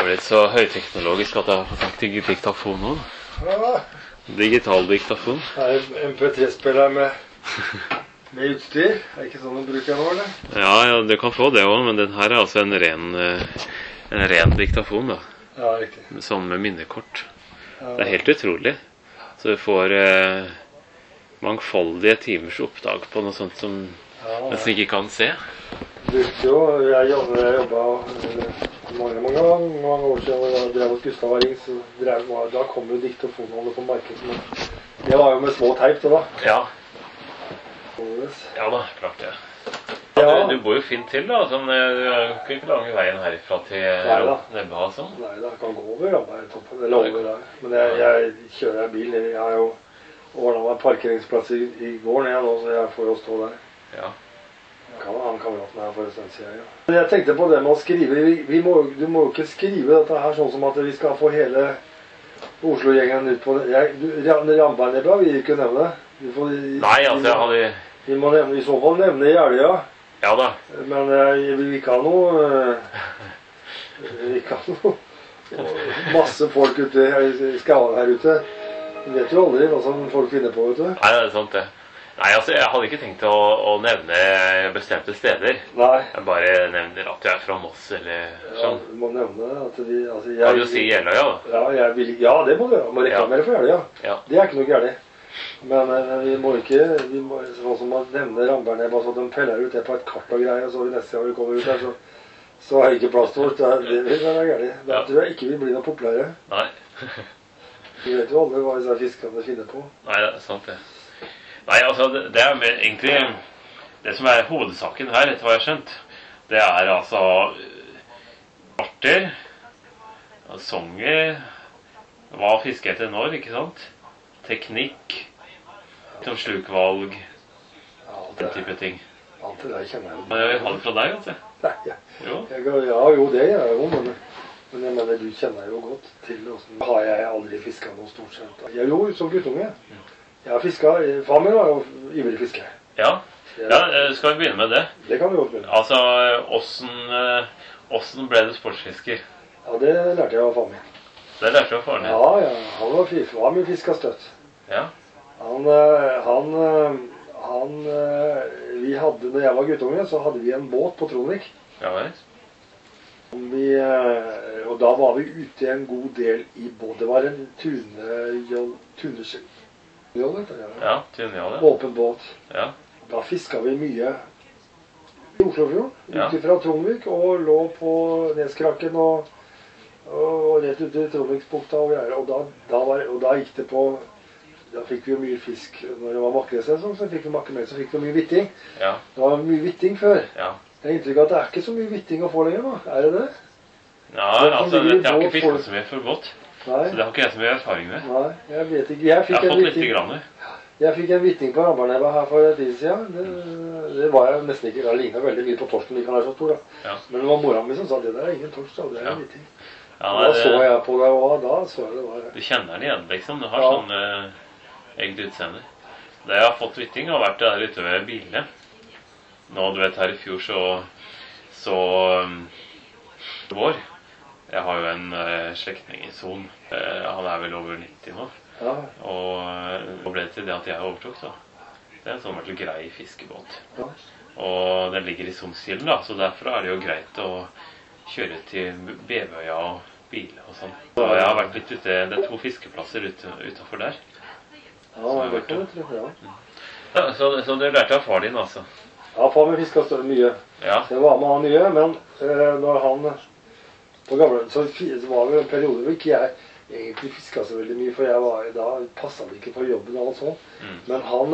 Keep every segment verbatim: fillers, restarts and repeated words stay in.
blitt så høyteknologisk at jeg har fått tak i diktafon nå. Ja. Digital diktafon. Det er en M P tre-spiller med, med utstyr. Det er ikke sånn du bruker nå, eller? Ja, ja, du kan få det også, men den her er altså en ren, en ren diktafon da. Ja, riktig. Sånn med minnekort. Ja. Det er helt utrolig. Så du får eh, mangfoldige timers oppdag på noe sånt som ja, nesten ikke kan se. Brukte jo, jeg jobbet, jeg jobbet mange, mange, mange år siden, og jeg drev hos Gustav Ring, så drev, da kom jo diktofonene på markedet. Det var jo med små teip, det da. Ja. Ja da, klart det. Ja, ja. Du, du bor jo fint til da, sånn, du er ikke lange veien herifra til Nebba og sånn. Nei, det kan gå over, da, bare toppen, eller over der. Men jeg, jeg kjører en bil, jeg har jo ordnet meg parkeringsplass i, i går ned nå, så jeg får jo stå der. Ja. Kan han kameraten her for en stund siden, ja. Jeg tenkte på det med å skrive, vi, vi må, du må jo ikke skrive dette her sånn som at vi skal få hele Oslo-gjengen ut på det. Jeg, du, Ramberg-Nebba vil ikke nevne det. Får, Nei, altså jeg hadde... Vi må nevne, i så fall nevne Jeløya. Ja da. Men jeg vil ikke ha noe... Jeg vil ikke ha noe... Masse folk ute i skaven her ute. Du vet jo aldri hva som folk finner på, vet du. Nei, det er sant det. Nei, altså, jeg hadde ikke tenkt å, å nevne bestemte steder. Nei. Jeg bare nevner at jeg er fra Moss, eller sånn. Ja, du må nevne at de... Altså, jeg, kan du si Jeløya, da? Ja, jeg vil, ja, det må du gjøre. Må reklamere for Jeløya. Ja. Det er ikke noe gærlig. Men, men vi må ikke... Vi må, sånn som å nevne Ramberg-Nebba, så at de peller ut det på et kart og greier, og så neste gang vi kommer ut her, så, så er det ikke plass til oss. Det, det vil være gærlig. Da ja. Tror jeg ikke vi blir noe populære. Nei. Vi vet jo aldri hva disse fiskene finner på. Nei, det er sant det. Nei, altså, det, det er egentlig det som er hovedsaken her, etter hva jeg har skjønt. Det er altså arter, sanger, hva fiske etter når, ikke sant? Teknikk, som slukvalg, den type ting. Alt det der kjenner jeg jo. Men jeg vil ha det fra deg, altså. Nei, ja. Jo. Jeg, ja, jo, det gjør jeg jo, men, men jeg mener, du kjenner jo godt til hvordan har jeg aldri fisket noe stort sett. Jeg jo, som guttunge. Mm. Jeg har fisket, far min var jo ivrig fiske. Ja. Ja, skal vi begynne med det? Det kan vi godt begynne. Altså, hvordan, hvordan ble du sportsfisker? Ja, det lærte jeg av far min. Det lærte du av faren din? Ja, ja, han var fif, han var mye fisket støtt. Ja. Han, han, han, vi hadde, når jeg var guttunge, så hadde vi en båt på Tronvik. Ja, vel. Vi, og da var vi ute en god del i båt. Det var en tune, tuneskjell. Ja, tunjolle. Åpen båt. Ja. Da fisket vi mye i Oslofjorden, ja. Ute fra Tronvik, og lå på Neskraken og, og rett ute i Tronviksbukta og greier. Og da, da var, og da gikk det på, da fikk vi jo mye fisk. Når det var makrelsesong, så fikk vi makrell, så fikk vi mye vitting. Ja. Det var mye vitting før. Ja. Jeg har inntrykk av at det er ikke så mye vitting å få lenger nå. Er det det? Ja, altså, jeg har ikke fisket så mye for båt. Nei. Så det har ikke jeg så mye erfaring med. Nei, jeg vet ikke. Jeg, fikk jeg har en fått litt grann. Jeg fikk en vitting på Ramberg-Nebba her for en tid siden. Det, det var jeg nesten ikke. Det lignet veldig mye på torsken, de kan være så stor da. Ja. Men det var mora mi som sa det der er ingen torsk, det er ja. En vitting. Ja, da det, så jeg på det, og da så jeg det var... Du kjenner den igjen, liksom. Du har ja. Sånn eh, egentlig utseende. Det jeg har fått vitting har vært det der ute ved bilene. Nå, du vet, her i fjor så... Så... Um, vår. Jeg har jo en uh, slektning i Son. Uh, han er vel over nitti nå. Ja. Og uh, ble det til det at jeg overtok da. Det er en sånn veldig grei fiskebåt. Ja. Og den ligger i Sonskilen da, så derfor er det jo greit å kjøre til Bevøya og Bile og sånn. Så jeg har vært litt ute, det er to fiskeplasser ute, utenfor der. Ja, det kan jeg tro, ja. Ja, så, så det lærte av far din altså? Ja, far min fisket større mye. Ja. Det var med han mye, men uh, når han... På gamle, så var det en periode hvor ikke jeg egentlig fisket så veldig mye, for jeg var, da passet det ikke på jobben og sånn. Mm. Men han,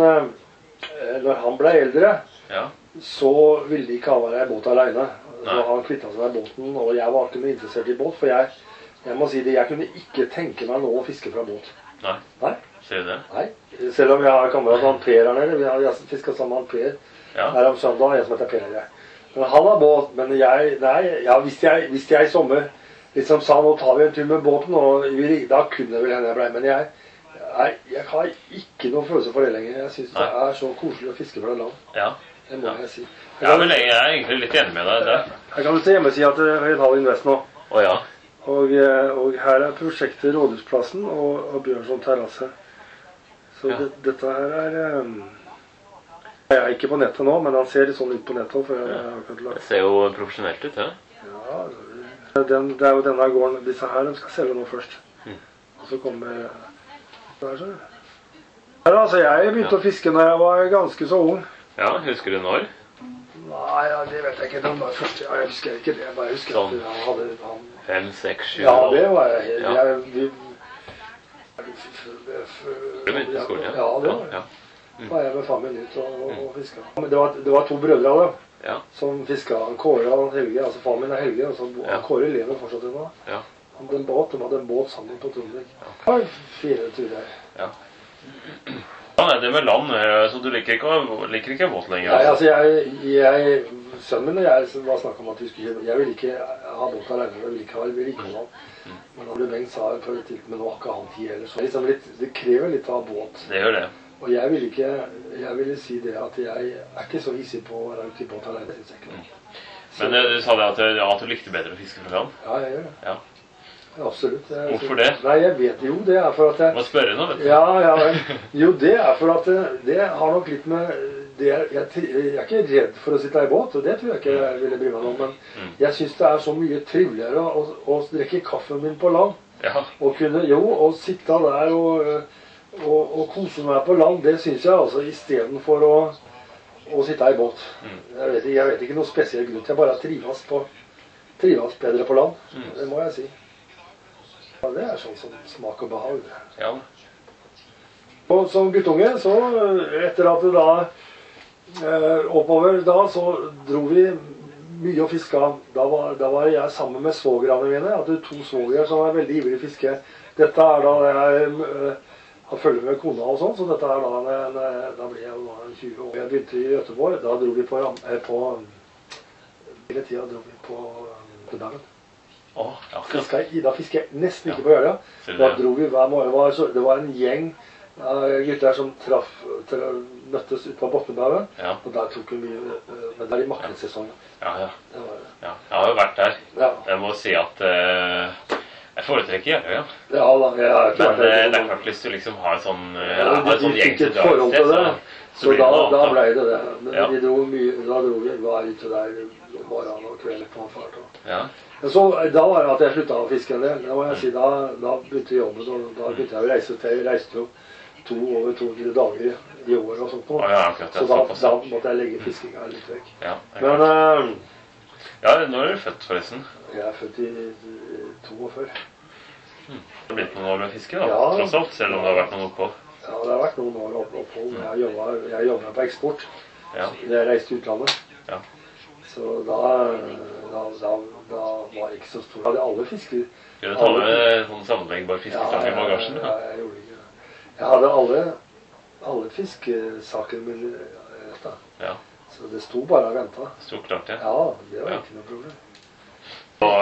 når han ble eldre, ja. Så ville ikke han være i båt alene. Så han kvittet seg med båten, og jeg var ikke noe interessert i båt, for jeg, jeg må si det, jeg kunne ikke tenke meg nå å fiske fra båt. Nei. Nei. Ser du det? Nei. Selv om jeg har kamerat han Per her nede, vi har fisket sammen med han Per, ja. Her om søndag, en som heter Per her. Men han har båt, men jeg, nei, ja, hvis jeg, hvis jeg i sommer liksom sa, nå tar vi en tur med båten, og vi, da kunne det vel hende jeg ble, men jeg, jeg, jeg har ikke noen følelse for det lenger. Jeg synes nei. Det er så koselig å fiske fra land. Ja. Det må ja. Jeg si. Jeg, ja, men jeg er egentlig litt enig med deg der. Jeg kan jo til hjemme si at jeg har Invest nå. Å ja. Og, og her er prosjektet Rådhusplassen og, og Bjørnson terrasse. Så Ja. det, dette her er um, Jeg er ikke på nettet nå, men han ser litt sånn ut på nettet. For jeg, Ja. jeg har akkurat lagt. Det ser jo profesjonelt ut, ja. Ja, den, det er jo denne gården. Disse her de skal selge nå først. Mm. Og så kommer der, så. Ja, altså, jeg begynte Ja. å fiske når jeg var ganske så ung. Ja, husker du når? Nei, ja, det vet jeg ikke. Den var første, ja, jeg husker ikke det. Jeg bare husker Sånn. at han hadde han, Fem, seks, sju, Ja, det var jeg. Ja. jeg vi, Du begynte i skolen, ja? Ja, det var Ja. Da var jeg med familien ut og, og, og fiska. Men det var, det var to brødre av dem Ja. som fiska. Kåre og Helge. Altså faren min er Helge. Og så Ja. Kåre lever fortsatt ennå. Ja. Han hadde en båt, de hadde en båt sammen på Trondheim. Det var fire turer. Ja. Ja, nei, det med land, eh, så du liker ikke, å- liker ikke båt lenger? Nei, altså jeg, jeg Sønnen min og jeg var snakket om at vi skulle kjøpe. Jeg vil ikke ha båt alene. Jeg vil ikke ha vedlikehold. Men Ole Bengt sa på et tidspunkt, men nå har ikke han tid heller. Så liksom litt, det krever litt av båt. Det gjør det. Og jeg vil ikke, jeg ville si det at jeg er ikke så hissig på å være ute i båt alene. Synes jeg ikke. Men eh, du sa det at, eh, ja, at du likte bedre å fiske fra land? Ja, jeg gjør det. Ja. Absolutt. Jeg, Hvorfor det? Nei, jeg vet jo det er for at jeg, Du må spørre nå, vet du. Ja, ja, vel. Jo, det er for at det, det har nok litt med det, jeg, jeg er ikke redd for å sitte i båt, og det tror jeg ikke jeg ville bry meg om, men jeg synes det er så mye triveligere å, å drikke kaffen min på land, Ja. og kunne, jo, og sitte der og, og, og kose meg på land, det synes jeg altså, i stedet for å, å sitte i båt. Jeg vet, jeg vet ikke noe spesiell grunn til, jeg bare trives, på, trives bedre på land, det må jeg si. Ja, det er sånn som smak og behag. Ja. Og som guttunge, så etter at det da eh, oppover da, så dro vi mye og fiska. Da var, da var jeg sammen med svogrene mine. Jeg hadde to svogere som var veldig ivrige fiske. Dette er da jeg eh, har følge med kona og sånn, så dette er da en, da ble jeg jo tjue år. Jeg begynte i Göteborg, da dro vi på, eh, på hele tida dro vi på Dagen. Å, ja, akkurat. Fiska i- Da fisker jeg nesten ikke på Jølja. Ser du Da det? dro vi hver morgen. Det var, så, det var en gjeng av gutter som traff, tra, møttes ut på Botnebaugen. Ja. Og der tok vi mye øh, Men det er i makrellsesongen. Ja, ja. Det var det. Ja. Jeg har jo vært der. Ja. Jeg må si at eh, jeg foretrekker Jeløya. Ja, da, jeg har ikke Men vært eh, der. det er klart hvis du liksom har en sånn, eh, Ja, har en sånn vi gjeng fikk som et drar forhold et til sted, det. så, Så blir da, det noe da annet, ble det det. Men Ja. vi dro mye, da dro vi var ute der morgen og kveld på fart. Og. Ja. Men så, da var det at jeg sluttet å fiske en del. Det må jeg si, da, da begynte jobben, og da begynte jeg å reise til. Jeg reiste jo to over to hundre dager i år og sånt. Å, ja, akkurat, ja, Så da, såpass. da måtte jeg legge fiskinga litt vekk. Ja, det er Men klart. øh, Ja, når er du født forresten? jeg er født i toogfyrre. Det har blitt noen år med fiske da, Ja. tross alt, selv om det har vært noen opphold. Ja, det har vært noen år opp- opphold. Jeg jobbet, jeg jobbet på eksport. Ja. Jeg reiste til utlandet. Ja. Så da, da, da, da var det ikke så stor. Jeg hadde alle fisker. Skal du ta med sånn sammenleggbar fiskestang i Ja, bagasjen? ja, Ja. jeg gjorde ikke det. Jeg hadde alle, alle fiskesakene mine rett da. Ja, Så det sto bare og ventet. stort klart, ja. Ja, det var Ja. ikke noe problem. Og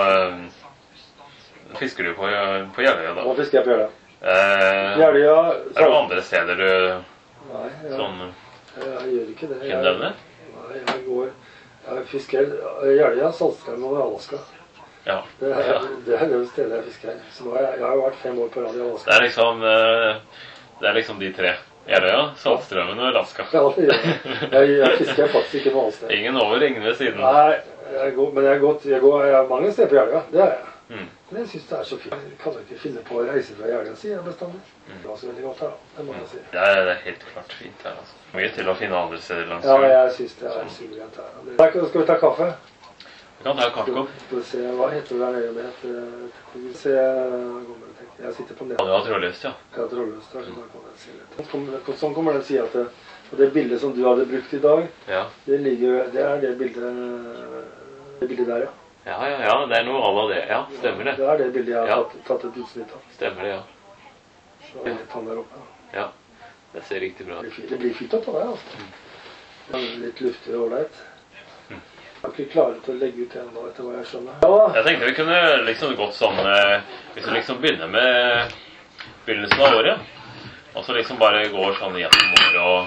eh, fisker du på, på Jeløya da? Nå fisker jeg på Jølja. Eh, Jelja, er det noen andre steder du Nei, jeg, sånn jeg gjør ikke det. kunne nevne? Nei, jeg går, jeg fisker Jelja, Saltstraumen og Alaska. Ja. Det er, ja. det er det stedet jeg fisker. Så nå har jeg, jeg har jo vært fem år på rad i Det Alaska. er liksom, eh, det er liksom de tre. Jeløya, Saltstraumen og Alaska. Ja, det gjør jeg. Jeg, jeg fisker faktisk ikke noe annet sted. Ingen over, ingen ved siden. Nei, jeg går, men jeg, har gått, jeg, går, jeg er mange steder på Jelja. Det er jeg. Mm. Men jeg synes det er så fint. Jeg kan ikke finne på å reise fra Jelja, sier jeg bestandig. Det var så veldig godt her, da. Det må jeg si. Ja, det er helt klart fint her, altså. Mye til å finne andre steder langs Ja, fjorden. jeg synes det er suverent her. Takk, skal vi ta kaffe? Vi kan ta en kaffekopp. Skal vi se, hva heter det der nede med? Skal vi se, jeg sitter på Ja, nett. du har trådløst, ja. Ja, Trollhøst, da kan jeg si litt. Kom- Sånn kommer det å si at det, og det bildet som du hadde brukt i dag, Ja, det ligger, det er det bildet, det bildet der, ja. ja, ja, ja det er noe à la det. Ja, stemmer det. Det er det bildet jeg har Ja. tatt, tatt et utsnitt av. Stemmer det, ja. Så litt han der oppe. Ja, det ser riktig bra Det ut. blir fint, det blir fint oppå der, altså. Det er litt luftig og ålreit. Jeg er ikke klar til å legge ut ennå, etter hva jeg skjønner. Ja, Jeg tenkte vi kunne liksom gått sånn, eh, hvis vi liksom begynner med begynnelsen av året, og så liksom bare går sånn gjennom året og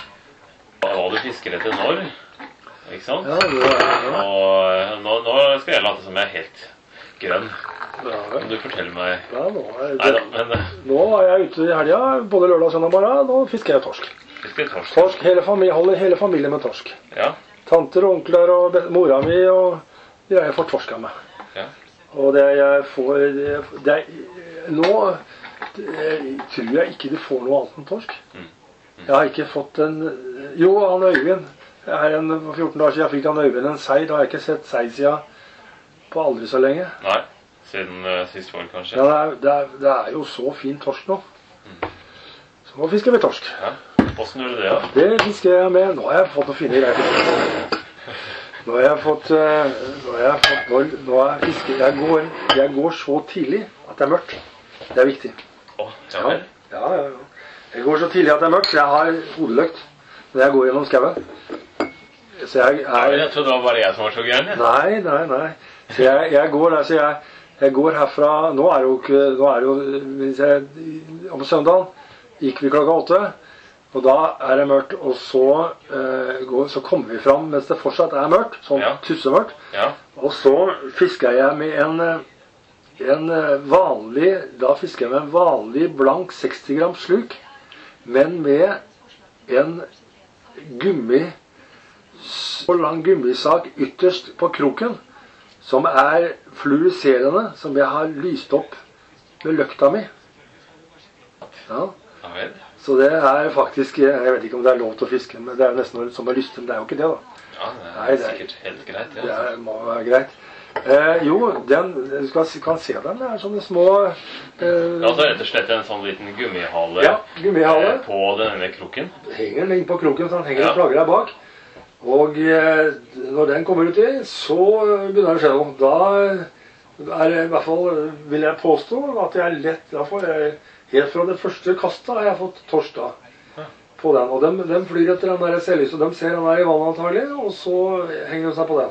hva du fisker etter når, ikke sant? ja, det er det. Og eh, nå, nå skal jeg late som jeg er helt grønn. Ja, Kan du fortelle meg? Ja, nå er, Neida, men nå er jeg ute i helga, både lørdag og søndag morgen. Nå fisker jeg torsk. fisker torsk. Torsk, hele familie, holder hele familien med torsk. Ja. Tanter og onkler og be- mora mi og jeg får torsk av meg. Ja. Og det jeg får det, det er, Nå det, tror jeg ikke du får noe annet enn torsk. Mm. Mm. Jeg har ikke fått en Jo, han Øyvind. Her en, for fjorten dager siden fikk han Øyvind en sei. Da har jeg ikke sett sei siden på aldri så lenge. Nei, siden uh, sist år kanskje. Ja, det er, det, er, det er jo så fin torsk nå. Mm. Så nå fisker vi torsk. Ja. Hvordan gjør du det, da? Det fisker jeg med. Nå har jeg fått noen fine greier. Nå har jeg fått eh, Nå har jeg fått Nå, nå er jeg fisker jeg går, jeg går så tidlig at det er mørkt. Det er viktig. Å, ja vel? Ja, ja, ja. Jeg går så tidlig at det er mørkt, for jeg har hodeløkt når jeg går gjennom skauen. Så jeg Ja, er jeg trodde det var bare jeg som var så gæren. jeg. Nei, nei, nei. Så jeg, jeg går der, så jeg, jeg går herfra. Nå er det jo ikke Nå er det jo hvis jeg, Om søndagen gikk vi klokka åtte. Og da er det mørkt, og så, eh, går, så kommer vi fram mens det fortsatt er mørkt, sånn Ja. tussemørkt. Ja. Og så fisker jeg med en, eh, en eh, vanlig, da fisker jeg med en vanlig blank seksti gram sluk, men med en gummi, så lang gummisak ytterst på kroken, som er fluorescerende, som jeg har lyst opp med løkta mi. Ja. Ja vel? Så det er faktisk, jeg vet ikke om det er lov til å fiske, men det er nesten som har lyst til, men det er jo ikke det da. Ja, det er Nei, det er- sikkert helt greit. Det Ja, altså. er, må være greit. Eh, jo, den, du skal, kan se den, det er sånne små... Eh, Altså rett og slett en sånn liten gummihale ja, gummihale. eh, på denne kroken. Henger den inn på kroken, så den henger Ja. og flagger der bak. Og eh, når den kommer uti, så begynner det å skje noe. Da er det i hvert fall, vil jeg påstå, at jeg er lett, da får jeg, helt fra det første kastet har jeg fått torsk da, på den. Og de, de flyr etter den der selvlyst, og de ser den der i vannet antagelig, og så henger de seg på den.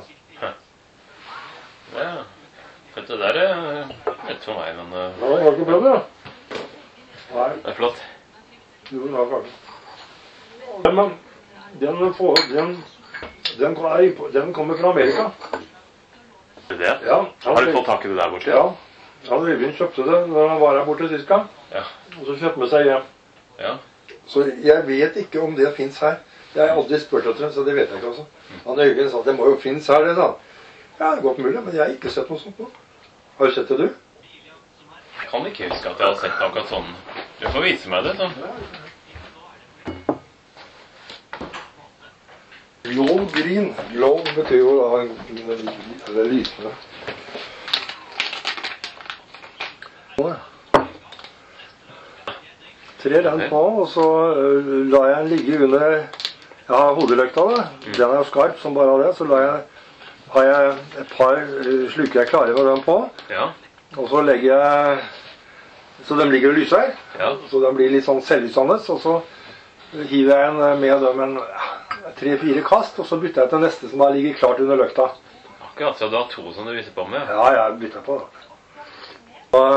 Ja. Vet du, det er eh, rett for meg, men eh, Ja, jeg har ikke prøvd det, da. Nei, det er flott. jo, det har kanskje. Men den, får, den, den, er impo- den kommer fra Amerika. Er det det? Ja, Har du fått tak i det der borte? Ja, han Øyvind kjøpte det når han var her borte sist gang, Ja. og så kjøpte med seg hjem. Ja. Så jeg vet ikke om det finnes her. Jeg har aldri spurt etter det, så det vet jeg ikke altså. Han Øyvind sa at det må jo finnes her, det da. Ja, det er godt mulig, men jeg har ikke sett noe sånt nå. Har du sett det, du? Jeg kan ikke huske at jeg har sett akkurat sånn. Du får vise meg det, så. Glow green. Glow betyr jo da en, eller lysende. Tre den på, og så øh, la jeg den ligge under. Jeg har hodeløkta, da. Den er jo skarp som bare det. Så la jeg, har jeg et par øh, sluker jeg klarer med den på. Ja. Og så legger jeg, så de ligger og lyser. Ja. Så de blir litt sånn selvlysende. Og så hiver jeg en med dem en tre-fire kast, og så bytter jeg til neste som da ligger klart under løkta. Akkurat, så du har to som du viser på med. Ja, jeg bytter på da. Og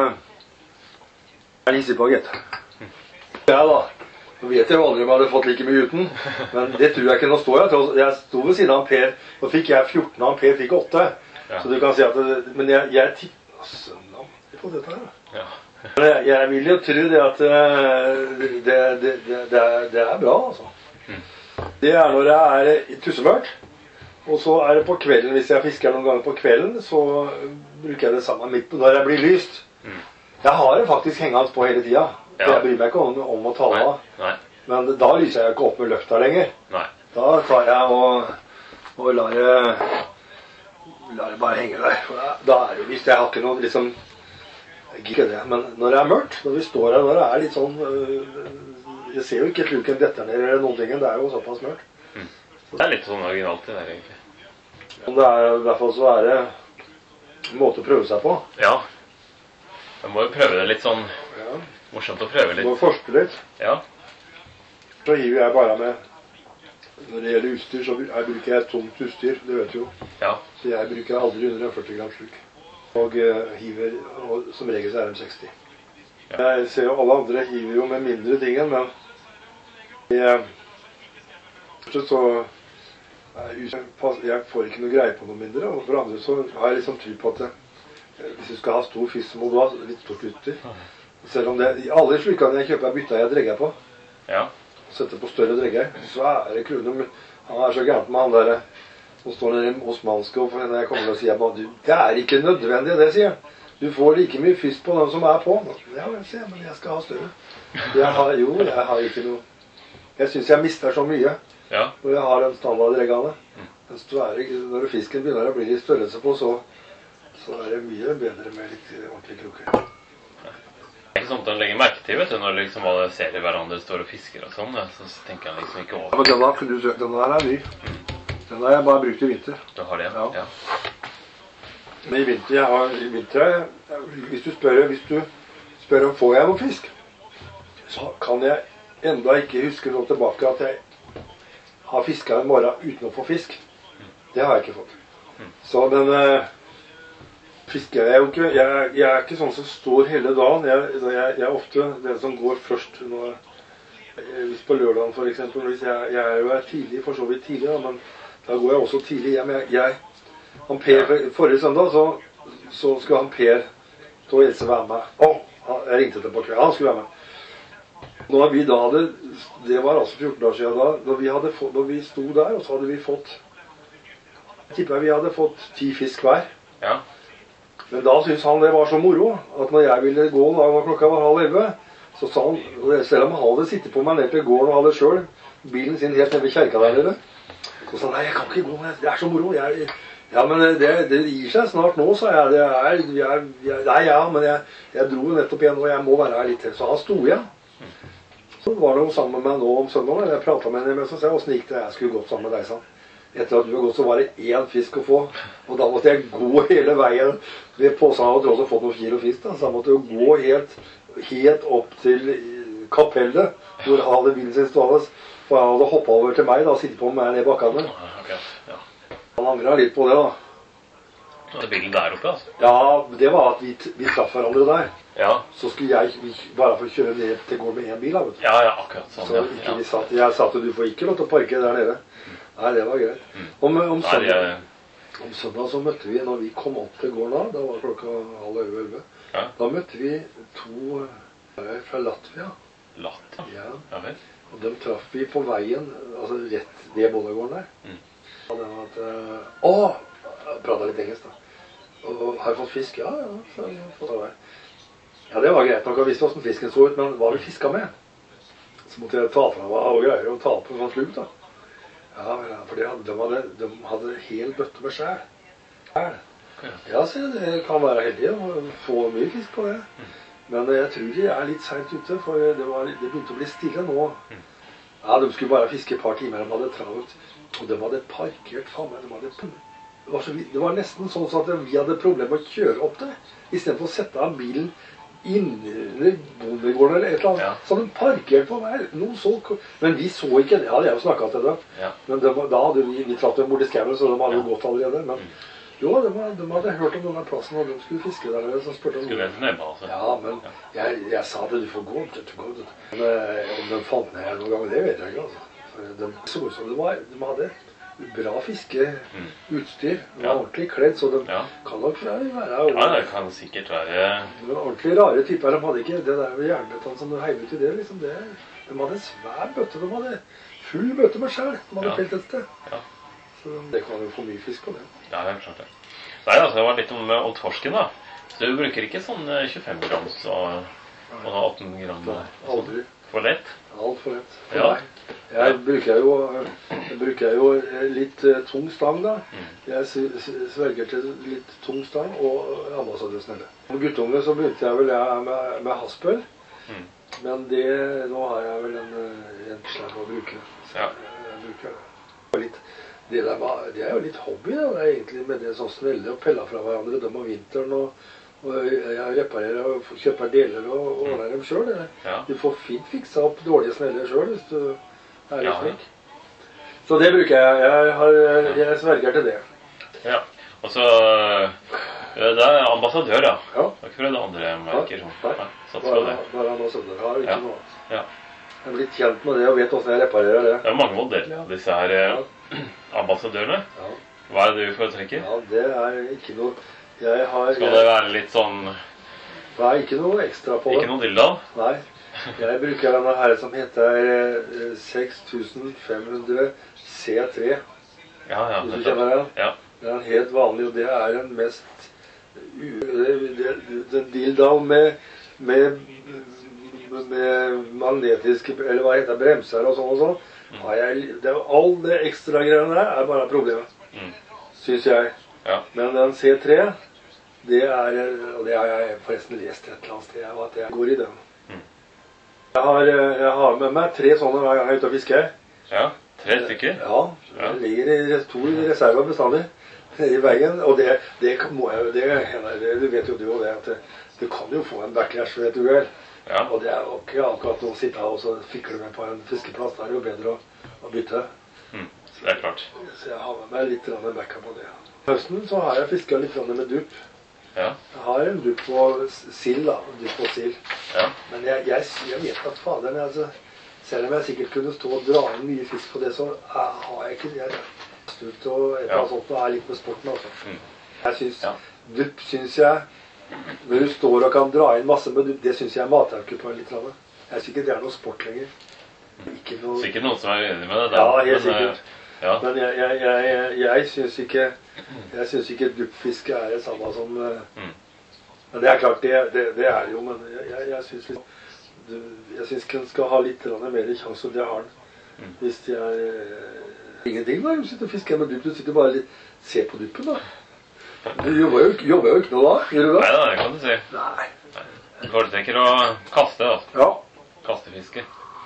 jeg er hisser på, gitt. Ja da. Nå vet jeg jo aldri om jeg hadde fått like mye uten, men det tror jeg ikke. Nå står jeg til. Jeg sto ved siden av Per, og fikk jeg fjorten, og Per fikk åtte. Ja. Så du kan si at det, men jeg, jeg tipper søndag på dette her. Ja. Men jeg, jeg vil jo tro det at eh, det, det, det, det, er, det er bra, altså. Mm. Det er når det er tussemørkt, og så er det på kvelden. Hvis jeg fisker noen ganger på kvelden, så bruker jeg det samme midt på når det blir lyst. Mm. Jeg har det faktisk hengende på hele tida. Ja. Jeg bryr meg ikke om, om å ta det Nei. av. Nei. Men da lyser jeg ikke opp med løkta lenger. Nei. Da tar jeg og, og lar, det, lar det bare henge der. For da, da er det jo visst. Jeg har ikke noe liksom jeg gidder ikke det. Men når det er mørkt, når vi står her, når det er litt sånn øh, jeg ser jo ikke sluken detter ned eller noen ting. Det er jo såpass mørkt. Mm. Det er litt sånn originalt det der, egentlig. Men det er, i hvert fall så er det en måte å prøve seg på. Ja. Jeg må jo prøve det litt sånn Ja. morsomt å prøve Du må litt. forske litt. Ja. Så hiver jeg bare med. Når det gjelder utstyr, så jeg bruker jeg tomt utstyr. Det vet du jo. Ja. Så jeg bruker aldri under en førti gram sluk. Og uh, hiver, og som regel så er de seksti. Ja. Jeg ser jo alle andre hiver jo med mindre ting enn, men jeg, så jeg, jeg får ikke noe greie på noe mindre. Og for andre så har jeg liksom tro på at det, hvis du skal ha stor fisk, så må du ha litt stort utstyr. Selv om det, i alle slukkene jeg kjøper, bytter jeg dregger på. Ja. Setter på større dregger. Svære kluner. Han er så gærent med han der som står nede hos Mannskov, når jeg kommer og sier at det er ikke nødvendig, det sier han. Du får like mye fisk på den som er på. Ja, jeg ser, men jeg skal ha større. Jeg har, jo, jeg har ikke noe. Jeg synes jeg mister så mye ja. når jeg har den standarddreggene. Når fisken begynner å bli litt størrelse på, så, så er det mye bedre med litt ordentlige kroker. Det er ikke sånn at han legger merke til, vet du, når liksom alle ser i hverandre står og fisker og sånn, så tenker han liksom ikke over. Ja, men denne, kunne du søkt, denne her er ny. Den har jeg bare brukt i vinter. Du har det, ja. ja. Men i vinter, jeg har, i vinter hvis du spør, hvis du spør om får jeg noe fisk, så kan jeg enda ikke huske noe tilbake at jeg har fisket en morgen uten å få fisk. Det har jeg ikke fått. Så, men uh, fisker jeg jo ikke. Jeg, jeg er ikke sånn som står hele dagen. Jeg, jeg, jeg er ofte den som går først. Når, hvis på lørdagen for eksempel, hvis jeg, jeg er jo her tidlig, for så vidt tidlig, da, men da går jeg også tidlig hjem. Jeg, jeg, han Per, forrige søndag så, så skulle han Per til Else være med. Å, jeg ringte til på kveld. Han skulle være med. Når vi da hadde, det var altså fjorten år siden da, når vi, hadde fått, når vi sto der, og så hadde vi fått, jeg tipper vi hadde fått ti fisk hver. Ja. Men da syntes han det var så moro, at når jeg ville gå da når klokka var halv elleve, så sa han, selv om han hadde sittet på meg ned til gården og hadde selv bilen sin helt nede ved kjerka der nede, så sa han, nei, jeg kan ikke gå, det er så moro. Jeg, ja, men det, det gir seg snart nå, sa jeg. Det er, jeg, jeg, nei, ja, men jeg, jeg dro nettopp igjen, og jeg må være her litt til. Så han sto igjen. Så var det jo sammen med meg nå om søndagen, jeg pratet med henne, så sa jeg, hvordan gikk det? Jeg skulle gått sammen med deg, sa han. Etter at du har gått, så var det én fisk å få, og da måtte jeg gå hele veien. Ved påsen hadde jeg også fått noen kilo fisk, da, så jeg måtte jo gå helt, helt opp til kapellet, hvor han hadde bilen sin stående, for han hadde hoppet over til meg, da, og sittet på meg ned i bakkene. Okay, ja. Han angret litt på det, da. Og det bilen der oppe, altså? Ja, det var at vi, vi traff hverandre der. Ja. Så skulle jeg vi, bare for å kjøre ned til gården med en bil, da, vet du. Ja, ja, akkurat sånn, så ikke ja. Vi satt, jeg sa at du får ikke lov til å parke der nede. Nei, det var greit. Mm. Om, om, søndag, Nei, om søndag så møtte vi, når vi kom opp til gården da, da var klokka halv elleve, elleve. Ja. Da møtte vi to fra Latvia. Latvia? Ja. Ja vel. Og dem traff vi på veien, altså rett ved Bollagården der. Mm. Og den at, å, jeg pratet litt engelsk da. Og har jeg fått fisk? Ja, ja, så har jeg fått av deg. Ja, det var greit nok, jeg visste hvordan fisken så ut, men hva vi fisket med? Så måtte jeg ta fra meg og greier og ta på en sånn sluk da. Ja, for de hadde, de hadde, de hadde hel bøtte med skjær. Ja, så det kan være heldig å få mye fisk på det. Men jeg tror de er litt sent ute, for det, var, det begynte å bli stille nå. Ja, de skulle bare fiske et par timer, de hadde travlt. Og de hadde parkert faen meg, de hadde det var, så, det var nesten sånn at vi hadde problemer med å kjøre opp det, i stedet for å sette av bilen inni bondegården eller et eller annet. Ja. Så hadde de parkert på hver, noe så, men vi så ikke det, hadde jeg jo snakket til dem. Ja. Men de, da hadde vi, vi tratt dem bort i skauen, så de hadde jo ja. gått allerede. Men jo, de, de hadde hørt om denne plassen, og de skulle fiske der nede, så spurte de. Skulle det nemme, altså? Ja, men ja. Jeg, jeg sa det, du får gå, du får gå. Men om de fant ned noen gang, det vet jeg ikke, altså. De så ut som de var, de hadde bra fiskeutstyr, de var ja. ordentlig kledd, så de ja. kan nok være jo, ja, det kan sikkert være de var ordentlig rare typer, de hadde ikke det der med jernbøttene som de heiv ut i det, liksom det, de hadde en svær bøtte, de hadde full bøtte med skjær, de hadde ja. felt et sted ja. Så det kan jo få mye fisk på det. Ja, jeg klart det. Nei, altså, det var litt om, om torsken da, så du bruker ikke sånn tjuefem gram og, og atten gram Nei, aldri. For lett? Alt for lett. Ja. Jeg bruker jo, jeg bruker jo litt uh, tung stang da. Mm. Jeg sverger til litt tung stang og ambassadørsnelle. Som guttunge så begynte jeg vel jeg med, med haspel. Mm. Men det, nå har jeg vel en, en slag å bruke. Så ja. Jeg bruker litt. Det, der var, det er jo litt hobby da, det er egentlig med det sånn snelle og pelle fra hverandre dem om vinteren. Og, og jeg reparerer og kjøper deler og ordner dem selv. Ja. Du får fint fiksa opp dårlige sneller selv hvis du er litt flink. Ja. Så det bruker jeg. Jeg, har, jeg sverger til det. Ja, og så det er ambassadør da. Ja. Det er ikke det andre merker sånn. Nei, Nei. Bare, bare ambassadør. Jeg har ikke ja. noe annet. Ja. Jeg er blitt kjent med det og vet hvordan jeg reparerer det. Det er mange modeller av disse her ja. ambassadørene. Ja. Hva er det du foretrekker? Ja, det er ikke noe... Jeg har, Skal det være litt sånn... Nei, ikke noe ekstra på det. Ikke noe dildo? Nei. Jeg bruker denne her som heter seks tusen fem hundre C tre. Ja, ja. Hvis du kjenner den? Ja. Det er en helt vanlig, og det er den mest... Den dildo med, med, med magnetiske, eller hva heter bremser og sånn og sånn. Mm. Jeg, det, all det ekstra greiene der er bare problemet, mm. synes jeg. Ja. Men den C tre, det er, og det har jeg forresten lest et eller annet sted, at jeg går i den. Mm. Jeg, har, jeg har med meg tre sånne hver gang jeg er ute og fisker. Ja, tre stykker? Ja, det ligger i to reserver bestandig i veien, og det, det må jeg, det, det, du vet jo du og det, at det, du kan jo få en backlash for et uhell. Ja. Og det er jo ikke akkurat å sitte og så fikle med på en fiskeplass, det er jo bedre å, å bytte. Mm, det er klart. Så jeg har med meg litt backup på det. Høsten så har jeg fisket litt med dupp. Ja. Jeg har en dupp på sild da, dupp på sild. Ja. Men jeg, jeg, jeg vet at faderen, altså, selv om jeg sikkert kunne stå og dra inn mye fisk på det, så jeg, har jeg ikke det. Ut og et eller annet sånt, og er litt med sporten altså. Mm. Jeg synes, ja. Dupp synes jeg, når du står og kan dra inn masse med dupp, det synes jeg er matauke på en litt eller annet. Jeg synes ikke det er noe sport lenger. Ikke noe... Sikkert noen som er enig med det der. Ja, helt men, sikkert. Ja. Men jeg, jeg, jeg, jeg synes ikke, jeg synes ikke duppfiske er det samme som... Mm. Men det er klart, det, det, det er jo, men jeg, jeg, jeg synes litt... Jeg synes ikke den skal ha litt mer sjanse, og det har den. Mm. Hvis jeg... Ingenting da, du sitter og fisker med dupp, du sitter bare litt, se på duppen da. Du jobber jo, jobber jo ikke noe da, gjør du det? Nei da, det kan du si. Nei. Du foretrekker å kaste da. Ja. Kastefiske.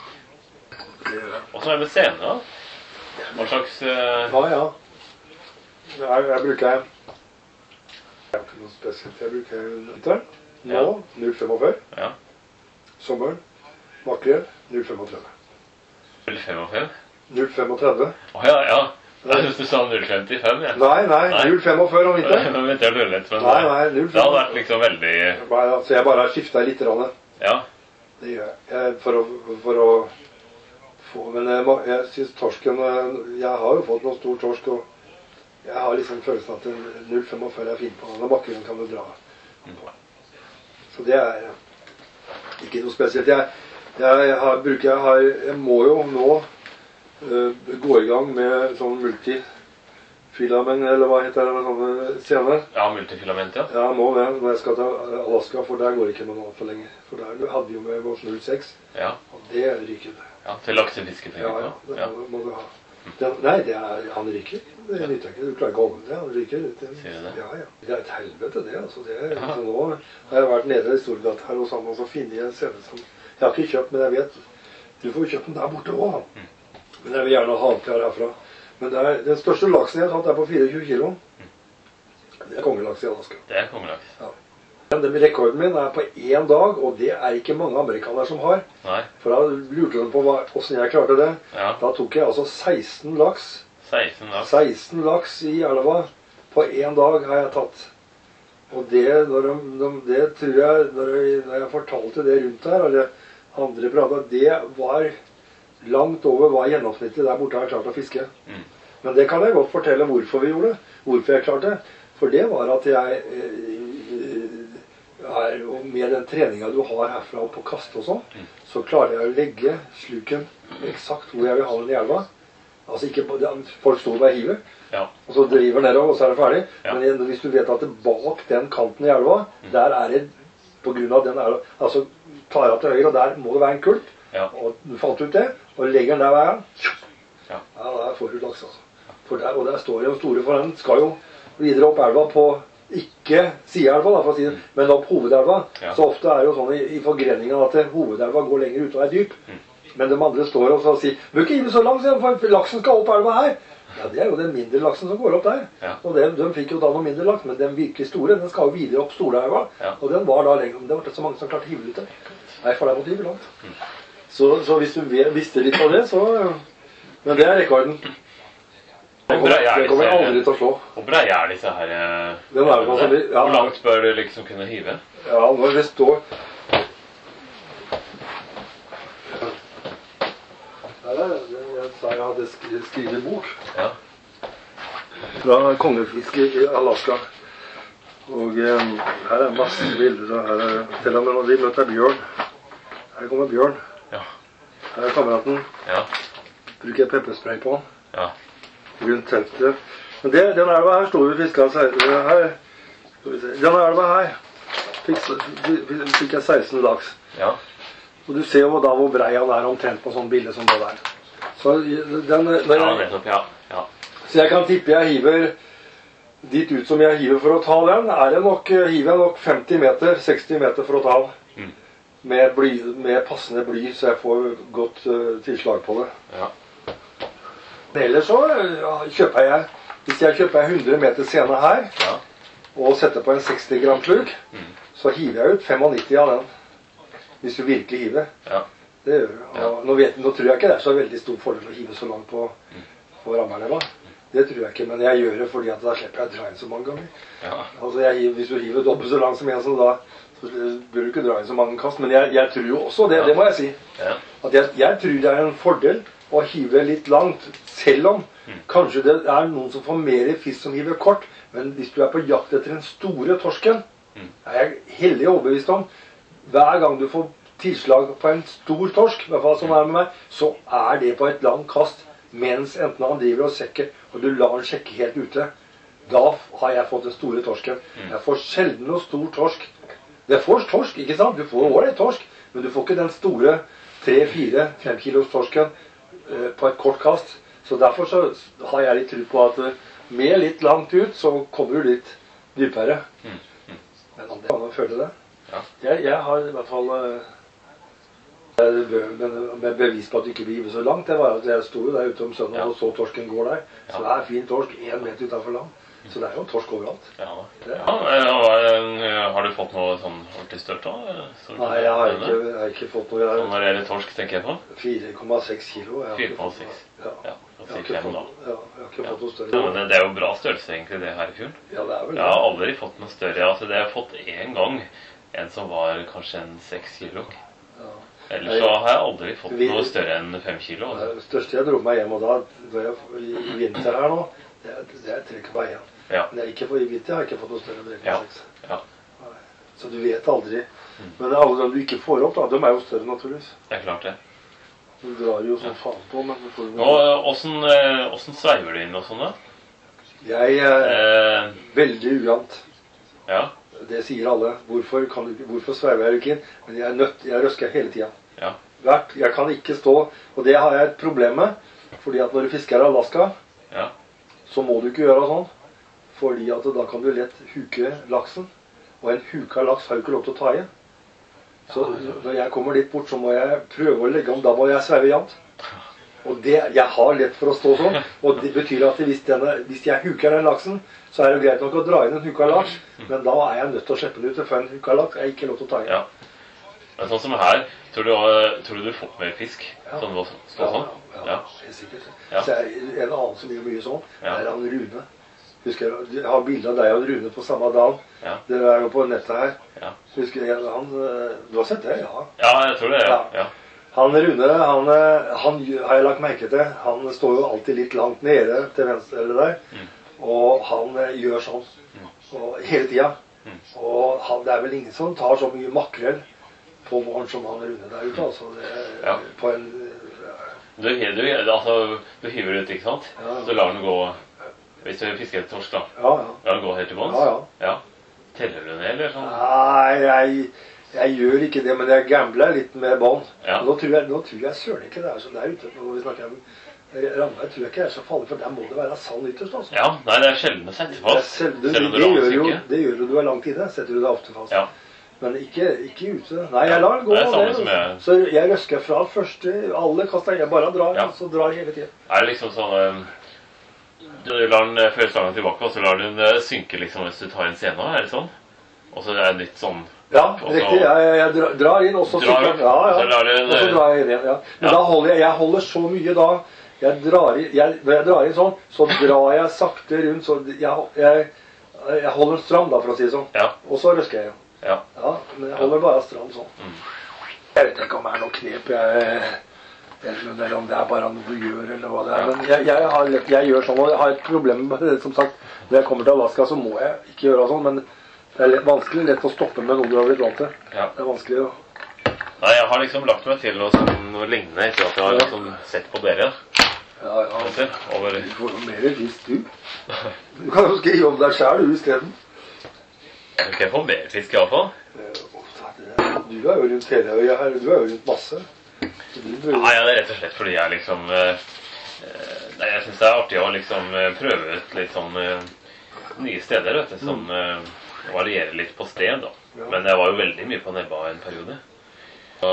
Og så er det scene da. Hva slags... Uh... Ja, ja. Jeg, jeg bruker... Jeg har ikke noe spesielt, jeg bruker vinteren. Nå, ja. null komma femtifem. Ja. Sommeren, makrel, null komma femtifem. null komma femtifem? null komma femtifem. Åh oh, ja, ja. Jeg synes du sa null komma femtifem, ja. Nei, nei, null komma femtifem om vinteren. Nå vet jeg lølet, men nei, nei, null komma femtifem. Det hadde vært liksom veldig... Nei, så jeg bare har skiftet litt rann. Ja. Det gjør jeg. For å, for å få... Men jeg, jeg synes torsken... Jeg har jo fått noen stor torsk, og jeg har liksom følelsen at null komma femtifem er fint på den, og makrelen kan du dra på. Så det er ikke noe spesielt. Jeg, jeg, har, bruker, jeg, har, jeg må jo nå uh, gå i gang med sånn multifilament, eller hva heter det, med sånne scener. Ja, multifilament, ja. Ja, jeg må det når jeg skal til Alaska, for der går det ikke noe for lenge. For der hadde vi jo med vår null komma seks, ja. Og det ryker det. Ja, til laksefiske, tenker jeg. Ja, ja, det må, må du ha. Den, nei, det er, han ryker. Det er nytt ikke. Du klarer ikke å holde det. Han ryker. Det, Sier du det? Ja, ja. Det er et helvete, det. Altså, det er, ja. Så nå har jeg vært nede i Storgata her hos han, og så finner jeg en scene som jeg har ikke kjøpt, men jeg vet. Du får kjøpt den der borte også. Mm. Men jeg vil gjerne ha den klar herfra. Men det er, den største laksen jeg har tatt er på tjuefire kilo. Det er kongelaks i Alaska. Det er kongelaks. Ja. Den rekorden min er på én dag, og det er ikke mange amerikanere som har. Nei. For da lurte de på hva, hvordan jeg klarte det. Ja. Da tok jeg altså seksten laks. seksten laks. seksten laks i elva. På én dag har jeg tatt. Og det, når de, de, det tror jeg, når jeg, når jeg fortalte det rundt her, eller andre pratet, det var langt over hva gjennomsnittlig der borte har klart å fiske. Mm. Men det kan jeg godt fortelle hvorfor vi gjorde det. Hvorfor jeg klarte det. For det var at jeg... Er, og med den treningen du har herfra og på kast og sånn, mm. så klarer jeg å legge sluken eksakt hvor jeg vil ha den i elva. Altså ikke på, folk står bare hiver, ja. Og så driver nedover, og så er det ferdig. Ja. Men hvis du vet at det bak den kanten i elva, mm. der er det, på grunn av den elva, altså tar jeg til høyre, og der må det være en kult, ja. Og du fant ut det, og legger den der veien, ja. Ja, der får du laks altså. For der, og der står jo store, for den skal jo videre opp elva på ikke sideelva, da, for å si det, men opp hovedelva. Ja. Så ofte er det jo sånn i, i forgreningen at hovedelva går lenger ut og er dyp. Mm. Men de andre står og sier, «Du ikke inn så langt, for laksen skal opp elva her». Ja, det er jo den mindre laksen som går opp der. Ja. Og de, de fikk jo da noe mindre laks, men den virkelig store, den skal jo videre opp Storelva. Ja. Og den var da lenger, det var ikke så mange som klarte å hive ut der. Nei, for det måtte hive langt. Mm. Så, så hvis du visste litt av det, så... Men det er rekorden. Det kommer, det kommer jeg aldri til å slå. Hvor brei er disse her? Den er det, de, ja. Hvor langt bør du liksom kunne hive? Ja, når det står... Der er det. Jeg sa jeg hadde skrevet bok. Ja. Fra kongefiske i Alaska. Og um, her er masse bilder, og her er til og med når vi møter Bjørn. Her kommer Bjørn. Ja. Her er kameraten. Ja. Bruker jeg pepperspray på han. Ja. Rundt teltet. Men det, den elva her står vi fisket her. Den elva her fikk, fikk jeg seksten laks. Ja. Og du ser jo da hvor brei han er omtrent på sånn bilde som det der. Så, den, den, ja, nettopp, ja. Ja. Så jeg kan tippe jeg hiver dit ut som jeg hiver for å ta den, er det nok, hiver jeg nok femti meter, seksti meter for å ta den. Mm. Med, bly, med passende bly, så jeg får godt uh, tilslag på det. Ja. Ellers så ja, kjøper jeg, hvis jeg kjøper hundre meter sene her, ja. Og setter på en seksti gram sluk, mm. så hiver jeg ut nittini fem av den. Hvis du virkelig hiver. Ja. Det gjør jeg. Ja. Nå, vet, nå tror jeg ikke det er så veldig stor fordel å hive så langt på, mm. på rammerleva. Det tror jeg ikke, men jeg gjør det fordi at da slipper jeg å dra inn så mange ganger. Ja. Altså jeg, hvis du hiver dobbelt så langt som en, så da så bør du ikke dra inn så mange kast. Men jeg, jeg tror jo også, det, ja. Det må jeg si, ja. At jeg, jeg tror det er en fordel å hive litt langt, selv om mm. kanskje det er noen som får mer fisk som hiver kort. Men hvis du er på jakt etter den store torsken, mm. er jeg heldig overbevist om, hver gang du får tilslag på en stor torsk, i hvert fall som er med meg, så er det på et langt kast, mens enten han driver og sekker, og du lar han sjekke helt ute, da har jeg fått den store torsken. Jeg får sjelden noe stor torsk. Det får torsk, ikke sant? Du får også en torsk, men du får ikke den store tre, fire, fem kilos torsken uh, på et kort kast. Så derfor så har jeg litt tro på at uh, med litt langt ut, så kommer du litt dypere. Men om det kan man føle det. Jeg, jeg har i hvert fall... Uh, med bevis på at du ikke blir så langt, det var at jeg sto der ute om søndag, ja. Og så torsken går der. Så det er fin torsk, en meter utenfor land. Så det er jo torsk overalt. Ja, ja. Har du fått noe sånn ordentlig størt da? Nei, jeg har ikke, jeg har ikke fått noe. Sånn når det gjelder torsk, tenker jeg på? fire komma seks kilo. fire komma seks? Ja. Ja, jeg har ikke fått, ja, jeg har ikke fått noe større. Ja, men det er jo bra størrelse egentlig det her i fjorden. Ja, det er vel det. Jeg har aldri fått noe større. Altså, det har jeg fått en gang, en som var kanskje en seks kilo. Ja. Ellers så har jeg aldri fått noe større enn fem kilo. Altså. Det største jeg dro meg hjem, og da, da jeg, i vinter her nå, det, det er tre komma én. Ja. Men jeg ikke, i vinter har jeg ikke fått noe større enn tre komma seks. Ja. Ja. Så du vet aldri. Mm. Men alle dem du ikke får opp, da, de er jo større naturligvis. Det er klart det. Du drar jo sånn faen på, men... Nå, hvordan, hvordan sveiver du inn og sånn da? Jeg er eh. veldig ujant. Ja. Det sier alle. Hvorfor, kan du, hvorfor sveiver jeg ikke inn? Men jeg er nødt, jeg røsker hele tiden. Ja. Hvert, jeg kan ikke stå, og det har jeg et problem med, fordi at når du fisker i Alaska, ja. Så må du ikke gjøre sånn, fordi at da kan du lett huke laksen, og en huka laks har jo ikke lov til å ta igjen. Så når jeg kommer litt bort, så må jeg prøve å legge om, da må jeg sveive jant. Og det, jeg har lett for å stå sånn, og det betyr at hvis, denne, hvis jeg huker den laksen, så er det greit nok å dra inn en huka laks, men da er jeg nødt til å slippe den ut, for en huka laks er ikke lov til å ta inn. Ja. Men sånn som her, tror du, tror du du får mer fisk? Ja. Sånn du står sånn? Ja, ja, helt sikkert. Ja. Så er en annen som gjør mye sånn, det er han Rune. Husker, jeg har bilder av deg og Rune på samme dag. Ja. Dere er jo på nettet her. Ja. Husker jeg, han, du har sett det, ja? Ja, jeg tror det, ja. ja. Han Rune, han, han har jeg lagt merke til, han står jo alltid litt langt nede til venstre eller der, mm. Og han gjør sånn, og hele tiden. Mm. Og han, det er vel ingen som tar så mye makrell på våren som han Rune der ute, altså. Det, ja. På en... Du, du, altså, du hiver ut, ikke sant? Ja. Så lar den gå, hvis du fisker et torsk da, ja, ja. Lar den gå helt til bånds? Ja, ja. Ja. Teller du ned, eller sånn? Nei, jeg... Jeg gjør ikke det, men jeg gambler litt med bånd. Ja. Nå tror jeg, nå tror jeg søren ikke det er sånn der ute. Når vi snakker om rammer, tror jeg ikke det er så farlig, for der må det være sand ytterst. Altså. Ja, nei, det er sjelden å sette fast. Selv, det, selv det, det, gjør jo, det gjør jo du er langt inne, setter du det ofte fast. Ja. Men ikke, ikke ute. Nei, jeg lar den gå. Det er samme som jeg... Så jeg røsker fra første, alle kaster, jeg bare drar, ja. Så drar jeg hele tiden. Er det liksom sånn, du lar den før slangen tilbake, og så lar du den synke liksom hvis du tar en scene, er det sånn? Og så er det litt sånn... Ja, riktig. Jeg, jeg, jeg drar inn, og så drar synker ja, ja. Så det, og så drar jeg inn igjen, ja. Men ja. Da holder jeg, jeg holder så mye da, jeg drar inn, jeg, når jeg drar inn sånn, så drar jeg sakte rundt, så jeg, jeg, jeg holder stram da, for å si det sånn. Ja. Og så røsker jeg igjen. Ja. Ja, men jeg holder bare stram sånn. Mm. Jeg vet ikke om det er noe knep, jeg, eller om det er bare noe du gjør, eller hva det er. Men jeg, jeg, har, jeg gjør sånn, og jeg har et problem med det, som sagt. Når jeg kommer til Alaska, så må jeg ikke gjøre sånn, men Det er lett, vanskelig lett å stoppe med noe du har blitt vant til. Ja. Det er vanskelig å... Nei, jeg har liksom lagt meg til noe, sånn, noe lignende etter at jeg har liksom sett på dere. Ja, ja. Over... Du får noe mer fisk, du. Du kan jo skrive om deg selv, du, i stedet. Jeg kan få mer fisk i hvert fall. Du er jo rundt hele øya her, du er jo rundt masse. Nei, ja, det er rett og slett fordi jeg liksom... Eh, nei, jeg synes det er artig å liksom prøve ut litt sånn eh, nye steder, vet du, sånn... Eh, varierer litt på sted da. Ja. Men jeg var jo veldig mye på Nebba en periode. Så,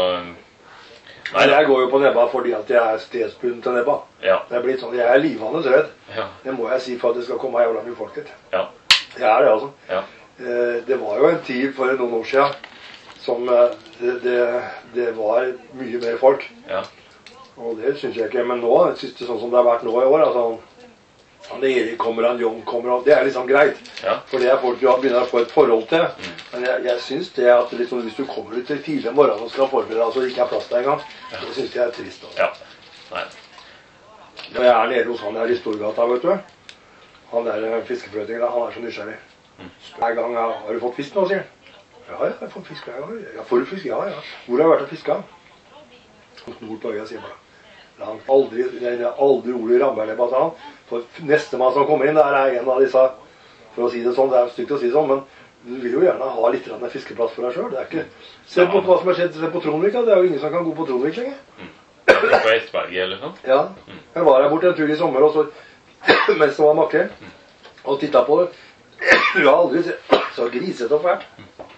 nei, jeg går jo på Nebba fordi at jeg er stedsbunden til Nebba. Ja. Det er blitt sånn, jeg er livende redd. Ja. Det må jeg si for at det skal komme jævla mye folk hit. Ja. Det er det altså. Ja. Eh, det var jo en tid for noen år siden som eh, det, det, det var mye mer folk. Ja. Og det synes jeg ikke, men nå synes det sånn som det har vært nå i år, altså han Erik kommer, han Jon kommer, det er liksom greit. Ja. For det er folk du begynner å få et forhold til. Mm. Men jeg, jeg synes det at liksom, hvis du kommer ut til tidlig om morgenen og skal forberede deg, så det ikke er plass der en gang, ja. Det synes jeg er trist. Altså. Ja. Nei. Når jeg er nede hos han der i Storgata, vet du, han der fiskefløtingen, han er så nysgjerrig. Mm. Hver gang, ja, har du fått fisk nå, sier han. Ja, ja, jeg har fått fisk. Ja, ja, får du fisk? Ja, ja. Hvor har du vært og fisket? Hos nord på øya, sier han. Han aldri, det er aldri ordet i Ramberlebba, sa han. For neste mann som kommer inn, der er en av disse, for å si det sånn, det er stygt å si sånn, men du vil jo gjerne ha litt av en fiskeplass for deg selv. Det er ikke... Se på hva som har skjedd, se på Trondvik, det er jo ingen som kan gå på Trondvik lenger. Mm. Det er på Estberget eller sånn? Ja. Jeg var her borte en tur i sommer, og så, mens det var makrell, og tittet på det. Du har aldri sett så griset og fælt.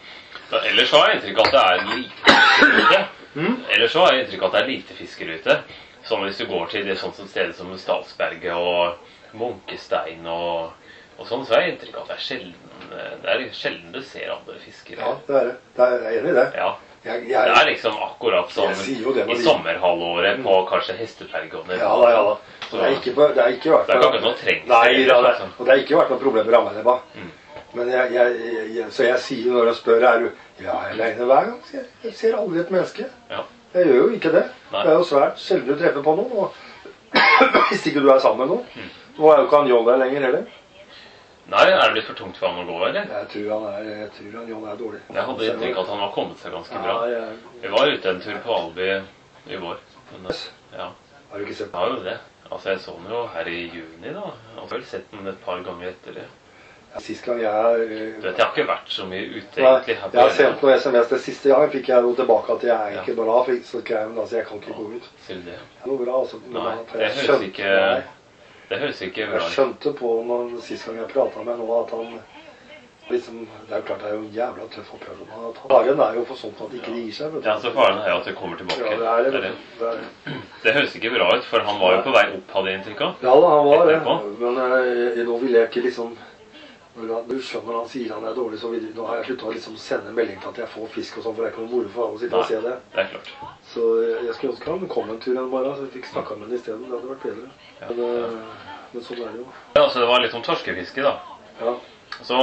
Ja, ellers så har jeg inntrykk av at det er lite fisker ute. Mm? Ellers så har jeg inntrykk av at det er lite fisker ute. Sånn hvis du går til det sånn som steder som Statsberget og Munkestein og, og sånn, så har jeg inntrykk av at det er sjelden, det er sjelden du ser andre fiskere. Ja, det er det. Det er jeg enig i det. Ja. Jeg, jeg, det er liksom akkurat sånn i sommerhalvåret på kanskje hestepergående. Ja da, ja da. Så det er ikke, på, det er ikke vært det er ikke noe trengt. Nei, ja, det, og det har ikke vært noe problem med Rammelebba. Mm. Men jeg, jeg, jeg, så jeg sier når jeg spør, er du, ja, jeg er alene hver gang. Jeg, jeg ser aldri et menneske. Ja. Jeg gjør jo ikke det. Nei. Det er jo svært sjelden du treffer på noen, og hvis ikke du er sammen med noen. Mm. Nå er jo ikke han Jon der lenger heller. Nei, er det blitt for tungt for han å gå, eller? Jeg tror han er, jeg tror han Jon er dårlig. Jeg hadde inntrykk at han var kommet seg ganske bra. Ja, jeg... Vi var ute en tur på Alby i vår. Men, ja. Har du ikke sett den? Ja, jo det. Altså, jeg så den jo her i juni da. Jeg har vel sett den et par ganger etter det. Sist gang jeg... Du vet, jeg har ikke vært så mye ute Nei, egentlig. Her på jeg har sendt noe sms det siste gang, fikk jeg noe tilbake at jeg er ikke ja. bra, så skrev hun, altså jeg kan ikke gå ut. Sier du det? Det er noe bra, altså. Nei, det høres skjønte, ikke... Nei. Det høres ikke bra. Jeg skjønte på når sist gang jeg pratet med noe at han... Liksom, det er jo klart det er jo en jævla tøff operasjon. Faren er jo for sånt at ikke de gir seg. Vet du. Ja, så faren er jo at det kommer tilbake. Ja, det er det. Det, er det. Det, er det. Det høres ikke bra ut, for han var jo på vei opp, hadde jeg inntrykk av. Ja da, han var det. Etterpå. Men eh, nå vil jeg ikke liksom... Når du skjønner han sier han er dårlig, så vil, nå har jeg sluttet å liksom sende en melding til at jeg får fisk og sånn, for det er ikke noe moro for han å sitte og se det. Det er klart. Så jeg skulle ønske han kom en tur en morgen, så jeg fikk snakket med han i stedet. Det hadde vært bedre. Ja. Men, uh, men sånn er det jo. Ja, så det var litt om torskefiske da. Ja. Så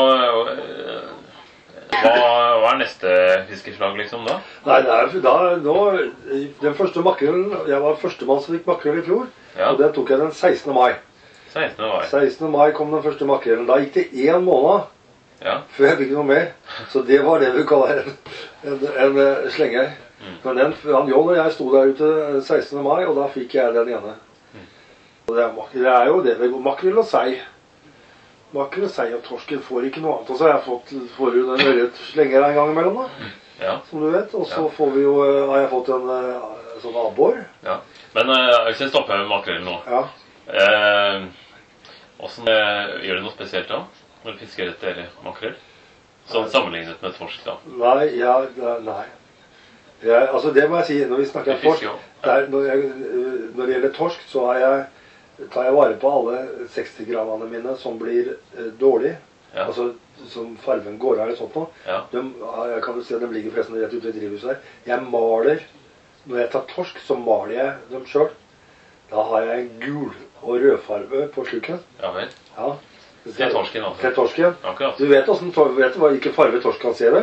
øh, hva, hva er neste fiskeslag liksom da? Nei, det er da, nå, den første makrellen, jeg var første mann som fikk makrell i fjor, ja. Og det tok jeg den sekstende mai. sekstende mai. sekstende mai kom den første makrellen. Da gikk det én måned ja. før jeg fikk noe mer. Så det var det vi kaller en, en, en, en slenger. Mm. Men den, han Jon og jeg sto der ute sekstende mai, og da fikk jeg den ene. Mm. Og det, er, det er jo det vi går makrell og sei. Makrell og sei og torsken får ikke noe annet. Og så har jeg fått får jo den ørret slenger en gang imellom da. Mm. Ja. Som du vet. Og så ja. Får vi jo, har jeg fått en, en sånn abbor. Ja. Men uh, jeg skal stoppe med makrellen nå. Ja. Eh, hvordan, eh, gjør du noe spesielt da, når du fisker etter makrell? Sånn sammenlignet med torsk da? Nei, ja, nei. Jeg, altså det må jeg si, når vi snakker om torsk, der, når, jeg, når det gjelder torsk, så har jeg, tar jeg vare på alle seksti-grammene mine som blir eh, dårlige. Ja. Altså som farven går av eller sånt på. Ja. De, jeg kan jo si at de ligger forresten rett ute ved drivhuset her. Jeg maler, når jeg tar torsk, så maler jeg dem selv. Da har jeg en gul og rødfarve på slukken. Ja vel. Ja. Til torsken altså. Til torsken. Akkurat. Du vet, hvordan, vet hva ikke farve torsk kan se det?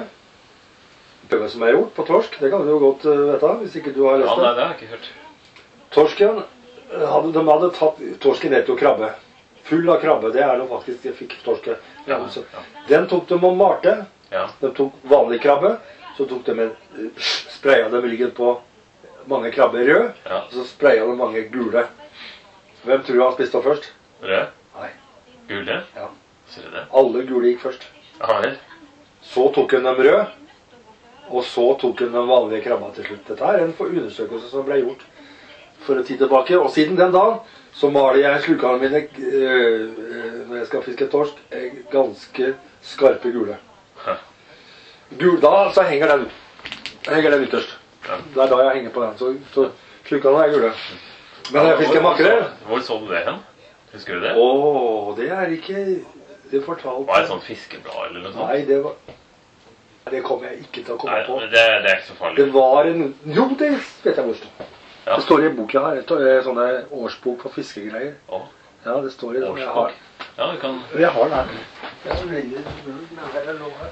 Prøve som er gjort på torsk, det kan du jo godt uh, vite, hvis ikke du har lyst til. Ja, nei, det har jeg ikke hørt. Torsken, hadde, de hadde tatt, torsken etter jo krabbe. Full av krabbe, det er noe faktisk, jeg fikk torske. Ja, ja. Den tok de og malte, Ja. De tok vanlig krabbe, så tok de en, sprayet de ryggen på mange krabber rød, Ja. og så sprayet de mange gule. Hvem tror du han spiste først? Rød? Nei. Gule? Ja. Ser du det? Alle gule gikk først. Ja, vel. Så tok hun dem rød, og så tok hun den vanlige krabba til slutt. Dette er en undersøkelse som ble gjort for en tid tilbake, og siden den dagen så maler jeg slukene mine øh, når jeg skal fiske torsk, ganske skarpe gule. Gul, da så henger den, henger den ytterst. Ja. Det er da jeg henger på den, så, så slukene er gule. Men når jeg fisker makrell... Hvor så du det hen? Husker du det? Åh, det er ikke... Det fortalt... Var det sånn fiskeblad eller noe sånt? Nei, det var... Det kommer jeg ikke til å komme Nei, på. men det, det er ikke så farlig. Det var en... Jo, det vet jeg hvor det står. Ja. Det står i en bok jeg har. Det er sånne årsbok på fiskegreier. Åh. Ja, det står i den jeg Årsbok. har. Ja, vi kan... Jeg har den her. Jeg ringer med her eller noe her.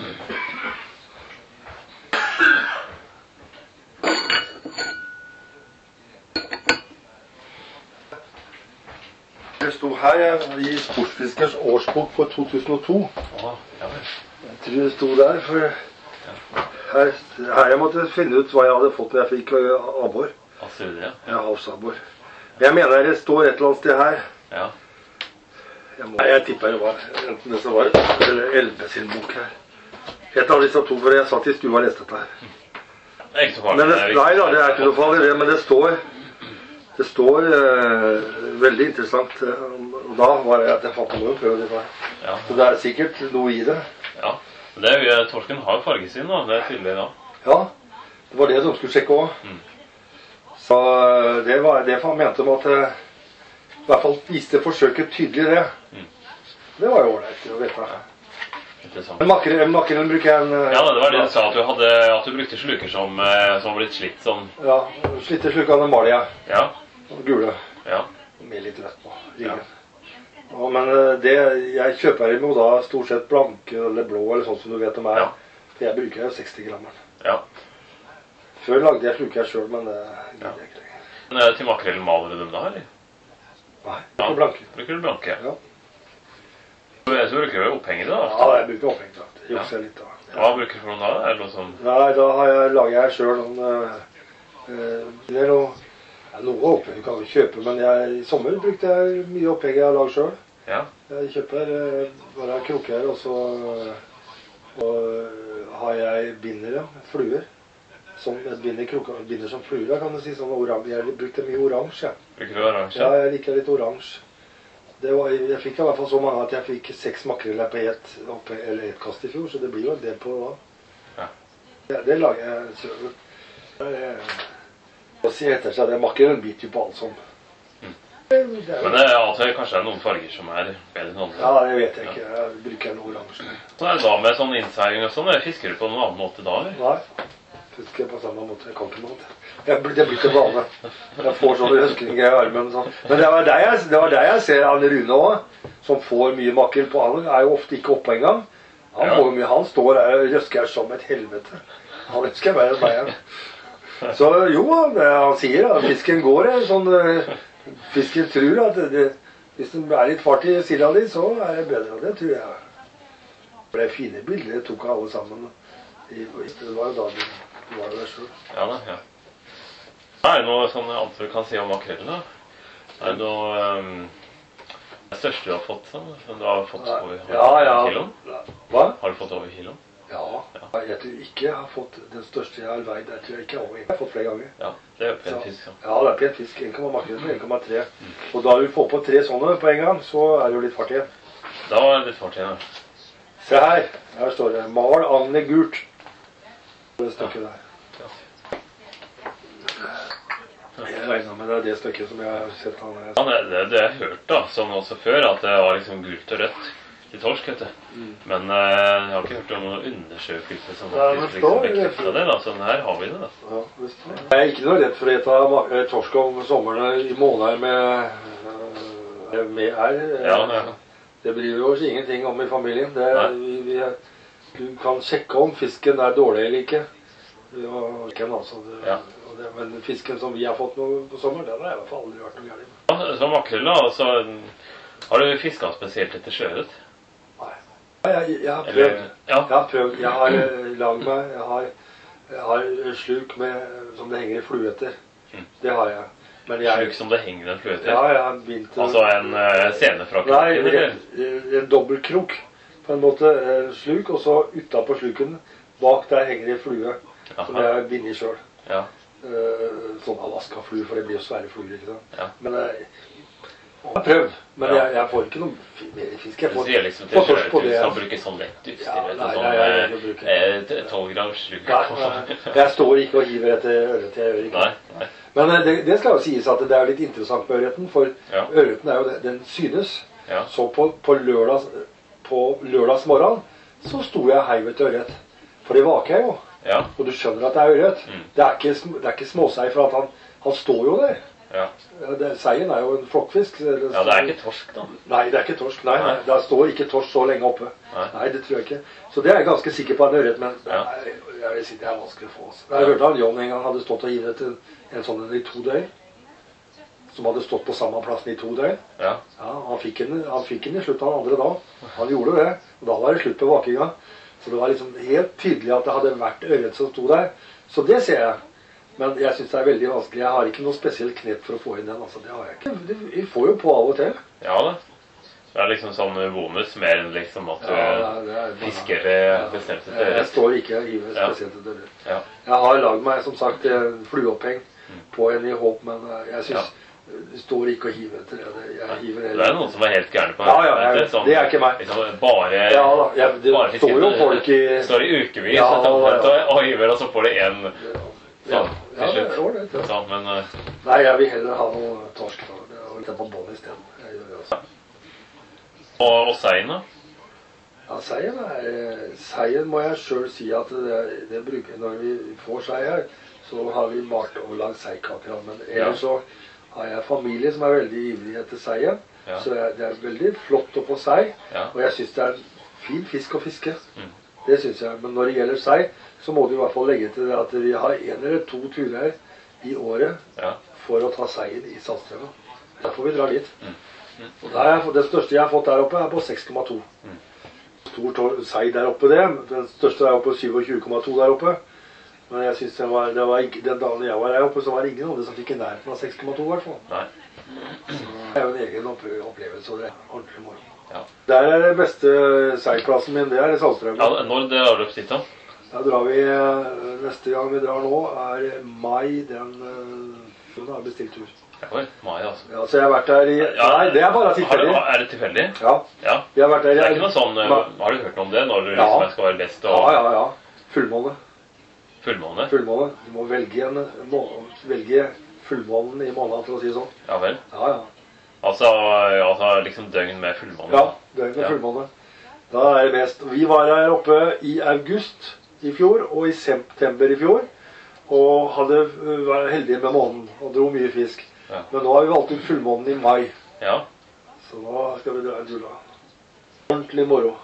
Det sto her i Sportsfiskers årsbok for to tusen og to. Åh, ja vel. Jeg tror det sto der, for her, her jeg måtte finne ut hva jeg hadde fått når jeg fikk abbor. Hva ser du det? Ja, havsabbor. Jeg mener det står et eller annet sted her. Ja. Jeg, må, jeg tipper det var enten det som var eller Elbe sin bok her. Et av disse to, for jeg satt i stua og leste dette her. Det er ikke så farlig. Men det, nei da, det er ikke noe farlig, men det står, det står uh, veldig interessant. Og da var det at jeg fant noe å prøve det for. Ja. Så det er sikkert noe i det. Ja. Det er jo, torsken har fargesyn da, det er tydelig da. Ja, det var det de skulle sjekke også. Mm. Så det var det han mente om at uh, i hvert fall viste forsøket tydelig det. Mm. Det var jo ålreit å vite. Interessant. Men makrellen makrellen bruker jeg en... Uh, Ja, det var det du sa, at du, hadde, at du brukte sluker som, uh, som har blitt slitt sånn. Ja, slitte slukene maler jeg. Ja. Og gule. Ja. Med litt rødt på ryggen. Ja, men det, jeg kjøper dem jo da stort sett blanke eller blå eller sånn som du vet om er. Ja. For jeg bruker jo seksti grammer. Ja. Før lagde jeg sluker jeg selv, men det gidder jeg ikke lenger. Men uh, til makrellen maler du dem da, eller? Nei, Ja. ikke blanke. Bruker du blanke? Ja. Så bruker du opphengig da? Ja, jeg bruker opphengt. Det jukser jeg litt da. Hva bruker du for noen da? Er det noe som... Nei, da har jeg, lager jeg selv noen... Uh, uh, det er noe... Ja, noe oppheng kan vi kjøpe, men jeg, i sommer brukte jeg mye oppheng jeg har laget selv. Ja. Jeg kjøper uh, bare krukker, og så uh, og, uh, har jeg binder, ja, fluer. Som jeg binder, krukker, binder som fluer, kan du si, sånn oransje. Jeg brukte mye oransje. Bruker du oransje? Ja, jeg liker litt oransje. Det var, jeg fikk i hvert fall så mange at jeg fikk seks makreller på et, oppe, eller et kast i fjor, så det blir jo en del på da. Ja. Ja, det lager jeg selv. Og si etter seg, det makrellen biter jo på alt som. Mm. Det er, Men det er altså, kanskje det er noen farger som er bedre enn andre. ja, det vet jeg ikke. Jeg bruker en oransje. Så er det da med sånn innseiling og sånn, fisker du på noen annen måte da, eller? Nei, fisker på samme måte. Jeg kan ikke noe. Jeg blir, det blir til vane. Jeg får sånne røskninger i armen. Sånn. Men det var der jeg, det var der jeg ser han Rune også, som får mye makrell på. Han er jo ofte ikke oppe en gang. Han, Ja. får jo mye, han står der og røsker som et helvete. Han ønsker jeg være meg. Så jo, han, han sier at fisken går. Sånn, fisken tror at det, hvis den er litt fart i silda di, så er det bedre. Det tror jeg. Det ble fine bilder, det tok alle sammen. I, det var jo da du, du var der selv. Ja da, ja. Er det noe sånn annet du kan si om makrellen da? Er det noe um, det største du har fått sånn? Som du har fått over, Ja, ja. kiloen? Hva? Har du fått over kiloen? Ja, jeg tror ikke jeg har fått den største jeg har veid. Jeg tror jeg ikke over. Jeg har fått flere ganger. Ja, det er jo pen Så- fisk, ja. Ja, det er pen fisk. en komma makrell med en komma tre. Og da du får på tre sånne på en gang, så er det jo litt fart igjen. Da var det litt fart igjen, ja. Se her. Her står det mal Anne gult. Det stykket der. Jeg regner med det er det stykket som jeg har sett han er. Ja, det, det, det har jeg hørt da, sånn også før, at det var liksom gult og rødt i torsk, vet du. Men eh, jeg har ikke hørt om noen undersøkelse som Ja, men faktisk står liksom det. bekreftet det da, så her har vi det da. Ja, visst. Jeg er ikke noe redd for å ete ma- eh, torsk om sommeren i måneder med, eh, med R. Ja, ja. Det bryr vi oss ingenting om i familien. Det, Nei. vi, vi, du kan sjekke om fisken er dårlig eller ikke. Ja, ikke en, altså. Det, Ja. og det, men fisken som vi har fått nå på sommeren, den har jeg i hvert fall aldri vært noe gærlig med. Ja, så makrell da, så har du fisket spesielt etter sjøørret? Nei. Jeg, jeg har prøvd. Eller, ja. Jeg har prøvd. Jeg har eh, lagd meg. Jeg har, jeg har sluk med, som det henger i flue etter. Mm. Det har jeg. Men jeg Sluk som det henger en flue til? Ja, jeg har begynt å... Altså en uh, scene fra kroken, Nei, eller? en, en dobbeltkrok. På en måte eh, sluk, og så utenpå sluken, bak der henger det flue. Aha. Som jeg har bindet selv. Ja. Uh, sånn Alaska-flue, for det blir jo svære fluer, ikke sant? Ja. Men jeg, jeg har prøvd, men Ja. jeg, jeg får ikke noe fi- mer fisk. Jeg Du får, sier liksom får til torsk på det. sjøørret, du skal bruke sånn lett utstyr, Ja, vet du, nei, sånn nei, jeg vil bruke- eh, tolv grams sluk. Nei, nei, jeg står ikke og hiver etter ørret. Jeg gjør ikke Nei, det. nei. Men eh, det, det skal jo sies at det er litt interessant med ørreten, for Ja. ørreten er jo, det- den synes. Ja. Så på, på, lørdags, på lørdagsmorgen så sto jeg heiv etter ørret. For det vaker jeg jo. Ja. Og du skjønner at det er ørret. Mm. Det, er ikke sm- det er ikke småsei, for at han, han står jo der. Ja. Ja, det, seien er jo en flokkfisk. eller- Ja, det er ikke torsk, da. Nei, det er ikke torsk. Nei, nei. Nei. Der står ikke torsk så lenge oppe. Nei. Nei, det tror jeg ikke. Så det er jeg ganske sikker på at det er ørret, men det Ja. er, jeg vil si det er vanskelig å få. Altså. Jeg hørte han John en gang hadde stått og givet etter en sånn en i to døgn. Som hadde stått på samme plassen i to døgn. Ja. Ja, han fikk den, han fikk den i slutt av den andre da. Han gjorde det. Og da var det slutt på vakinga. Så det var liksom helt tydelig at det hadde vært ørret som sto der. Så det ser jeg. Men jeg synes det er veldig vanskelig. Jeg har ikke noe spesielt knep for å få inn den. Altså, det har jeg ikke. Det, vi får jo på av og til. Ja da. Det er liksom sånn bonus, mer enn liksom at du Ja, det er- det er bare- fisker ved bestemte Jeg, jeg dører. står ikke og hiver Ja. spesielt etter ørret. Ja. Jeg har lagd meg, som sagt, en flueoppheng på en i håp, men eh, jeg synes det står ikke og hiver etter det. Jeg hiver Det er noen som er helt gærne på Ja, ja, jeg- vet du, sånn, det er ikke meg. Liksom, bare, Ja da, jeg, det bare står jo folk i... står i ukevis Ja, og, ja. og hiver, og så får de en Ja, sånn ja, til det slutt. var det. Ja. Sånn, men uh, Nei, jeg vil heller ha noe torsk for det, og litt på bånd i stedet. Jeg gjør det også. og, og seien, da? Ja, seien er... eh, Seien må jeg selv si at det, det bruker, når vi får sei her, så har vi bart og lagd seikaker. Men ellers så har jeg familie som er veldig ivrig etter seien. Ja. Så jeg, det er veldig flott å få sei, Ja. og jeg synes det er en fin fisk å fiske. Mm. Det synes jeg. Men når det gjelder sei, så må du i hvert fall legge til det at vi har en eller to turer i året Ja. for å ta seien i Saltstraumen. Derfor vi drar dit. Mm. Mm. Og der er, det største jeg har fått der oppe er på seks komma to. Mm. Stor tår- sei der oppe det. Den største er oppe på syvogtjue komma to der oppe. Men jeg synes det var, det var ikke, den dagen jeg var der oppe, så var det ingen andre som fikk i nærheten av seks komma to i hvert fall. Nei. Det er jo en egen opple- opplevelse, og det er ordentlig moro. Ja. Der er det beste seilplassen min, det er i Saltstraumen. Ja, når det har du opp dit, da? Da drar vi, eh, neste gang vi drar nå, er mai den, eh, den har bestilt tur. Ja vel, mai, altså. Ja, så jeg har vært der i, Ja, nei, det er bare Har tilfeldig. det, er det tilfeldig? Ja, Ja. vi har vært der i... Det er ikke noe sånn uh, Ma- Har du hørt noe om det? Når du Ja. liksom skal være best og Ja, ja, ja. Fullmåne. fullmåne? Fullmåne. Du må velge, en, må, velge fullmånen i måneden, for å si det sånn. Ja vel. Ja, ja. Altså, altså liksom døgn med fullmåne? Ja, døgn med Ja. fullmåne. Da er det best. Vi var her oppe i august i fjor, og i september i fjor, og hadde uh, vært heldige med månen, og dro mye fisk. Ja. Men nå har vi valgt ut fullmånen i mai, Ja. så nå skal vi dra en tur da. Ordentlig moro.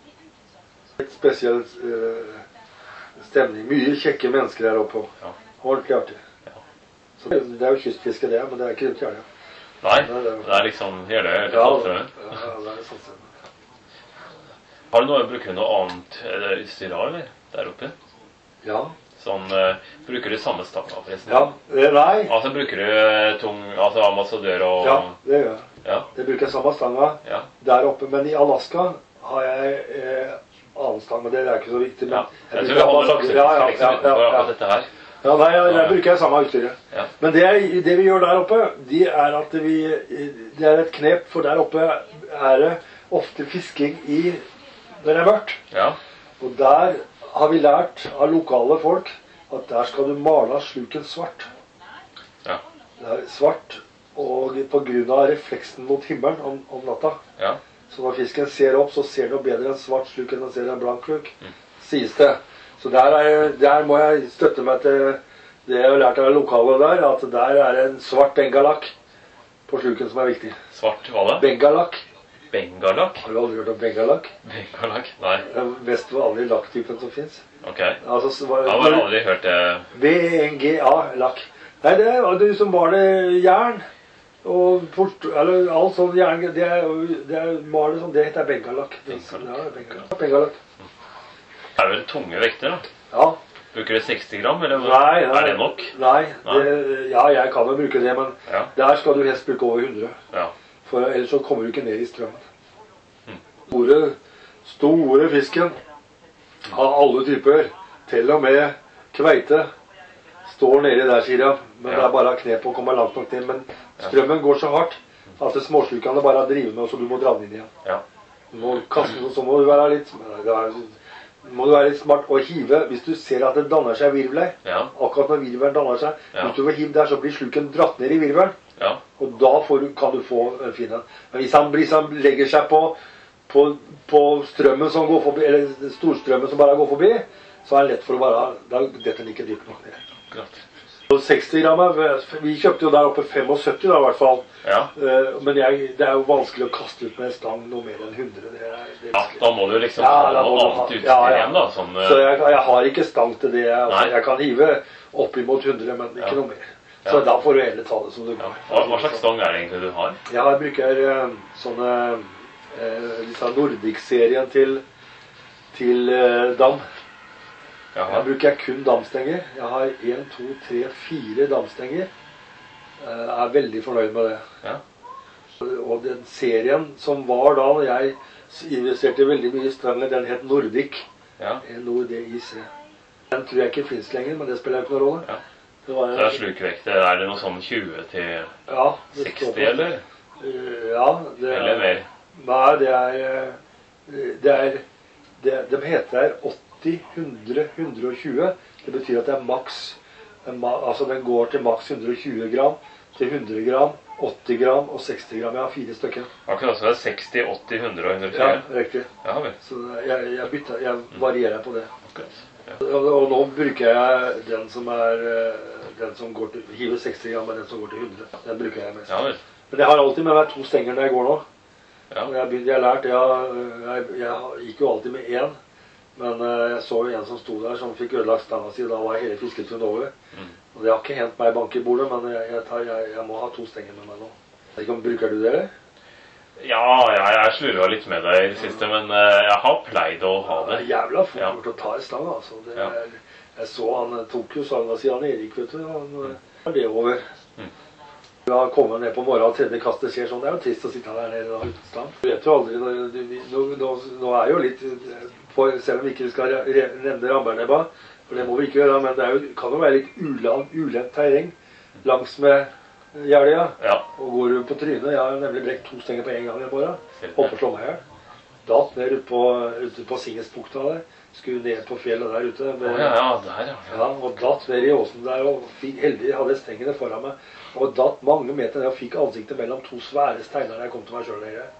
Et spesiell uh, stemning. Mye kjekke mennesker her oppe. Ja. Ordentlig artig. Ja. Så det, det er jo kystfiske det, men det er ikke rundt hjørnet. Nei, Nei, det er- det er liksom hele hele Ja, Saltstraumen. ja, det er sånn sett. Har du noe, bruker du noe annet eh, utstyr da, eller? Der oppe? Ja. Sånn, eh, bruker du samme stanga, forresten? Ja, eh, nei. Altså, bruker du eh, tung, altså ambassadør og... Ja, det gjør jeg. Ja, Det bruker jeg samme stanga ja, der oppe, men i Alaska har jeg eh, annen stang, men det er ikke så viktig. Men ja. Jeg tror bruker vi holder ambassadør- laksen ja, ja, liksom ja, utenfor ja, akkurat ja. dette her. Ja, nei, ja, Ja. der bruker jeg samme utstyret. Ja. Men det, det vi gjør der oppe, det er at vi, det er et knep, for der oppe er det ofte fisking i, når det er mørkt. Ja, Og der har vi lært av lokale folk at der skal du male sluken svart. ja, Det er svart, og på grunn av refleksen mot himmelen om, om natta. ja. Så når fisken ser opp, så ser den jo bedre en svart sluk enn den ser en blank sluk, Mm. sies det. Så der, er, der må jeg støtte meg til det jeg har lært av lokale der, at der er det en svart bengalakk på sluken som er viktig. Svart, hva da? Bengalakk. Bengalakk? Har du aldri hørt om bengalakk? Bengalakk? Nei. Det er mest vanlige lakktypen som finnes. Ok. Altså, så var- Jeg har bare aldri hørt det. B N G A, lakk. Nei, det var du som var det jern. Og port, eller alt sånn jern, det er, det er maler sånn, det heter bengalakk. Ja, bengalakk. bengalakk. Det er vel tunge vekter, da? Ja. Bruker du seksti gram, eller nei, nei, er det nok? Nei, det, ja, jeg kan jo bruke det, men ja. Der skal du helst bruke over hundre. Ja. For ellers så kommer du ikke ned i strømmen. Mm. Store, store fisken av alle typer, til og med kveite, står nede der, sier jeg. Men ja. Det er bare knep å komme langt nok til. Men strømmen går så hardt at det småslukene bare driver med, så du må dra den inn igjen. Ja. Du må kaste den, så må du være litt, må du være litt smart og hive. Hvis du ser at det danner seg virvler, ja. Akkurat når virvelen danner seg, ja. Hvis du får hive der, så blir sluken dratt ned i virvelen. Ja. Og da får du, kan du få en fin en. Men hvis han, hvis han legger seg på, på, på strømmen som går forbi, eller storstrømmen som bare går forbi, så er det lett for å bare, da detter den ikke dypt nok ned. Klart. seksti gram, vi kjøpte jo der oppe femogsytti da i hvert fall. Ja. Uh, men jeg, det er jo vanskelig å kaste ut med en stang noe mer enn hundre. Det er, det er ja, da må du liksom ja, ha noe annet utstyr ja, ja. Igjen da. Sånn, uh... Så jeg, jeg har ikke stang til det. Altså, jeg kan hive opp imot hundre, men ikke ja. Noe mer. Så ja. Da får du heller ta det som du går. Ja. Hva, hva slags stang er det egentlig du har? Jeg bruker uh, sånne uh, disse Nordic-serien til, til uh, dam. Jaha. Jeg bruker kun damstenger. Jeg har en, to, tre, fire damstenger. Jeg er veldig fornøyd med det. Ja. Og den serien som var da, når jeg investerte veldig mye i Stanley, den het Nordic. Ja. N O D I C. Den tror jeg ikke finnes lenger, men det spiller ikke noen rolle. Ja. Det var, så er slukvekter, er det noe sånn tjue til ja, seksti, eller? Ja. Det er, eller mer? Nei, det er, det er det, de heter åtti, hundre, hundre og tjue. Det betyr at det er maks, altså den går til maks hundre og tjue gram, til hundre gram, åtti gram og seksti gram. Jeg har fire stykker. Akkurat så det er seksti, åtti, hundre og hundre og tjue? Ja, riktig. Ja, vel. Så jeg, jeg, bytter, jeg varierer på det. Akkurat. Ja. Og, og nå bruker jeg den som er, den som går til, hiver seksti gram, og den som går til hundre. Den bruker jeg mest. Ja, vel. Men jeg har alltid med meg to stenger når jeg går nå. Ja. Jeg, begynte, jeg, lært, jeg, jeg, jeg gikk jo alltid med én. Men uh, jeg så jo en som sto der som fikk ødelagt stanga si, da var hele fisketuren over. Mm. Og det har ikke hendt meg bank i bordet, men jeg, jeg, tar, jeg, jeg må ha to stenger med meg nå. Jeg vet ikke om bruker du det, eller? Ja, jeg, jeg slurret litt med det i det siste, men uh, jeg har pleid å ha det. Det er jævla fort ja. Å ta i stanga, altså. Det, ja. Jeg så han tok jo stanga si, han Erik, vet du, han var det over. Mm. Jeg har kommet ned på morgenen, tredje kastet skjer sånn, det er jo trist å sitte der nede da, uten stang. Du vet jo aldri, nå, nå, nå er jo litt... For, selv om vi ikke skal nevne Rambernebba, for det må vi ikke gjøre, men det er jo, kan jo være litt uland, ulendt terreng langs med Jeløya. Ja. Og går du på trynet, jeg har nemlig brekt to stenger på en gang i morgen, oppe og slå meg her. Datt ned ute på, ute på Singesbukta der, skulle ned på fjellet der ute. Med, oh, ja, ja, der, ja. Ja, og datt ned i åsen der, og fikk, heldig hadde stengene foran meg. Og datt mange meter ned og fikk ansiktet mellom to svære steiner da jeg kom til meg selv nede.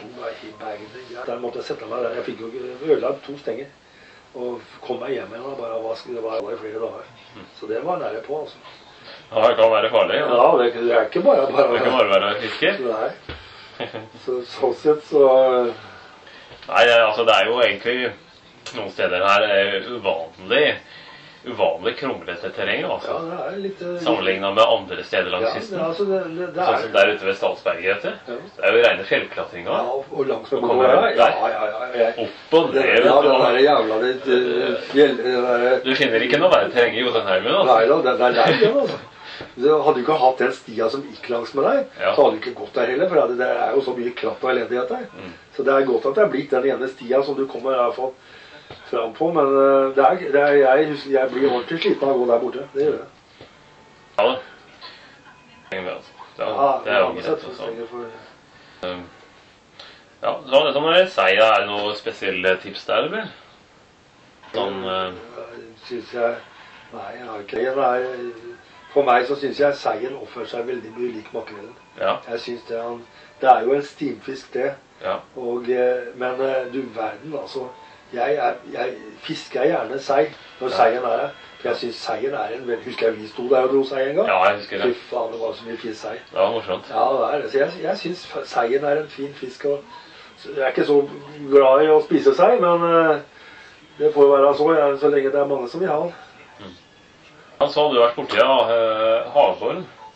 Der måtte jeg sette meg der. Jeg fikk jo ødelagt to stenger. Og kom meg hjem igjen og bare hva skulle det være i flere dager. Så det var nære på, altså. Ja, det kan være farlig. Ja, ja det, det er ikke bare bare. Det kan bare være fisker. Nei. Så sånn sett så... Nei, altså det er jo egentlig noen steder her uvanlig uvanlig krumlete terreng, altså. Ja, det er litt... Uh, sammenlignet med andre steder langs kysten. Ja, altså det, det, det er... Sånn som der ute ved Stadsberget, vet du. Ja. Det er jo rene fjellklatringa. Ja, og langs med Bordet der. Ja, ja, ja. ja. Opp og ned. Ja, den der jævla litt uh, fjell... Der... Du finner ikke noe verre terreng i Jotunheimen, altså. Nei da, det, det er der igjen, altså. Du hadde du ikke hatt den stia som gikk langs med deg, ja. Så hadde du ikke gått der heller, for det er jo så mye kratt og elendighet der. Mm. Så det er godt at det er blitt den ene stia som du kommer i hvert fall fram på, men det er, det er, jeg, husker, jeg blir ordentlig sliten av å gå der borte. Det gjør jeg. Ja, det. Det er, ja, det er jo greit og sånn. Um, ja, så dette med seia, er det noe spesielle tips der, eller? Sånn... Uh... Synes jeg... Nei, jeg har ikke... Det er, for meg så synes jeg seien oppfører seg veldig mye lik makrellen. Ja. Jeg synes det, han, det er jo en stimfisk det. Ja. Og, men du verden, altså... Jeg, er, jeg fisker gjerne sei når seien er her. For jeg synes seien er en veldig... Husker jeg vi sto der og dro sei en gang? Ja, jeg husker det. Fy faen, det var så mye fin sei. Det var morsomt. Ja, det er det. Så jeg, jeg synes seien er en fin fisk. Og, jeg er ikke så glad i å spise sei, men uh, det får være så, jeg, så lenge det er mange som vil ha den. Mm. Han sa du har vært borti av uh, havgården.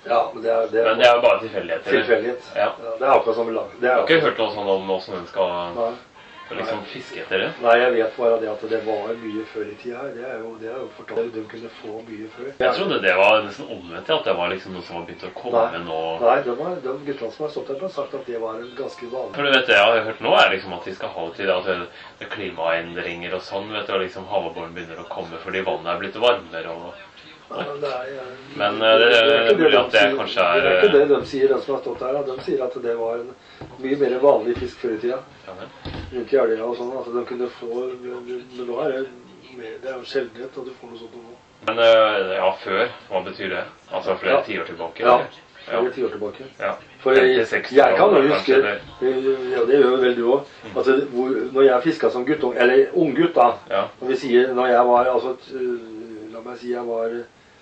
Ja, men det er, det er, men det er jo bare tilfeldigheter. Tilfeldighet. Ja. Ja, det er akkurat som lag. Jeg har ikke hørt noe sånn om hvordan den skal Nei. liksom fiske etter det. Nei, jeg vet bare det at det var mye før i tida her. Det er jo, det er jo fortalt. De kunne få mye før. Jeg trodde det var nesten omvendt, at det var liksom noe som var begynt å komme Nei. nå. Nei, de, var, de guttene som har stått her har sagt at det var en ganske vanlig. For du vet det jeg har hørt nå er liksom at de skal ha til at det er klimaendringer og sånn, vet du, og liksom havabåren begynner å komme fordi vannet er blitt varmere og... Ja, men det er, jeg, Men det, det, det er mulig at det sier, kanskje er... Det er ikke det de sier, de som har stått her. De sier at det var en mye mer vanlig fisk før i tida. Ja, men. Rundt i elga og sånn, at de kunne få... Men nå er det, det er jo sjeldenhet at du får noe sånt nå. Men ja, før, hva betyr det? Altså flere ja. tiår tilbake? Ja, eller? flere tiår tilbake. Ja. For jeg, jeg kan jo huske, ja, det gjør jo vel du også, altså, hvor, når jeg fisket som gutt, eller ung gutt da, ja. når vi sier, når jeg var, altså, la meg si jeg var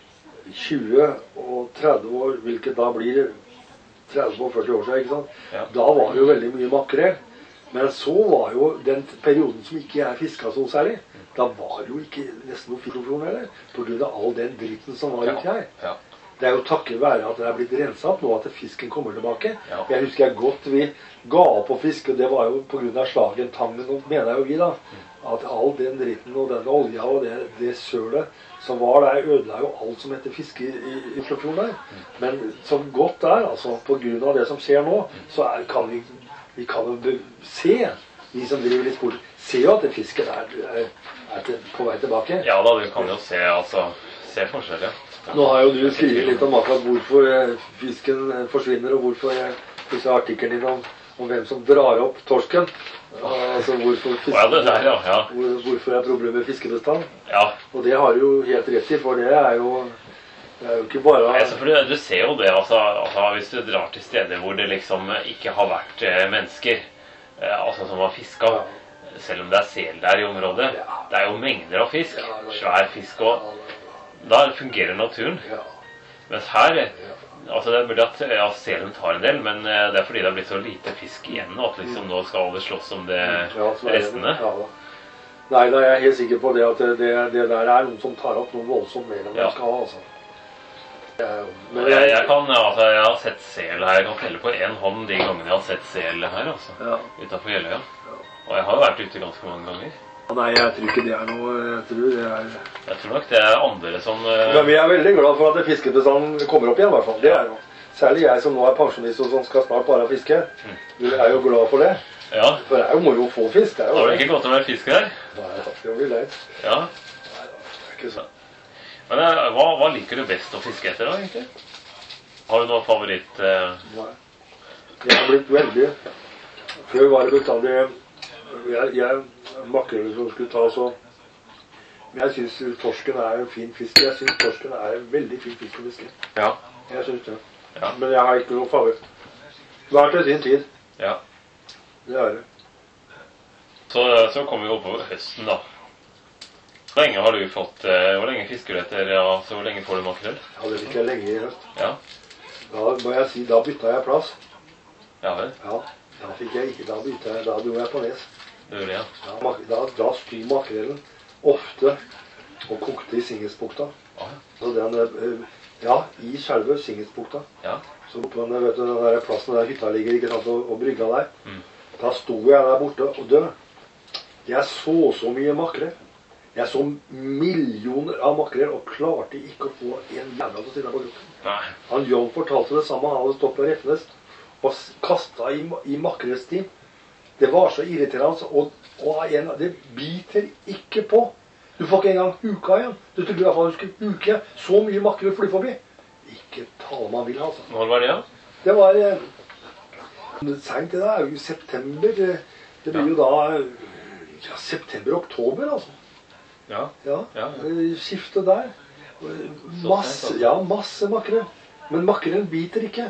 tjue og tretti år, hvilket da blir tretti og førti år siden, ikke sant? Ja. Da var det jo veldig mye makrel. Men så var jo den perioden som ikke jeg fisket så særlig, da var det jo ikke nesten noe fiskeflon heller, på grunn av all den dritten som var ute her. Ja. Det er jo takket være at det er blitt renset opp nå, at fisken kommer tilbake. Ja. Jeg husker jeg godt vi ga opp på fisk, og det var jo på grunn av slagen, tangen, og mener jo vi da, at all den dritten og den olja og det, det sølet som var der, ødela jo alt som heter fiske i, i, i Oslofjorden der. Men som godt er, altså, på grunn av det som skjer nå, så er, kan vi, vi kan jo se, vi som driver litt sport, se jo at fisken er, er, er til, på vei tilbake. Ja da, du kan jo se, altså, se forskjell, ja. Nå har jo du skrevet litt om akkurat hvorfor fisken forsvinner, og hvorfor disse artiklene din om, om hvem som drar opp torsken. Altså hvorfor, fisken, ja, det der, ja, ja. Hvor, hvorfor er problemet med fiskebestand. Ja. Og det har du jo helt rett i, for det er jo, det er jo ikke bare... Nei, for du, du ser jo det, altså, altså, hvis du drar til steder hvor det liksom ikke har vært eh, mennesker, eh, altså som har fisket, ja. Selv om det er sel der i området, ja. Det er jo mengder av fisk, ja, svær fisk og... Da fungerer naturen. Ja. Mens her, altså det er mulig at ja, selen tar en del, men det er fordi det har blitt så lite fisk igjen, at liksom nå skal alle slåss om det ja, restene. Ja. Nei, da er jeg helt sikker på det at det, det der er noen som tar opp noen voldsomt mer enn ja. De skal ha, altså. Men jeg, jeg, kan, altså, jeg har sett sel her, jeg kan telle på en hånd de gangene jeg har sett sel her, altså, ja. Utenfor Jeløya. Og jeg har jo vært ute ganske mange ganger. Nei, jeg tror ikke det er noe, jeg tror det er... Jeg tror nok det er andre som... Uh... Men vi er veldig glad for at fiskebestanden kommer opp igjen, i hvert fall. Det er jo. Særlig jeg som nå er pensjonist og som skal snart bare fiske. Mm. Vi er jo glad for det. Ja. For det er jo moro å få fisk. Det er jo har du ikke godt å være fisk her? Nei, det blir leit. Ja. Nei, det er ikke sånn. Men uh, hva, hva liker du best å fiske etter da, egentlig? Har du noen favoritt... Uh... Nei. Jeg har blitt veldig... Før var det bestandig... Jeg... jeg makrelen som skulle ta så men jeg synes torsken er en fin fisk. Jeg synes torsken er en veldig fin fisk å fiske. Ja. Jeg synes det. Ja. Men jeg har ikke noe favoritt. Hvert til sin tid. Ja. Det er det. Så, så kommer vi opp på høsten da. Hvor lenge har du fått, uh, hvor lenge fisker du etter, ja, så hvor lenge får du makrel? Ja, det fikk jeg lenge i høst. Ja. Da må jeg si, da bytta jeg plass. Ja vel? Ja, da fikk jeg ikke, da bytta jeg, da dro jeg på nes. Det gjør det, ja. Ja, da, da styr makrelen ofte og kokte i Singelsbukta. Ah, ja. Så den, ja, i selve Singelsbukta. Ja. Så på den, vet du, den der plassen der hytta ligger, ikke sant, og, og brygga der. Mm. Da sto jeg der borte og død. Jeg så så mye makrel. Jeg så millioner av makrel og klarte ikke å få en jævla til å sitte på kroppen. Nei. Han John fortalte det samme, han hadde stått på Refnes og kastet i, i makrelstim. Det var så irriterende, og, og en, det biter ikke på. Du får ikke engang huka igjen. Du trodde i hvert fall du skulle huke så mye makrel fly forbi. Ikke tale man vil, altså. Når var det, ja? Det var eh, sent det da, i september. Det, det blir ja. Jo da ja, september-oktober, altså. Ja. Ja, ja, ja. Skiftet der. Masse, ja, masse makrel. Men makrelen biter ikke.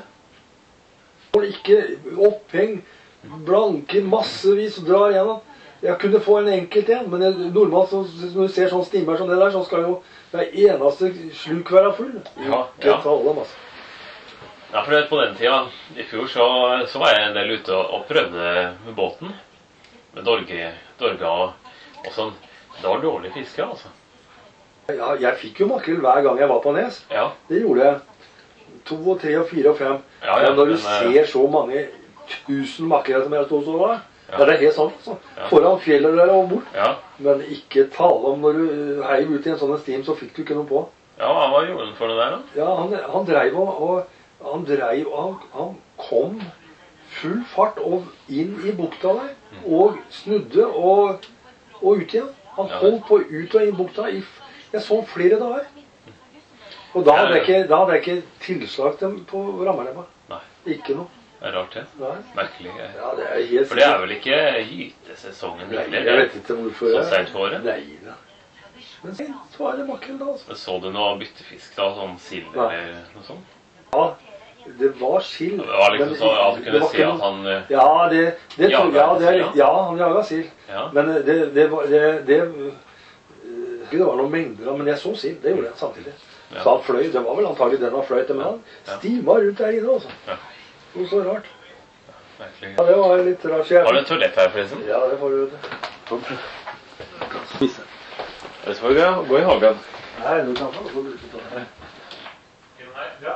Og ikke oppheng. Blanke massevis og drar gjennom. Jeg kunne få en enkelt igjen, men jeg, normalt så, når du ser sånn stimmer som det der, så skal jo hver eneste sluk være full. Ja, ja. Dem, altså. Ja, for på den tida, i fjor, så, så var jeg en del ute og, og prøvde med båten. Med dorge, dorga og, og sånn. Det var dårlig fiske, altså. Ja, jeg fikk jo makrel hver gang jeg var på nes. Ja. Det gjorde jeg. to og tre og fire og fem. Ja, ja, men når du men, ser så mange tusen makker som jeg stod så da, ja. ja, det er helt sant, altså. Ja. Foran fjellet der og bort. Ja. Men ikke tale om når du heiv ut i en sånn stim, så fikk du ikke noe på. Ja, hva gjorde han for noe der da? Ja, han, han dreiv og, og han dreiv og han, han kom full fart og inn i bukta der, mm. og snudde og, og ut igjen. Han ja. holdt på ut og inn i bukta i, jeg så flere dager. Og da hadde jeg ikke, da hadde jeg ikke tilslag dem på rammelemma. Nei. Ikke noe. Det er rart, det. Nei. Merkelig. Ja, det er helt for det er vel ikke gytesesongen heller? Jeg vet ikke hvorfor. Så sent på året? Nei, da. Men så er det makrell da, altså. Så du noe byttefisk da, sånn sild eller noe sånt? Ja, det var sild. Det var liksom så at du kunne se at han... Ja, det, det jaget ja, det er, sild, ja, han jaget sild. Ja. Men det, det var, det, det, det var noen mengder av, men jeg så sild, det gjorde jeg samtidig. Ja. Så han fløy, det var vel antagelig den han fløy til, men han ja. stima rundt der inne, altså. Ja. Noe så rart. Ja, ja, det var litt rart. Jeg... Har du en toalett her, forresten? Ja, det får du. Spise. Eller så får vi gå i hagen. Nei, du kan få bruke det. Ja.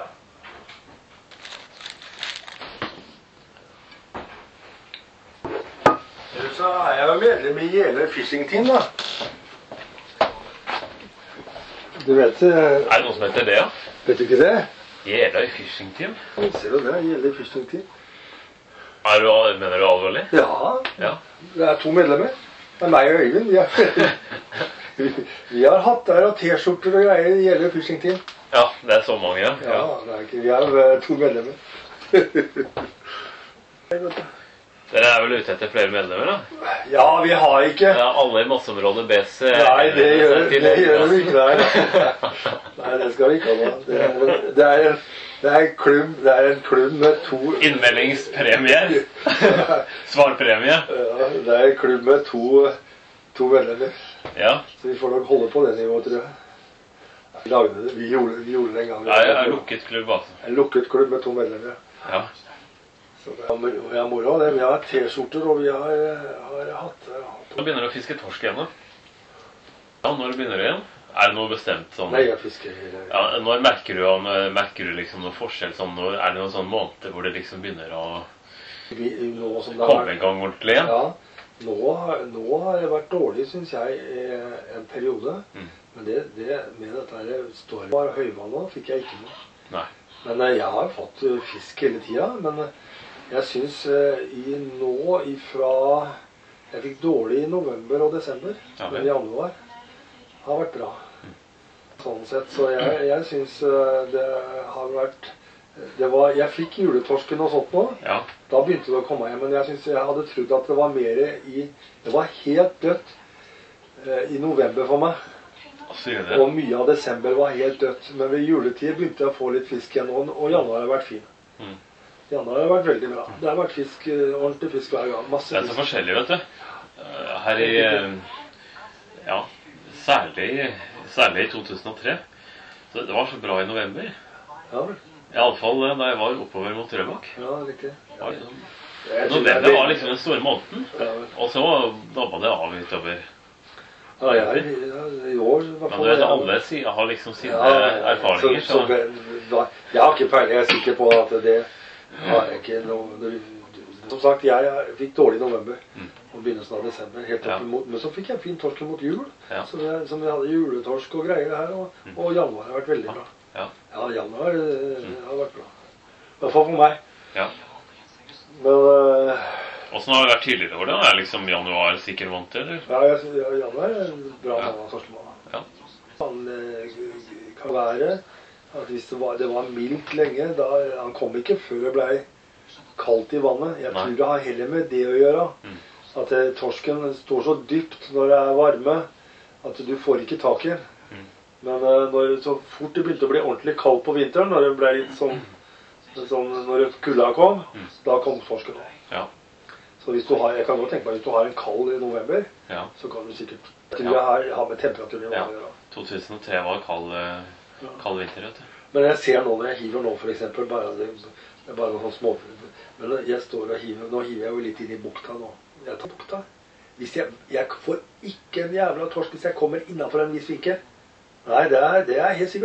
Så er jeg jo medlem i Jeløy Fishing Team, da. Du vet... Er det noe som heter det, ja? Vet du ikke det? Jeløy Fishing Team? Ser du det? Jeløy Fishing Team. Er du, mener du alvorlig? Ja. ja. Det er to medlemmer. Det er meg og Øyvind. Vi har, vi, vi har hatt der og t-skjorter og greier i Jeløy Fishing Team. Ja, det er så mange, ja. Ja, det er ikke, vi er to medlemmer. Dere er vel ute etter flere medlemmer, da? Ja, vi har ikke... Ja, alle i masseområdet B C... Nei, det gjør, det gjør vi ikke der. Nei, det skal vi ikke ha. Det er, det er, en, det er, en, klubb, det er en klubb med to... Innmeldingspremie. Svarpremie. Ja, det er en klubb med to, to medlemmer. Ja. Så vi får nok holde på det nivået, tror jeg. Vi lagde det, vi gjorde, vi gjorde det en gang. Ja, en lukket klubb, altså. En lukket klubb med to medlemmer. Ja. Så det er, vi har moro av det. Vi har t-skjorter, og vi har, har hatt... Nå begynner du å fiske torsk igjen, da. Ja, når begynner du igjen? Er det noe bestemt sånn? Nei, jeg fisker... Ja, når merker du, merker du liksom noe forskjell sånn? Når, er det noen sånne måneder hvor det liksom begynner å vi, nå, komme i gang ordentlig igjen? Ja, nå, nå har det vært dårlig, synes jeg, en periode. Mm. Men det, det med dette her står bare høyvann nå, fikk jeg ikke noe. Nei. Men jeg har fått fisk hele tiden, men... Jeg synes uh, i nå ifra jeg fikk dårlig i november og desember, ja, men i januar har vært bra. Mm. Sånn sett, så jeg, jeg synes uh, det har vært, det var, jeg fikk juletorsken og sånt nå, ja. Da begynte det å komme hjem, men jeg synes jeg hadde trodd at det var mer i, det var helt dødt uh, i november for meg. Og mye av desember var helt dødt, men ved juletid begynte jeg å få litt fisk igjen, og, og januar har vært fin. Mm. Januar har vært veldig bra. Det har vært fisk, ordentlig fisk hver gang. Masse fisk. Det er så forskjellig, vet du. Her i, ja, særlig, særlig i to tusen og tre. Så det var så bra i november. Ja, vel. I alle fall da jeg var oppover mot Røbak. Ja, riktig. Ja, november var liksom den store måneden. Ja, og så dabbet det av utover. Ja, jeg, ja, i år... Men du vet, alle har liksom sine ja, erfaringer. Så, så, jeg har ikke peiling, jeg er sikker på at det... Ja, ikke noe, som sagt, jeg fikk dårlig i november og begynnelsen av desember, helt opp imot, men så fikk jeg fin torsk mot jul, ja. Så det, som vi hadde juletorsk og greier her, og, og januar har vært veldig bra. Ja, ja januar mm. har vært bra. I hvert fall for meg. Ja. Men... Uh, Hvordan har det vært tidligere år da? Er liksom januar sikker måned, eller? Ja, jeg, ja januar er en bra ja. måned, første måned. Ja. Han uh, kan være... At hvis det var, det var mildt lenge, da, han kom ikke før det ble kaldt i vannet. Jeg Nei. tror det har heller med det å gjøre. Mm. At det, torsken står så dypt når det er varme, at du får ikke tak i den. Mm. Men uh, når, så fort det begynte å bli ordentlig kaldt på vinteren, når det ble litt sånn, sånn når kulda kom, mm. da kom torsken. Ja. Så hvis du har, jeg kan godt tenke meg, hvis du har en kald i november, ja. så kan du sikkert, jeg tror det har, har med temperaturen i vannet å gjøre. to tusen og tre var kald... Uh... Kald vinter, vet du. Men jeg ser nå når jeg hiver nå, for eksempel, bare, det, det er bare noen små... Men jeg står og hiver, nå hiver jeg jo litt inn i bukta nå. Jeg tar bukta. Hvis jeg, jeg får ikke en jævla torsk hvis jeg kommer innenfor en viss vinkel. Nei, det er, det er helt sikkert, altså.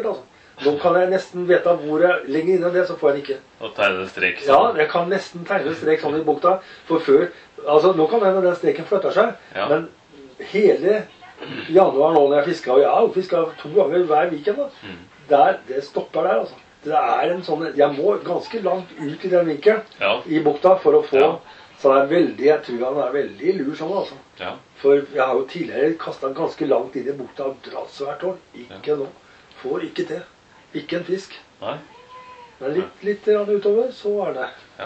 Nå kan jeg nesten vite hvor jeg lenger inne det, så får jeg den ikke. Og tegne strek sånn. Ja, jeg kan nesten tegne strek sånn i bukta. For før, altså nå kan den, den streken flytter seg, ja. Men hele januar nå når jeg fisket, og jeg har fisket to ganger hver weekend da, mm. der, det stopper der altså. Det er en sånn, jeg må ganske langt ut i den vinkelen, ja. I bukta for å få, ja. Så det er veldig, jeg tror han er veldig lur sånn altså. Ja. For jeg har jo tidligere kastet ganske langt inn i bukta og dratt svært år. Ikke ja. Nå. Får ikke til. Ikke en fisk. Nei. Men litt, litt utover, så er det. Ja.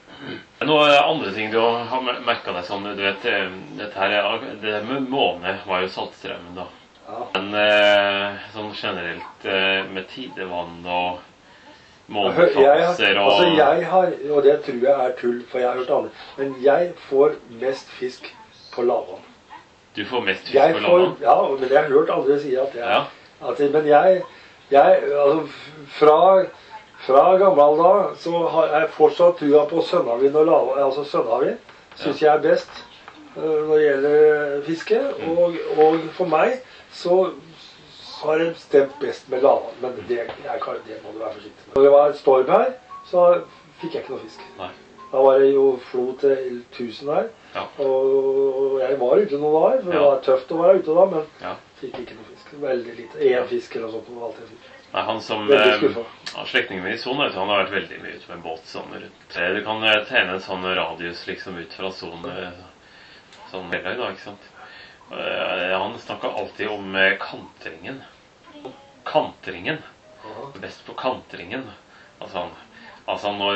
Noen andre ting du har merket deg sånn, du vet, dette her, det med måne var jo Saltstraumen da. Ja. Men sånn generelt med tidevann og månefaser og... Altså jeg har, og det tror jeg er tull, for jeg har hørt andre, men jeg får mest fisk på lavvann. Du får mest fisk jeg på lavvann? Ja, men jeg har hørt andre si at jeg... Ja. At, men jeg, jeg, altså fra, fra gammel da, så har jeg fortsatt trua på Sønnavind og lavvann, altså Sønnavind, synes ja. Jeg er best uh, når det gjelder fiske, mm. og, og for meg så har jeg stemt best med lavvann, men det, jeg kan, det må du være forsiktig med. Når det var storm her, så fikk jeg ikke noe fisk. Nei. Da var det jo flo til tusen her, ja. Og jeg var ute noen år, for ja. Det var tøft å være ute da, men ja. Fikk ikke noe fisk. Veldig lite. En fisk eller sånt, og alt jeg fikk. Nei, han som, eh, slektningen min i Son, han har vært veldig mye ute med båt sånn rundt. Du kan tegne en sånn radius liksom ut fra Son, sånn hele da, ikke sant? Han snakket alltid om kantringen. Kantringen. Best på kantringen. Altså, altså når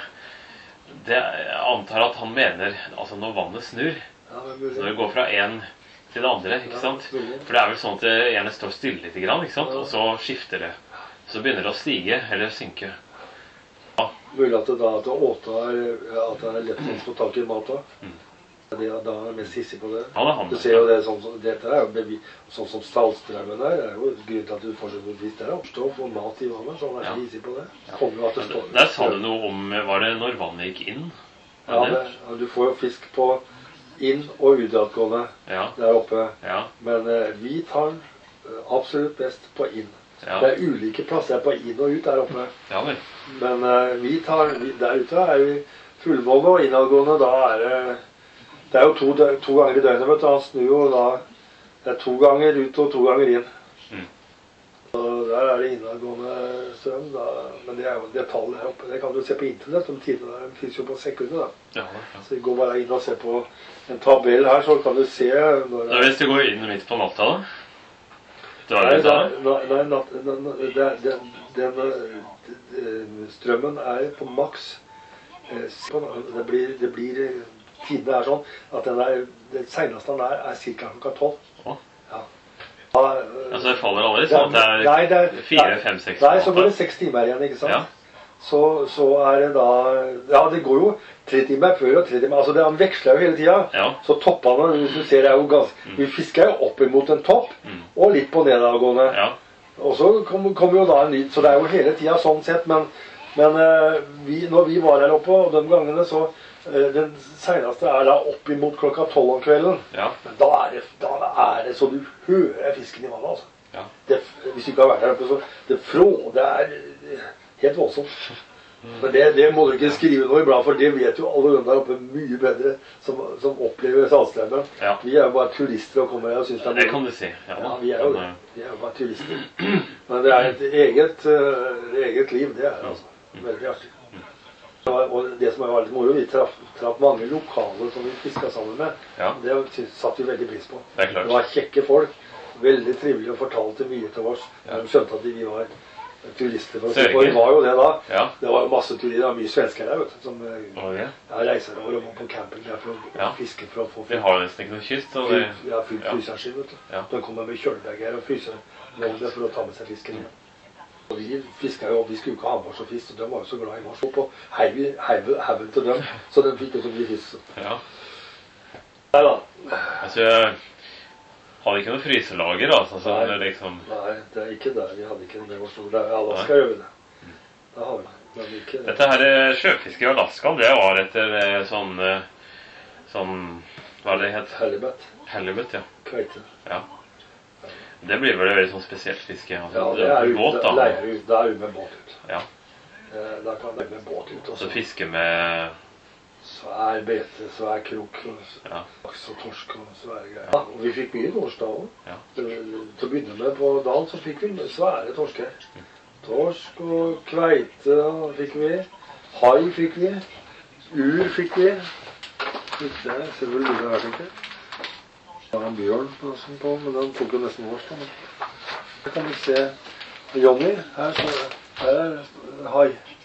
det, jeg antar at han mener altså når vannet snur, når det går fra en til det andre, ikke sant? For det er vel sånn at det ene står stille litt grann, ikke sant? Og så skifter det. Så begynner det å stige eller synke. Ja. Mulig at det da at det åter, at det er lett å få tak i mat da. Mm. Det, da er jeg mest hissig på det. Ja, det er han, du ser jo det sånn som, dette er jo sånn som Saltstraumen der, det er jo grunnen til at du fortsetter å vise det. Stå og få mat i vannet, så han er ja. Hissig på det. Kommer jo at det står. Der sa du noe om, var det når vannet gikk inn? Ja, det, du får jo fisk på inn- og utadgående ja. Der oppe. Ja. Men eh, vi tar absolutt best på inn. Ja. Det er ulike plasser på inn og ut der oppe. Ja, vel. Men eh, vi tar, vi, der ute er vi fullmåne og innadgående, da er det Det er jo to, to ganger i døgnet, vet du. Han snur jo da, det er to ganger ut og to ganger inn. Mm. Og der er det innadgående strøm, da. Men det er jo det tallet her oppe. Det kan du se på internett om tidene der. Det finnes jo på sekundet, da. Ja, ja. Så vi går bare inn og ser på en tabell her, så kan du se når... Da hvis du går inn midt på natta, da? Det var det du sa? Nei, natt, den, den, den strømmen er på maks. Det blir... Det blir tiden er sånn at den er, det seneste den er, er cirka klokka tolv. Oh. Ja. Da, altså det faller aldri sånn at det er, det er fire, fem, seks Nei, så går det seks timer igjen, ikke sant? Ja. Så, så er det da, ja det går jo tre timer før og tre timer, altså det veksler jo hele tiden. Ja. Så toppene, hvis du ser, det er jo ganske, mm. vi fisker jo opp imot en topp, mm. og litt på nedadgående. Ja. Og så kommer kom jo da en ny, så det er jo hele tiden sånn sett, men, men vi, når vi var her oppe, og de gangene så, den seneste er da opp imot klokka tolv om kvelden. Ja. Men da er, det, da er det så du hører fisken i vannet, altså. Ja. Det, hvis du ikke har vært her oppe, så det frå, det er helt voldsomt. Men det, det må du ikke skrive noe i blad, for det vet jo alle der oppe mye bedre som, som opplever Saltstraumen. Ja. Vi er jo bare turister og kommer her og synes det er... Det kan du si. Ja, ja vi, er jo, vi er jo bare turister. Men det er et eget, uh, eget liv, det er altså. Veldig artig. Og det som var litt moro, vi traff, traff mange lokaler som vi fisket sammen med. Ja. Det satt vi veldig pris på. Det er klart. Det var kjekke folk, veldig trivelige og fortalte mye til oss. Ja. De skjønte at vi var turister. For og vi var jo det da. Ja. Det var masse turister, det var mye svensker der, vet du, som oh, ja. Ja, reiser over og var på camping der for å ja. Fiske for å få fisk. Vi har nesten ikke noe kyst. Så det... Ja, fylt ja. Fryseren sin, vet du. Ja. De kommer med kjølberger og fryser noe for å ta med seg fisken. Ja. Og vi fisket jo, vi skulle jo ikke ha mars og fisk, og de var jo så glad i mars. Og på haugen til dem, så de fikk jo så mye fisk. Ja. Nei da. Altså, har vi ikke noe fryselager, altså? Så nei, det liksom... nei, det er ikke der. Vi hadde ikke det. Var stor. Det er Alaska, gjør vi det. Det har vi. Men ikke det. Dette her sjøfiske i Alaska, det var etter sånn, sånn, hva er det het? Halibut. Halibut, ja. Kveite. Ja. Det blir vel veldig sånn spesielt fiske. Altså, ja, det er båt, ut, da. det er ut, det er ut med båt ut. Ja. Eh, Da kan det med båt ut. Så fiske med Svær bete, svær krok, og ja. laks og torsk og svære greier. Ja, og vi fikk mye torsk da også. Ja. Til å begynne med på dagen så fikk vi svære torsker. Torsk og kveite fikk vi. Hai fikk vi. Ur fikk vi. Fikk det, ser vel lille her, tenker jeg. Det var en bjørn på, på, men den tok jo nesten vårs. Her kan vi se Johnny. Her, så, her er hai.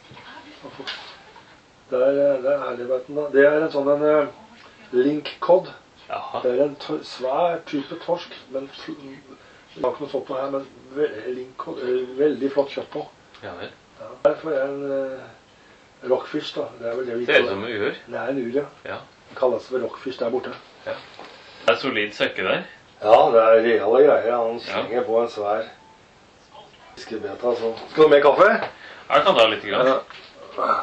Det er, det er herligheten da. Det er en sånn en uh, link-cod. Det er en svær type torsk, men det var ikke noe sånt på her, men link-cod, uh, veldig flott kjøtt på. Ja, vel. Ja, derfor er en uh, rockfish da. Det er vel det vi det er som en ur. Det er en ur, ja. Ja. Det kalles for rockfish der borte. Ja. Det er solid søkke der. Ja, det er reale greier. Han slenger ja. På en svær fiskebeta. Så. Skal du ha mer kaffe? Ja, jeg kan ta litt grann. Ja.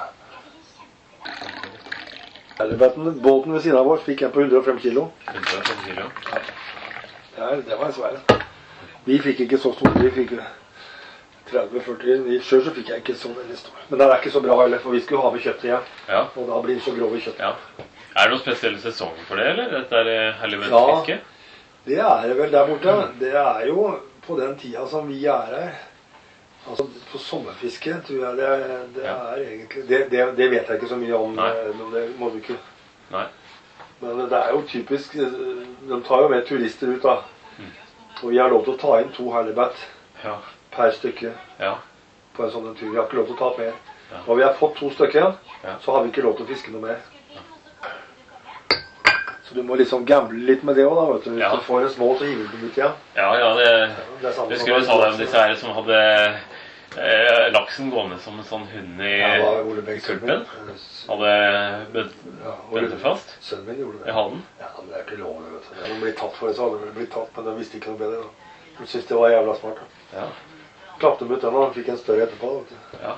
Båten ved siden av oss fikk jeg på hundre og fem kilo. hundre og fem kilo? Ja, det var en svær. Vi fikk ikke så stor, vi fikk tretti til førti. Selv så fikk jeg ikke så veldig stor. Men det er ikke så bra heller, for vi skulle ha med kjøttet igjen. Ja. Og da blir det så grov i kjøttet. Ja. Er det noen spesielle sesonger for det, eller? Dette er helligvetfiske? Ja, det er det vel der borte. Det er jo på den tida som vi er her. Altså, på sommerfiske, tror jeg det, det ja. Er egentlig... Det, det, det vet jeg ikke så mye om, men det må du ikke. Nei. Men det er jo typisk, de tar jo med turister ut da. Mm. Og vi har lov til å ta inn to halibut ja. Per stykke ja. På en sånn en tur. Vi har ikke lov til å ta mer. Ja. Og vi har fått to stykker, ja. Så har vi ikke lov til å fiske noe mer. Ja. Så du må liksom gamble litt med det også da, vet du. Hvis ja. Du får en små, så hiver du dem ut igjen. Ja, ja, det... det jeg skulle sa det om disse her som hadde... Eh, laksen gående som en sånn hund i ja, kulpen. Hadde bundet fast sønnen min gjorde det. I halen. Ja, men det er ikke lov, vet du. De ble tatt for det, så hadde de blitt tatt, men de visste ikke noe bedre. Da. De syntes det var jævla smart. Da. Ja. Klappte dem ut den, og han fikk en større etterpå. Vet du. Ja.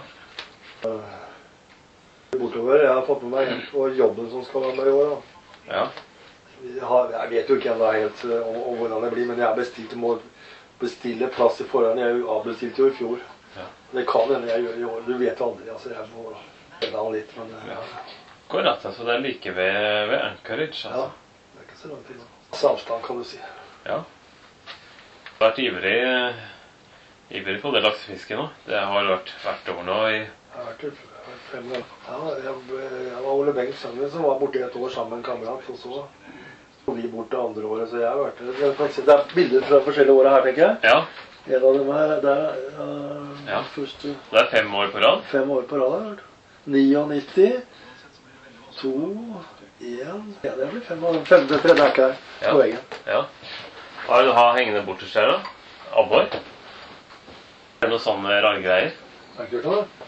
Uh, bortover, jeg har fått med meg hjem på jobben som skal være med i år. Da. Ja. Jeg, har, jeg vet jo ikke enda helt uh, om, om hvordan det blir, men jeg har bestilt, må bestille plass i forhånd. Jeg avbestilte jo i fjor. Ja. Det kan hende jeg gjør i år, du vet aldri, altså jeg må gjøre han litt, men... Ja. Akkurat, altså det er like ved, ved Anchorage, altså. Ja, det er ikke så langt inn. Samstand kan du si. Ja. Du har vært ivrig, ivrig på det laksefiske nå. Det har vært hvert år nå i... Jeg har vært, vært fem år. Ja, jeg, jeg var Ole Bengt sønnen som var borte et år sammen med en kamerat, og så kom vi bort det andre året, så jeg har vært der. Det er bilder fra forskjellige året her, tenker jeg. Ja. En av dem her, det er uh, ja. Første, det er fem år på rad? Fem år på rad, har nittini, to, én... Ja, det blir fem år. Femte, tredje er ikke her, ja. På veggen. Ja. Hva er det du har hengende bortest her da? Abbor? Er det noen sånne rare greier? Er det ikke det?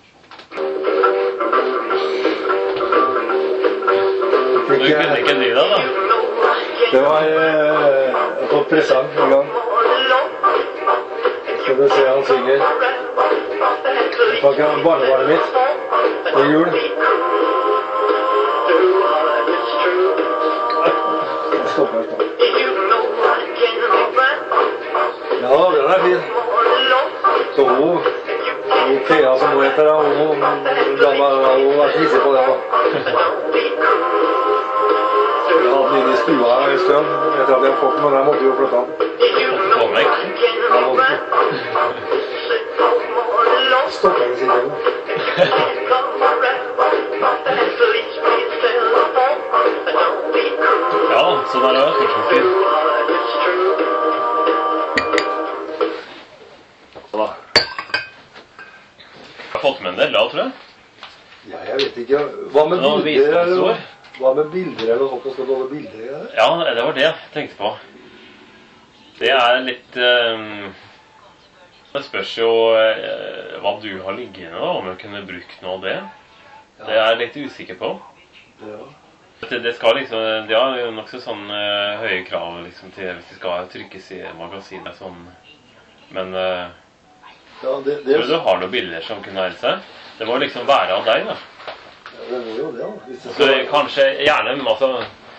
Du kunne ikke drive deg da? Det var uh, jeg fått presang en gang. Skal du se han synger. Jeg tar ikke barnebarnet mitt på jul. Jeg stopper her snart. Ja, den er fin. Så hun, hun Thea som hun heter, hun har vært hissig på det da. Jeg har hatt den inne i stua en stund. Jeg tror at jeg har fått den, men jeg måtte jo flytte den. Få den vekk. Ja, måtte den. Stopper jeg sin del. Ja, så der er det fortsatt. Hva? Jeg har fått med en del da, tror jeg. Ja, jeg vet ikke. Hva med bilder eller? Hva med bilder eller noe sånt? Skal du holde bilder i det? Ja, det var det jeg tenkte på. Det er litt... Um, det spørs jo uh, hva du har liggende da, om jeg kunne brukt noe av det. Ja. Det er jeg litt usikker på. Ja. Det, det skal liksom... Det har nok så sånn uh, høye krav liksom, til hvis det skal trykkes i magasinet sånn. Men... Uh, ja, det, det tror du du har noen bilder som kunne egne seg? Det må liksom være av deg da. Ja, det må jo det, da. Så kanskje gjerne, altså,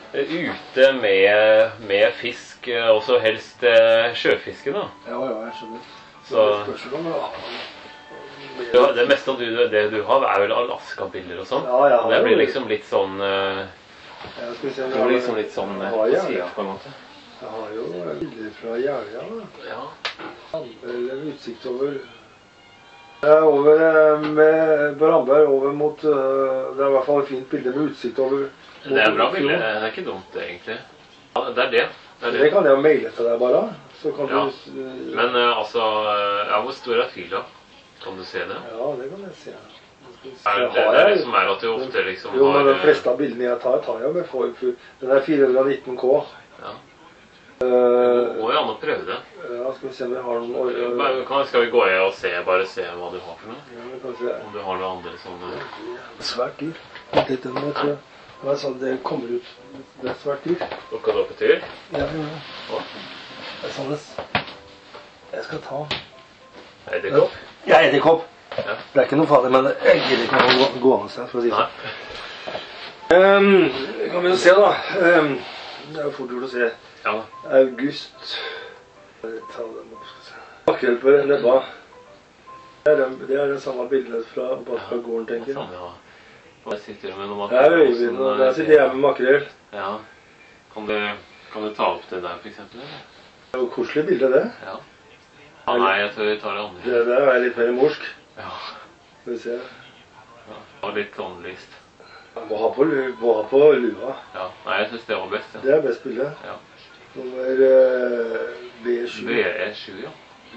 ute med, med fisk, også helst eh, sjøfiske, da. Ja, ja, jeg skjønner. Så spørsmål, ja. Ja, det meste av du, det du har, er vel Alaska-bilder og sånn. Ja, jeg har det blir jo- liksom litt sånn uh, Jeg skal se, Det blir liksom litt sånn Jeg eh, har på gjerne. siden, på en måte. Jeg har jo bilder fra Jeløya, da. Ja. Eller utsikt over Det er over eh, med Brandberg over mot eh, Det er i hvert fall et fint bilde med utsikt over mot Det er bra fjorden. bilde. Det er ikke dumt, egentlig. Ja, det er det. Det er Det det. kan jeg jo maile til deg bare. Så kan Ja. du eh, Men eh, altså eh, Ja, hvor stor er fila? Kan du se det? Ja, det kan jeg se. Er det Det har det jeg. som er at du ofte liksom Jo, men har de fleste av bildene jeg tar, tar jeg med for, for den er fire hundre og nitten K. Ja. Uh, Det må jo an å prøve det. ja, skal vi se om vi har noen uh, Bare- kan- Skal vi gå i og se, bare se hva du har for noe? ja, vi kan se. Om du har noe andre sånne Svært dyr. Litt den, jeg tror. Det er sånn det kommer ut. Det er svært dyr. Dukka det opp et dyr? Ja, ja. Å, Det er sånn det Jeg skal ta edderkopp? Ja, edderkopp. Ja. Det er ikke noe farlig, men jeg gidder ikke å gå- gå an seg, for å si det Nei. sånn. Um, kan vi jo se, da. Um, det er jo fort gjort å se. Ja. August Ta den opp, skal vi se. Makrell på Lebba. Det er, den, det er den samme bildet fra bak fra gården, tenker jeg. Sånn, ja. Og der sitter du med noe Det er Øyvind, og der sitter jeg med makrell. Ja. Kan du, kan du ta opp det der, for eksempel? eller? Det er jo koselig bilde, det. Ja. Ja, nei, jeg tror vi tar det andre. Det der er litt mer morsk. Ja. Skal vi se. Ja. Og litt sånn lyst. Må ha på, lu- må ha på lua. Ja. Nei, jeg synes det var best. Ja. Det er best bilde. Ja. Nummer uh, B sju. B E sju, ja.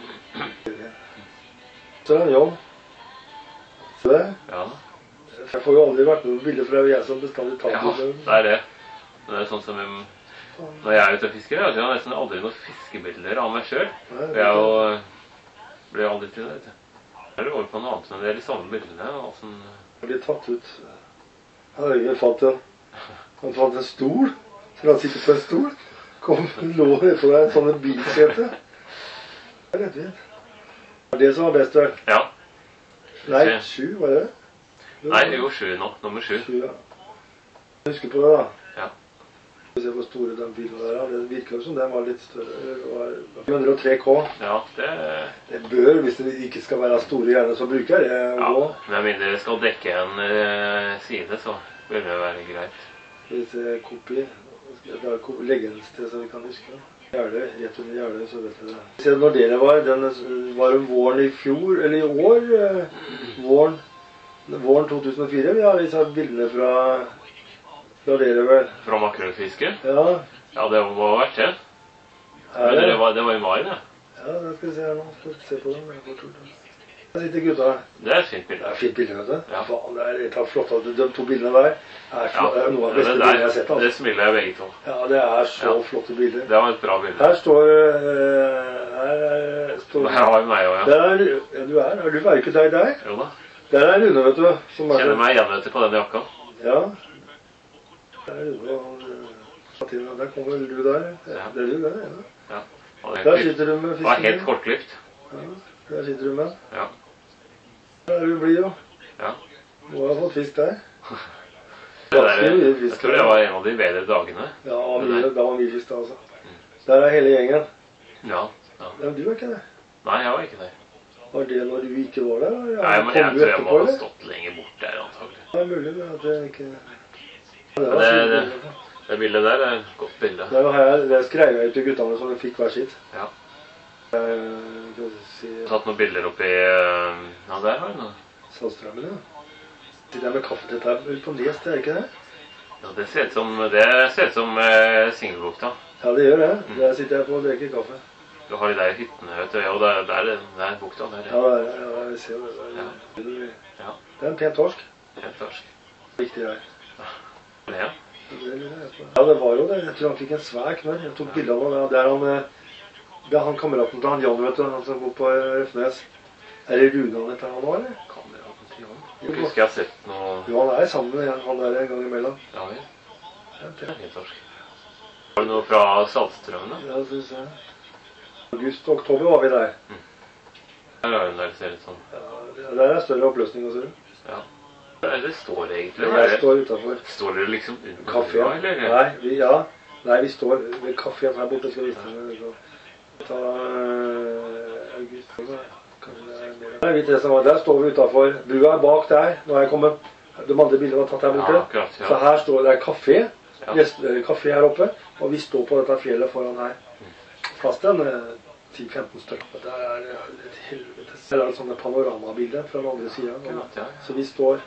Så er det John. Se det. Ja. Jeg får jo aldri vært noen bilder fra jeg som bestandig tar Ja, bilder. det er det. Men det er sånn som um, når jeg er ute og fisker, jeg har nesten aldri noen fiskebilder av meg selv. Nei, For jeg jo, blir aldri til det, vet du. Jeg er over på noe annet, men det er de samme bildene. Og sånn, Det blir tatt ut. Øyvind fant en, han fant en stol. Så han sitter på en stol. Kom, lå på deg en sånn bilsete. Det er rett fint. Det var det som var best, vel? ja. Nei, sju, var det? Nei, jo, sju nå. Nummer sju. Sju, ja. Husker på det, da. Ja. Se hvor store den bilen der er. Det virker jo som den var litt større. Det var fire hundre og tre K. Ja, det Det bør, hvis det ikke skal være store hjerne, så bruker jeg det. ja. Og Med mindre det skal dekke en eh, side, så vil det være greit. hvis jeg kopi, da ko- legge den et sted så vi kan huske det. Gjerde, rett under Gjerde, så vet jeg det. Se når dere var, den var om våren i fjor, eller i år, eh, våren, våren to tusen og fire. Vi har disse bildene fra, fra dere vel. Fra makrellfiske? Ja, Ja, det må ha vært det. er Men det? det var, det var i mai, det. Ja, da skal vi se her nå. Skal vi se på dem. Jeg får tro det. Der sitter gutta. Det er et fint Det bilde. er fint bilde, vet du. Ja. Faen, det er et av flotte. De to bildene der er, Ja, flott, det er noe av det, det beste der, bildene jeg har sett. det Altså. smiler jeg begge to. Ja, det er så Ja. flotte bilder. Det var et bra bilde. Her står øh, Her er, står Her har vi meg òg, ja. Der er, ja, du er, er du er ikke deg der? Jo da. Der er Rune, vet du. Som er, Kjenner meg igjen vet du, på den jakka. Ja. Der er Rune. Og, øh, der kommer vel du der. Ja. Det er du der, ja. Ja. Og det Der var helt- sitter du med det var helt fisken. kortklipt. Ja, der sitter du med. Ja. Der er du blid, jo. Ja. Må ha fått fisk der. Det der, jeg tror det var en av de bedre dagene. Ja, det var mye, det var mye fisk da, altså. Der er hele gjengen. Ja. ja. Ja, du er ikke det. Nei, jeg var ikke der. Var det når du ikke var der? Ja, Nei, men kom jeg du tror jeg etterpå, må ha eller? stått lenger bort der, antagelig. Det er mulig det, at jeg ikke... Ja, det Men var det, fint det, bilde. det bildet der er et godt bilde. Der har jeg, det skrev jeg ut til guttene så de fikk hver sitt. Ja. Jeg kan si Tatt noen bilder oppi eh, Ja, der har jeg noe. Sandstrømmen, ja. Sitter jeg med kaffetett her ute på Nes, det er ikke det? Ja, det ser ut som, det ser ut som eh, Singelbukta. Ja, det gjør det. Mm. Der sitter jeg på og drikker kaffe. Du har de der hyttene, vet du. Ja, og der, der, der er bukta. Der, Ja, ja. der, ja, jeg ser det. Der. Ja. Ja, Det er en pen torsk. helt fersk. Viktig her. Det, ja. Ja, det var jo det. Jeg tror han fikk en svær knør. Jeg tok bilde av ham. Det er han, eh, det er han kameraten til han Jan, vet du. Han som bor på Røfnes. Er det Rune han heter han nå, eller? Kameraten til Jan. Jeg husker jeg har sett noe. Jo, han er sammen med han der en gang imellom. Ja, vel. Ja, Det er helt fersk. Har du noe fra Saltstrømmen, da? Ja, synes jeg. August og oktober var vi der. Her har den der, ser ut som. Ja, der er større oppløsning også. Ja. Hva er det står egentlig? Jeg står utenfor. Står dere liksom under Kaffen? eller? Nei, vi, ja. Nei, vi står ved kaffen her borte. Skal vi vise ta uh, august. Kanskje det er mer. Nei, vi tre som var der, står vi utenfor. Brua er bak der. Nå har jeg kommet. De andre bildene var tatt her borte. Ja, akkurat, ja. Så her står det kafé. Ja. Kafé her oppe. Og vi står på dette fjellet foran her. Plass til en ti femten stykker. Det er et helvete. Det er et sånne panoramabilder fra den andre siden. Ja. Så vi står...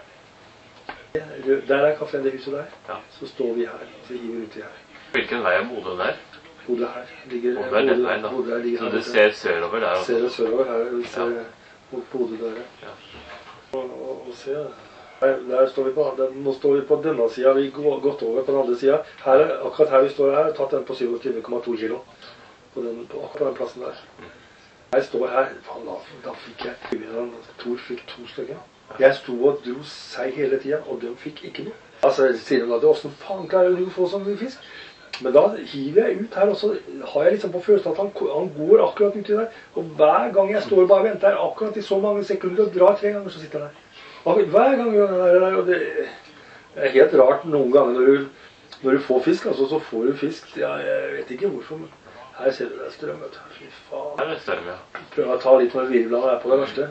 Der er kaffen, det huset der. Ja. Så står vi her. Så hiver vi uti her. Hvilken vei er Bodø der? Bodø her. Ligger, Bodø er den veien da. Bodø ligger så her, du ser sørover der også? Ser sørover her. Vi ser ja. mot Bodø der. Ja. Og, og, og se. Der, der står vi på. Der, nå står vi på denne siden. Vi har gått over på den andre siden. Her, akkurat her vi står her, tatt den på syttiåtte komma to kilo. På den, på, akkurat på den plassen der. Jeg står her. Faen, da, da fikk jeg Tor fikk to stykker. Jeg sto og dro seg hele tiden, og de fikk ikke noe. Altså, sier de da, hvordan faen klarer du å få sånn fisk? Men da hiver jeg ut her, og så har jeg liksom på følelsen at han, han går akkurat uti der. Og hver gang jeg står og bare venter her, akkurat i så mange sekunder, og drar tre ganger, så sitter han der. Og hver gang gjør han det der, og det er helt rart noen ganger når du, når du får fisk, altså så får du fisk. Ja, jeg vet ikke hvorfor, men her ser du det er strøm, vet du. Fy faen. Her er strøm, ja. Prøver å ta litt med virvlene her på det verste.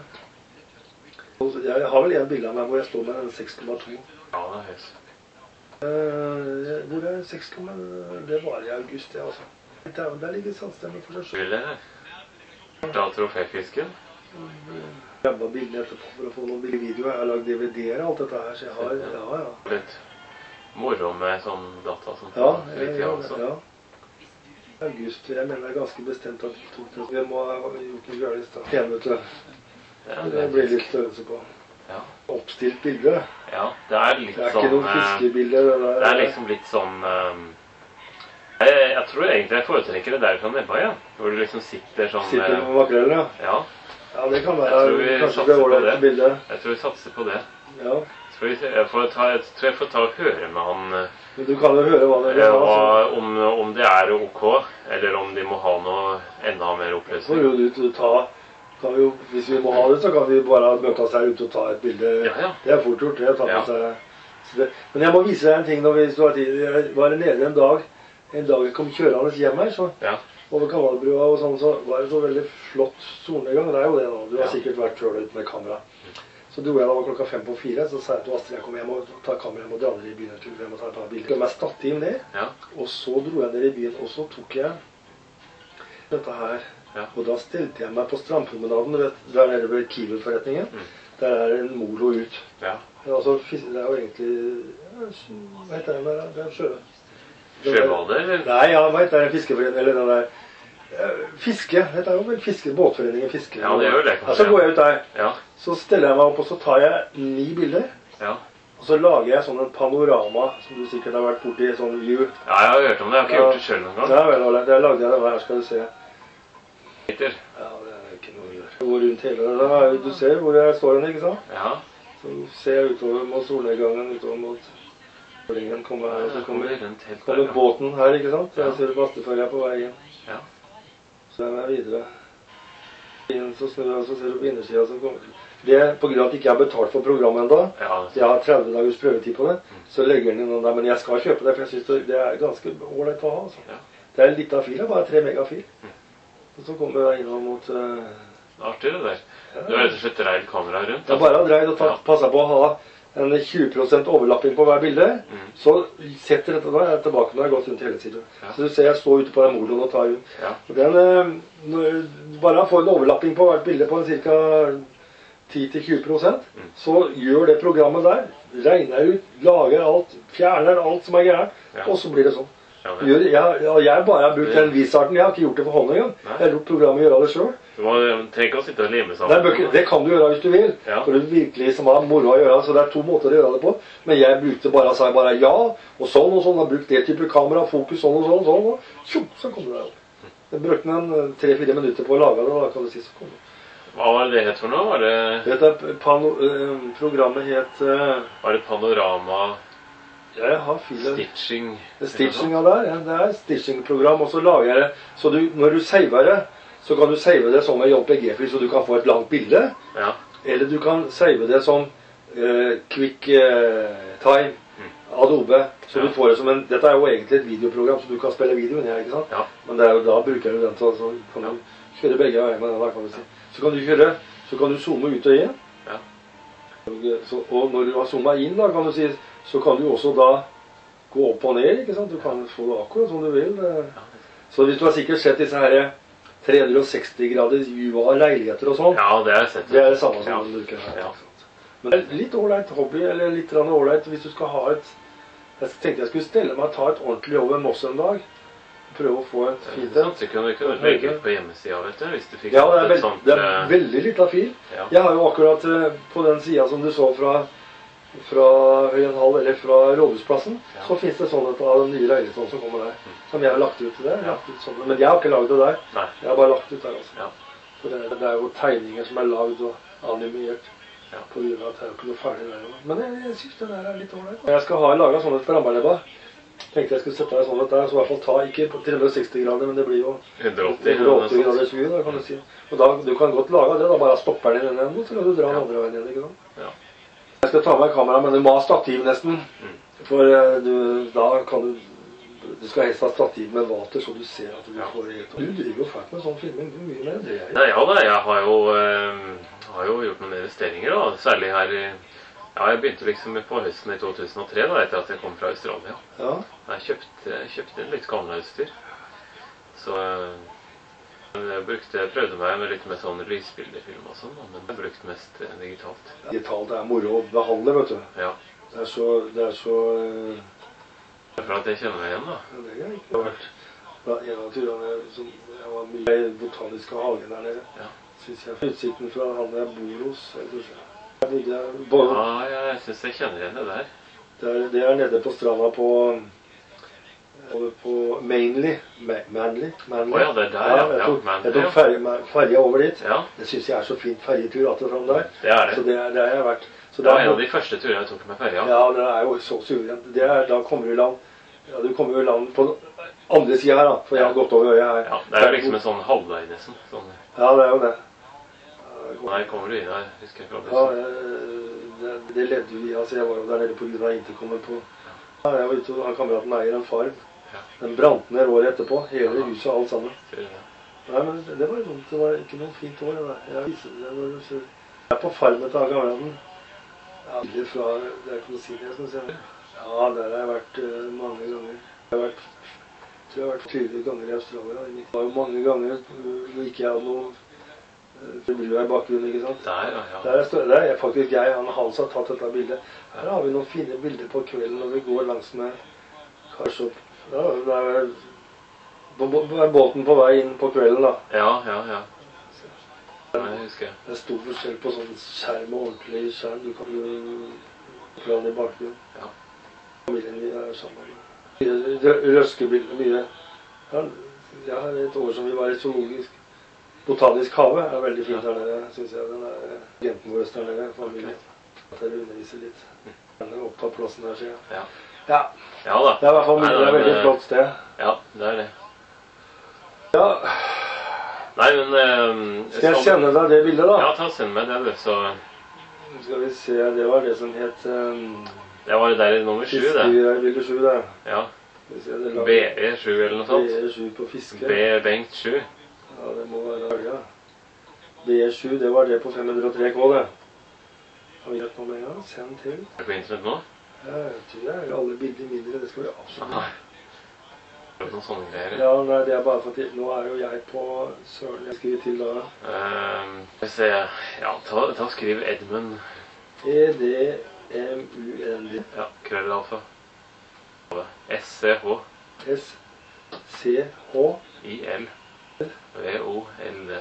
Jeg har vel en bilde av meg hvor jeg står med den seks komma to. Ja, det er høyt. Uh, hvor er seks komma to? Det var i august, det altså. Der, der ligger sandstemmen for seg selv. Vil det? Da troféfisken? Jeg jobba bildene etterpå for å få noen videoer. Jeg har lagd D V D-er og alt dette her, så jeg har, ja, ja. Litt moro med sånn data som ja, litt ja, også. Ja. August, jeg mener det er ganske bestemt at vi tok det. Vi må ha gjort noe galt i stedet. En, vet du. Ja, det, det blir litt størrelse på. Ja. Oppstilt bilde. Ja, det er litt sånn... Det er ikke sånn, noen fiskebilder. Det, der, det er liksom litt sånn... Um, jeg, jeg tror egentlig jeg foretrekker det der fra Nebba, ja. Hvor du liksom sitter sånn... Sitter med makrellen, ja. Ja. Ja, det kan være. Jeg tror vi kanskje satser på det. Bilde. Jeg tror vi satser på det. Ja. Så jeg, jeg, får ta, jeg tror jeg får ta og høre med han... Men du kan jo høre hva det er. Hva, om, om det er ok, eller om de må ha noe enda mer oppløsning. Så får du, du ta... Kan vi jo, hvis vi må ha det, så kan vi bare møtes her ute og ta et bilde. Ja, ja. Det er fort gjort, det. Ta på ja. seg. Det. Men jeg må vise deg en ting når vi står tid. Jeg var nede en dag, en dag jeg kom kjørende hjem her, så ja. over Kanalbrua og sånn, så var det så veldig flott solnedgang. Det er jo det nå. Du har ja. sikkert vært selv ut med kamera. Så dro jeg da klokka fem på fire, så sa jeg til Astrid, jeg kommer hjem og tar kamera hjem og dra ned i byen. Jeg må ta et par bilder. Jeg meg stativ ned, ja. og så dro jeg ned i byen, og så tok jeg dette her. Ja. Og da stelte jeg meg på strandpromenaden, der nede ved Kiwi-forretningen. Mm. Der er en molo ut. Ja. Altså, det er jo egentlig... Hva heter den der? Det er sjø. Sjøbader, eller? Nei, ja, hva heter den fiskeforeningen? Eller den der... Fiske. Det er jo vel fiske, båtforeningen fiske. Ja, det gjør det kanskje. Ja, så går jeg ut der. Ja. Så steller jeg meg opp, og så tar jeg ni bilder. Ja. Og så lager jeg sånn en panorama, som du sikkert har vært borti, sånn view. Ja, jeg har hørt om det. Jeg har ikke ja. gjort det selv noen gang. Ja, vel, det lagde jeg det. Her skal du se. Ja, det er ikke noe å gjøre. Jeg går rundt hele det. Du ser hvor jeg står hen, ikke sant? Ja. Så ser jeg utover mot solnedgangen, utover mot Ringen kommer her, og så kommer, kommer båten her, ikke sant? Så jeg ser basteferja på veien. Ja. Så er jeg videre. Så snur jeg, og så ser du på innersiden som kommer. Det er på grunn av at jeg ikke har betalt for programmet enda. Ja. Jeg har tretti dagers prøvetid på det. Så legger den inn noen der, men jeg skal kjøpe det, for jeg synes det er ganske ålreit å ha. Altså. Ja. Det er litt av fil, bare tre megafil. Mm. Og så kommer jeg innom mot... Uh, Artig det der. Du har rett og slett dreid kameraet rundt? Jeg bare har dreid og tatt, ja. passet på å ha en tjue prosent overlapping på hver bilde. Mm. Så setter dette da, jeg er tilbake når jeg har gått rundt hele tiden. Ja. Så du ser jeg står ute på den moloen og tar ut. Ja. Og den, uh, bare får en overlapping på hvert bilde på en cirka ti til tjue prosent, mm. så gjør det programmet der, regner ut, lager alt, fjerner alt som er gærent, ja. og så blir det sånn. Ja, jeg, jeg, jeg bare har brukt den visarten, jeg har ikke gjort det for hånd engang. Jeg har gjort programmet gjøre det selv. Du må tenke å sitte og lime sammen. Det, det kan du gjøre hvis du vil, ja. for det virkelig som har moro å gjøre, så det er to måter å gjøre det på. Men jeg brukte bare, sa jeg bare ja, og sånn og sånn, jeg har brukt det type kamera, fokus sånn og sånn og sånn, og tjo, så kom det der opp. Jeg brukte en tre-fire minutter på å lage det, og da kan du si så kom det. Hva var det het for noe? Var det... Dette pano, uh, programmet het... Uh, var det Panorama... Ja, jeg har fire... Stitching... Stitchinga der, ja, det er et stitching-program, og så lager jeg det, så du, når du saver det, så kan du save det som en J P G-fil, så du kan få et langt bilde, ja. eller du kan save det som eh, Quick eh, Time, Adobe, så Ja. du får det som en, dette er jo egentlig et videoprogram, så du kan spille videoen her, ikke sant? Ja. Men det er jo, da bruker du den til, så kan du kjøre begge veier med den der, kan du si. Så kan du kjøre, så kan du zoome ut og inn. Ja. Og, så, og når du har zoomet inn, da, kan du si, så kan du også da gå opp og ned, ikke sant? Du kan få det akkurat som du vil. Så hvis du har sikkert sett disse her tre hundre og seksti graders view av leiligheter og sånn, Ja, det har jeg sett. det er det samme som Ja. du bruker her. Ja. ikke sant? Men det er litt ålreit hobby, eller litt grann ålreit hvis du skal ha et. Jeg tenkte jeg skulle stelle meg og ta et ordentlig jobb med Moss en dag. Prøve å få et fint Sånn, et. så kunne du ikke legge ut på hjemmesiden, vet du, hvis du fikk Ja, det er, et veld, sånt... det er eh, veldig liten fil. Ja. Jeg har jo akkurat eh, på den siden som du så fra, fra Høyenhall, eller fra Rådhusplassen, Ja. så finnes det sånn et av den nye leiligheten som kommer der. Som jeg har lagt ut der. Ja. Lagt ut sånne. Men jeg har ikke lagd det der. Nei. Jeg har bare lagt ut der, altså. Ja. For det, det er jo tegninger som er lagd og animert. Ja. På grunn av at det er jo ikke noe ferdig der. jo. Men jeg, jeg synes det der er litt ålreit. Jeg skal ha laget sånn et på Ramberlebba. Tenkte jeg skulle sette deg sånn et der, så i hvert fall ta ikke på tre hundre og seksti grader, men det blir jo hundre og åtti. hundre og åtti graders view, da kan du si. Og da, du kan godt lage det, da bare stopper den i den enden, så kan du dra den Ja. andre veien igjen, ikke sant? Ja. Jeg skal ta med kamera, men du må ha stativ nesten. Mm. For eh, du, da kan du, du skal helst ha stativ med vater, så du ser at du Ja. får helt. Du driver jo fælt med sånn filming, du er mye mer enn det jeg gjør. Nei, ja da, jeg har jo, eh, har jo gjort noen investeringer da, særlig her i... Ja, jeg begynte liksom på høsten i to tusen og tre da, etter at jeg kom fra Australia. Ja. Jeg kjøpte, jeg kjøpte en litt gammel utstyr. Så eh, jeg brukte, jeg prøvde meg med litt med sånn lysbildefilm og sånn, da, men jeg brukte mest eh, digitalt. Digitalt er moro å behandle, vet du. Ja, Det er så, det er så, eh, det er for at jeg kjenner meg igjen da. ja, det har jeg ikke vært. Da, en av turene som, jeg var mye i botaniske hagen der nede, Ja. synes jeg, utsikten fra han jeg bor hos, jeg tror ikke. Jeg bodde både, Ja, jeg synes jeg kjenner igjen det der. det, er, det er nede på stranda på, over på Mainly, Ma- Manly, Manly. Å ja, det er der, ja. jeg Ja, tok, Manly, jeg tok ja. ferje, ferje over dit. Ja, Det synes jeg er så fint ferjetur at det er fram der. det er Så det. det er, det har jeg vært. Så Det var der- en av de første turene jeg tok med ferja. Ja, det er jo så suverent. Det er, da kommer du i land. Ja, du kommer jo i land på andre siden her, da. For jeg har gått over øya her. Ja, det er jo liksom en sånn halvvei nesten. Sånn. Ja, det er jo det. Nei, kommer du inn her, husker jeg fra Ja, bussen. eh, det, det ledde jo i. Altså, jeg var jo der nede på grunn av intercomen på. Ja, jeg var ute, og han kameraten eier en farm. Ja. Den brant ned året etterpå. Hele huset og alt sammen. Ser du det? Nei, men det var dumt. Det var ikke noe fint år, det der. Jeg viser det når du ser. Jeg er på farmen til han kameraten. Ja, bilder fra, det er ikke noe å si det, jeg skal si. Ja, der har jeg vært eh, mange ganger. Jeg har vært, jeg tror jeg har vært tyve ganger i Australia. Det var jo mange ganger uh, når ikke jeg hadde noe uh, brua i bakgrunnen, ikke sant? Der, ja, ja. Der er, stå- der er faktisk jeg, han Hans har tatt dette bildet. Her har vi noen fine bilder på kvelden når vi går langs med Karsopp. Ja, det er vel på, på, på båten på vei inn på kvelden da. Ja, ja, ja. Nei, husker jeg. Det er stor forskjell på sånn skjerm og ordentlig skjerm. Du kan jo plan i bakgrunnen. Ja. Familien min er sammen. Mye rø- røskebilder, mye. Ja, jeg har et år som vi var i zoologisk. Botanisk hage er veldig fint der nede, synes jeg. Den er jenten vår der nede, familien. At jeg underviser litt. Den er opptatt plassen der, sier jeg. Ja. Ja, Ja da. det er i hvert fall Nei, mye. Det nei, er et veldig men, flott sted. Ja, det er det. Ja, Nei, men... eh, skal jeg sende deg det bildet da? Ja, ta og send meg det, du. Så Skal vi se, det var det som het um, det var det der i nummer sju, det. Fiskebilde sju der. Ja. Skal vi se, det er B E sju eller noe sånt. B sju på fiske. B Bengt sju. Ja, det må være ja. B sju, det var det på fem hundre og tre K, det. Har vi rett nå med en gang? Send til. Er det på internett nå? Ja, jeg tror jeg er alle bilder mindre, det skal vi absolutt. Nei. Det er noen sånne greier. Ja, nei, det er bare for at nå er jo jeg på Søren. Jeg skriver til da. Um, skal vi se. Ja, ta, ta og skriv Edmund. E D M U N D. Ja, krøllalfa. S C H S C H I L V O L D.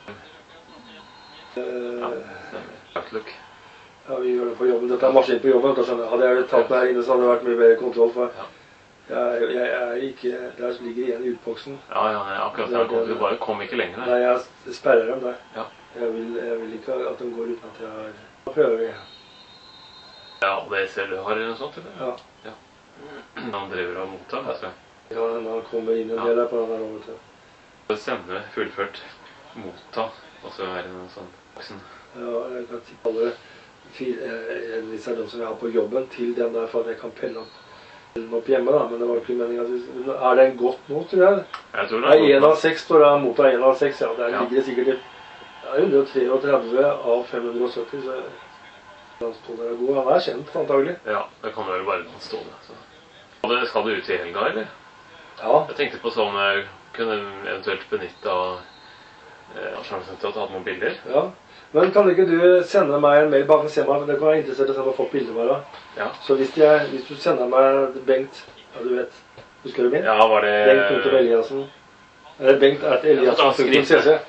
Ja, Eh, stemmer. Outlook. Ja, vi gjør det på jobben. Dette er maskin på jobben. Da skjønner jeg. Hadde jeg tatt meg her inne, så hadde det vært mye bedre kontroll. For Ja. jeg, jeg er ikke. Der ligger en i utboksen. Ja, ja, nei, akkurat der kom du. Bare kom ikke lenger der. Nei, jeg sperrer dem der. Ja. Jeg vil, jeg vil ikke at de går uten at jeg har. Da prøver vi. Ja, det ser du har eller noe sånt, eller? Ja. Ja. Han driver og mottar, altså. Ja, når han kommer inn en del der på den der over til. Så sende fullført motta, og så er det noen sånn boksen. Ja, jeg kan ikke kalle det en disse dem som jeg har på jobben, til den der for at jeg kan pelle den opp hjemme, da. Men det var ikke meningen at vi... Er den godt nå, tror jeg? Jeg tror det er godt. Det er en av seks, står det mot en av seks, ja. Der Ja. ligger det sikkert hundre og treogtredve av fem hundre og sytti, så den står der god. Han er kjent, antagelig. Ja, det kan vel bare stå det. Så. Og det skal du ut i helga, eller? Ja. Jeg tenkte på sånn, jeg kunne eventuelt benytte av eh, sjansen til å ta noen bilder. Ja. Men kan ikke du sende meg en mail, bare for å se meg, det kan være interessert å sende folk bilder bare. Ja. Så hvis, jeg, hvis du sender meg Bengt, ja du vet, husker du min? Ja, var det... Bengt.Eliassen. Eller Bengt at Eliassen punktum c c.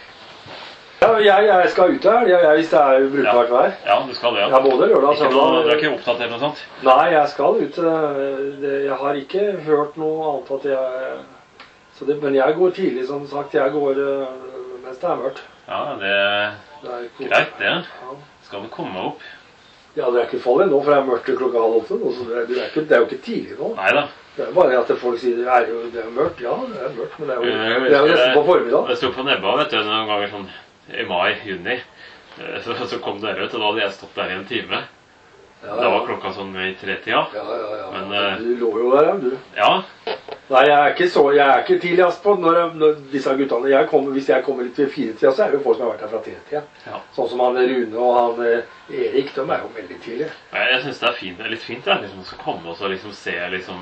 Ja, jeg, jeg skal ut her, jeg, jeg, hvis det er brukbart vær. Ja, du skal det, ja. Ja, både lørdag og Ikke noe, søndag. du er ikke opptatt eller noe sånt? Nei, jeg skal ut. Det, jeg har ikke hørt noe annet at jeg... Så det, men jeg går tidlig, som sagt. Jeg går uh, mens det er mørkt. Ja, det Det er greit, det. Ja. Skal vi komme opp? Ja, det er ikke farlig nå, for det er mørkt klokka halv åtte. Så det, det, er ikke, det er jo ikke tidlig nå. Neida. Det er bare at folk sier det er jo det er mørkt. Ja, det er mørkt, men det er jo, Jeg det er jo husker nesten på formiddag. Det sto på nebba, vet du, noen ganger sånn i mai, juni. Eh, Så, så kom dere ut, og da hadde jeg stått der i en time. Ja, Da var klokka sånn i tretida. Ja, ja, ja. Men, eh, du lå jo der, ja, du. Ja, Nei, jeg er ikke så, jeg er ikke tidligst på når, jeg, når disse guttene, jeg kommer, hvis jeg kommer litt ved fire-tida, så er det jo folk som har vært her fra tre-tida. ja. Sånn som han Rune og han eh, Erik, de er jo veldig tidlig. Jeg, jeg synes det er fint, det er litt fint, det, liksom, å skal komme og så liksom se, liksom,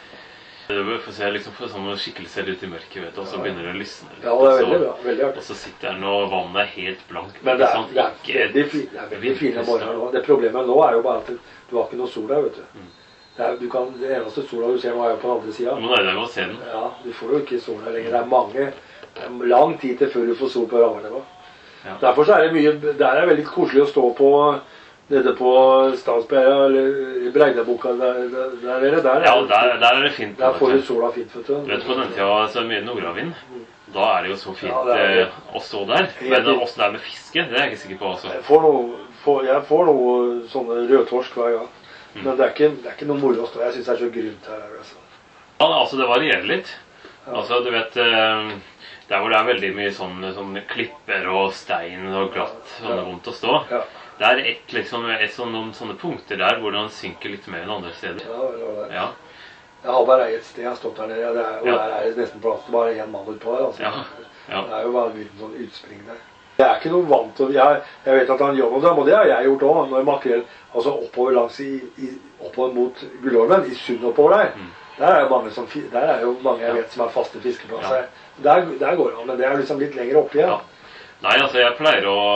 du får se liksom for sånne skikkelser ut i mørket, vet du, og så begynner det å lysne litt. Ja, det er og så- veldig bra, veldig artig. Og så sitter den, og vannet er helt blankt. Men det er, ikke sant? det er Ikke et veldig, fi- det er veldig fine vindpust, morgener nå. Det problemet nå er jo bare at du har ikke noe sol der, vet du. Mm. Det, er, du kan, det eneste sola du ser nå er jo på den andre Du siden. må nøye deg med å se den. Ja, du får jo ikke sol der lenger. Det er mange, det er lang tid til før du får sol på Rangerleva. Ja. Derfor så er det mye, der er det veldig koselig å stå på, nede på Stadsberga, eller i Breideboka, der, der, der er det der. Ja, der, der er det fint. Der får vet du du. sola fint, vet du. Du vet, på den tida så er det mye nordavind. Da er det jo så fint Ja, det er det. eh, å stå der. Helt Men fint. åssen det er med fiske, det er jeg ikke sikker på. Altså. Jeg får noe, får, jeg får noe sånne rødtorsk hver gang. Mm. Men det er, ikke, det er ikke noe moro å stå. Jeg synes det er så grynt her. Altså. Ja, altså det varierer litt. Ja. Altså, du vet, eh, der hvor det er veldig mye sånn, sånn klipper og stein og glatt, sånn det er vondt å stå. Ja. Det er et, liksom, et sånn, noen sånne punkter der hvor den synker litt mer enn andre steder. Ja, det var det. Ja, Jeg har bare ett sted jeg har stått der nede, det er, og Ja. der er det nesten plass til bare én mann utpå der. Altså. ja, ja. Det er jo bare en liten sånn utspring der. Jeg er ikke noe vant til jeg, jeg vet at han gjør noe der, og det har jeg gjort òg. Når makrell altså oppover langs i, i oppover mot Gullholmen, i Sund oppover der. Mm. Der er, jo mange som, fi- der er jo mange jeg Ja. vet som har faste fiskeplasser. Ja. Der, der går det an, men det er liksom litt lenger oppe igjen. Ja. Nei, altså jeg pleier å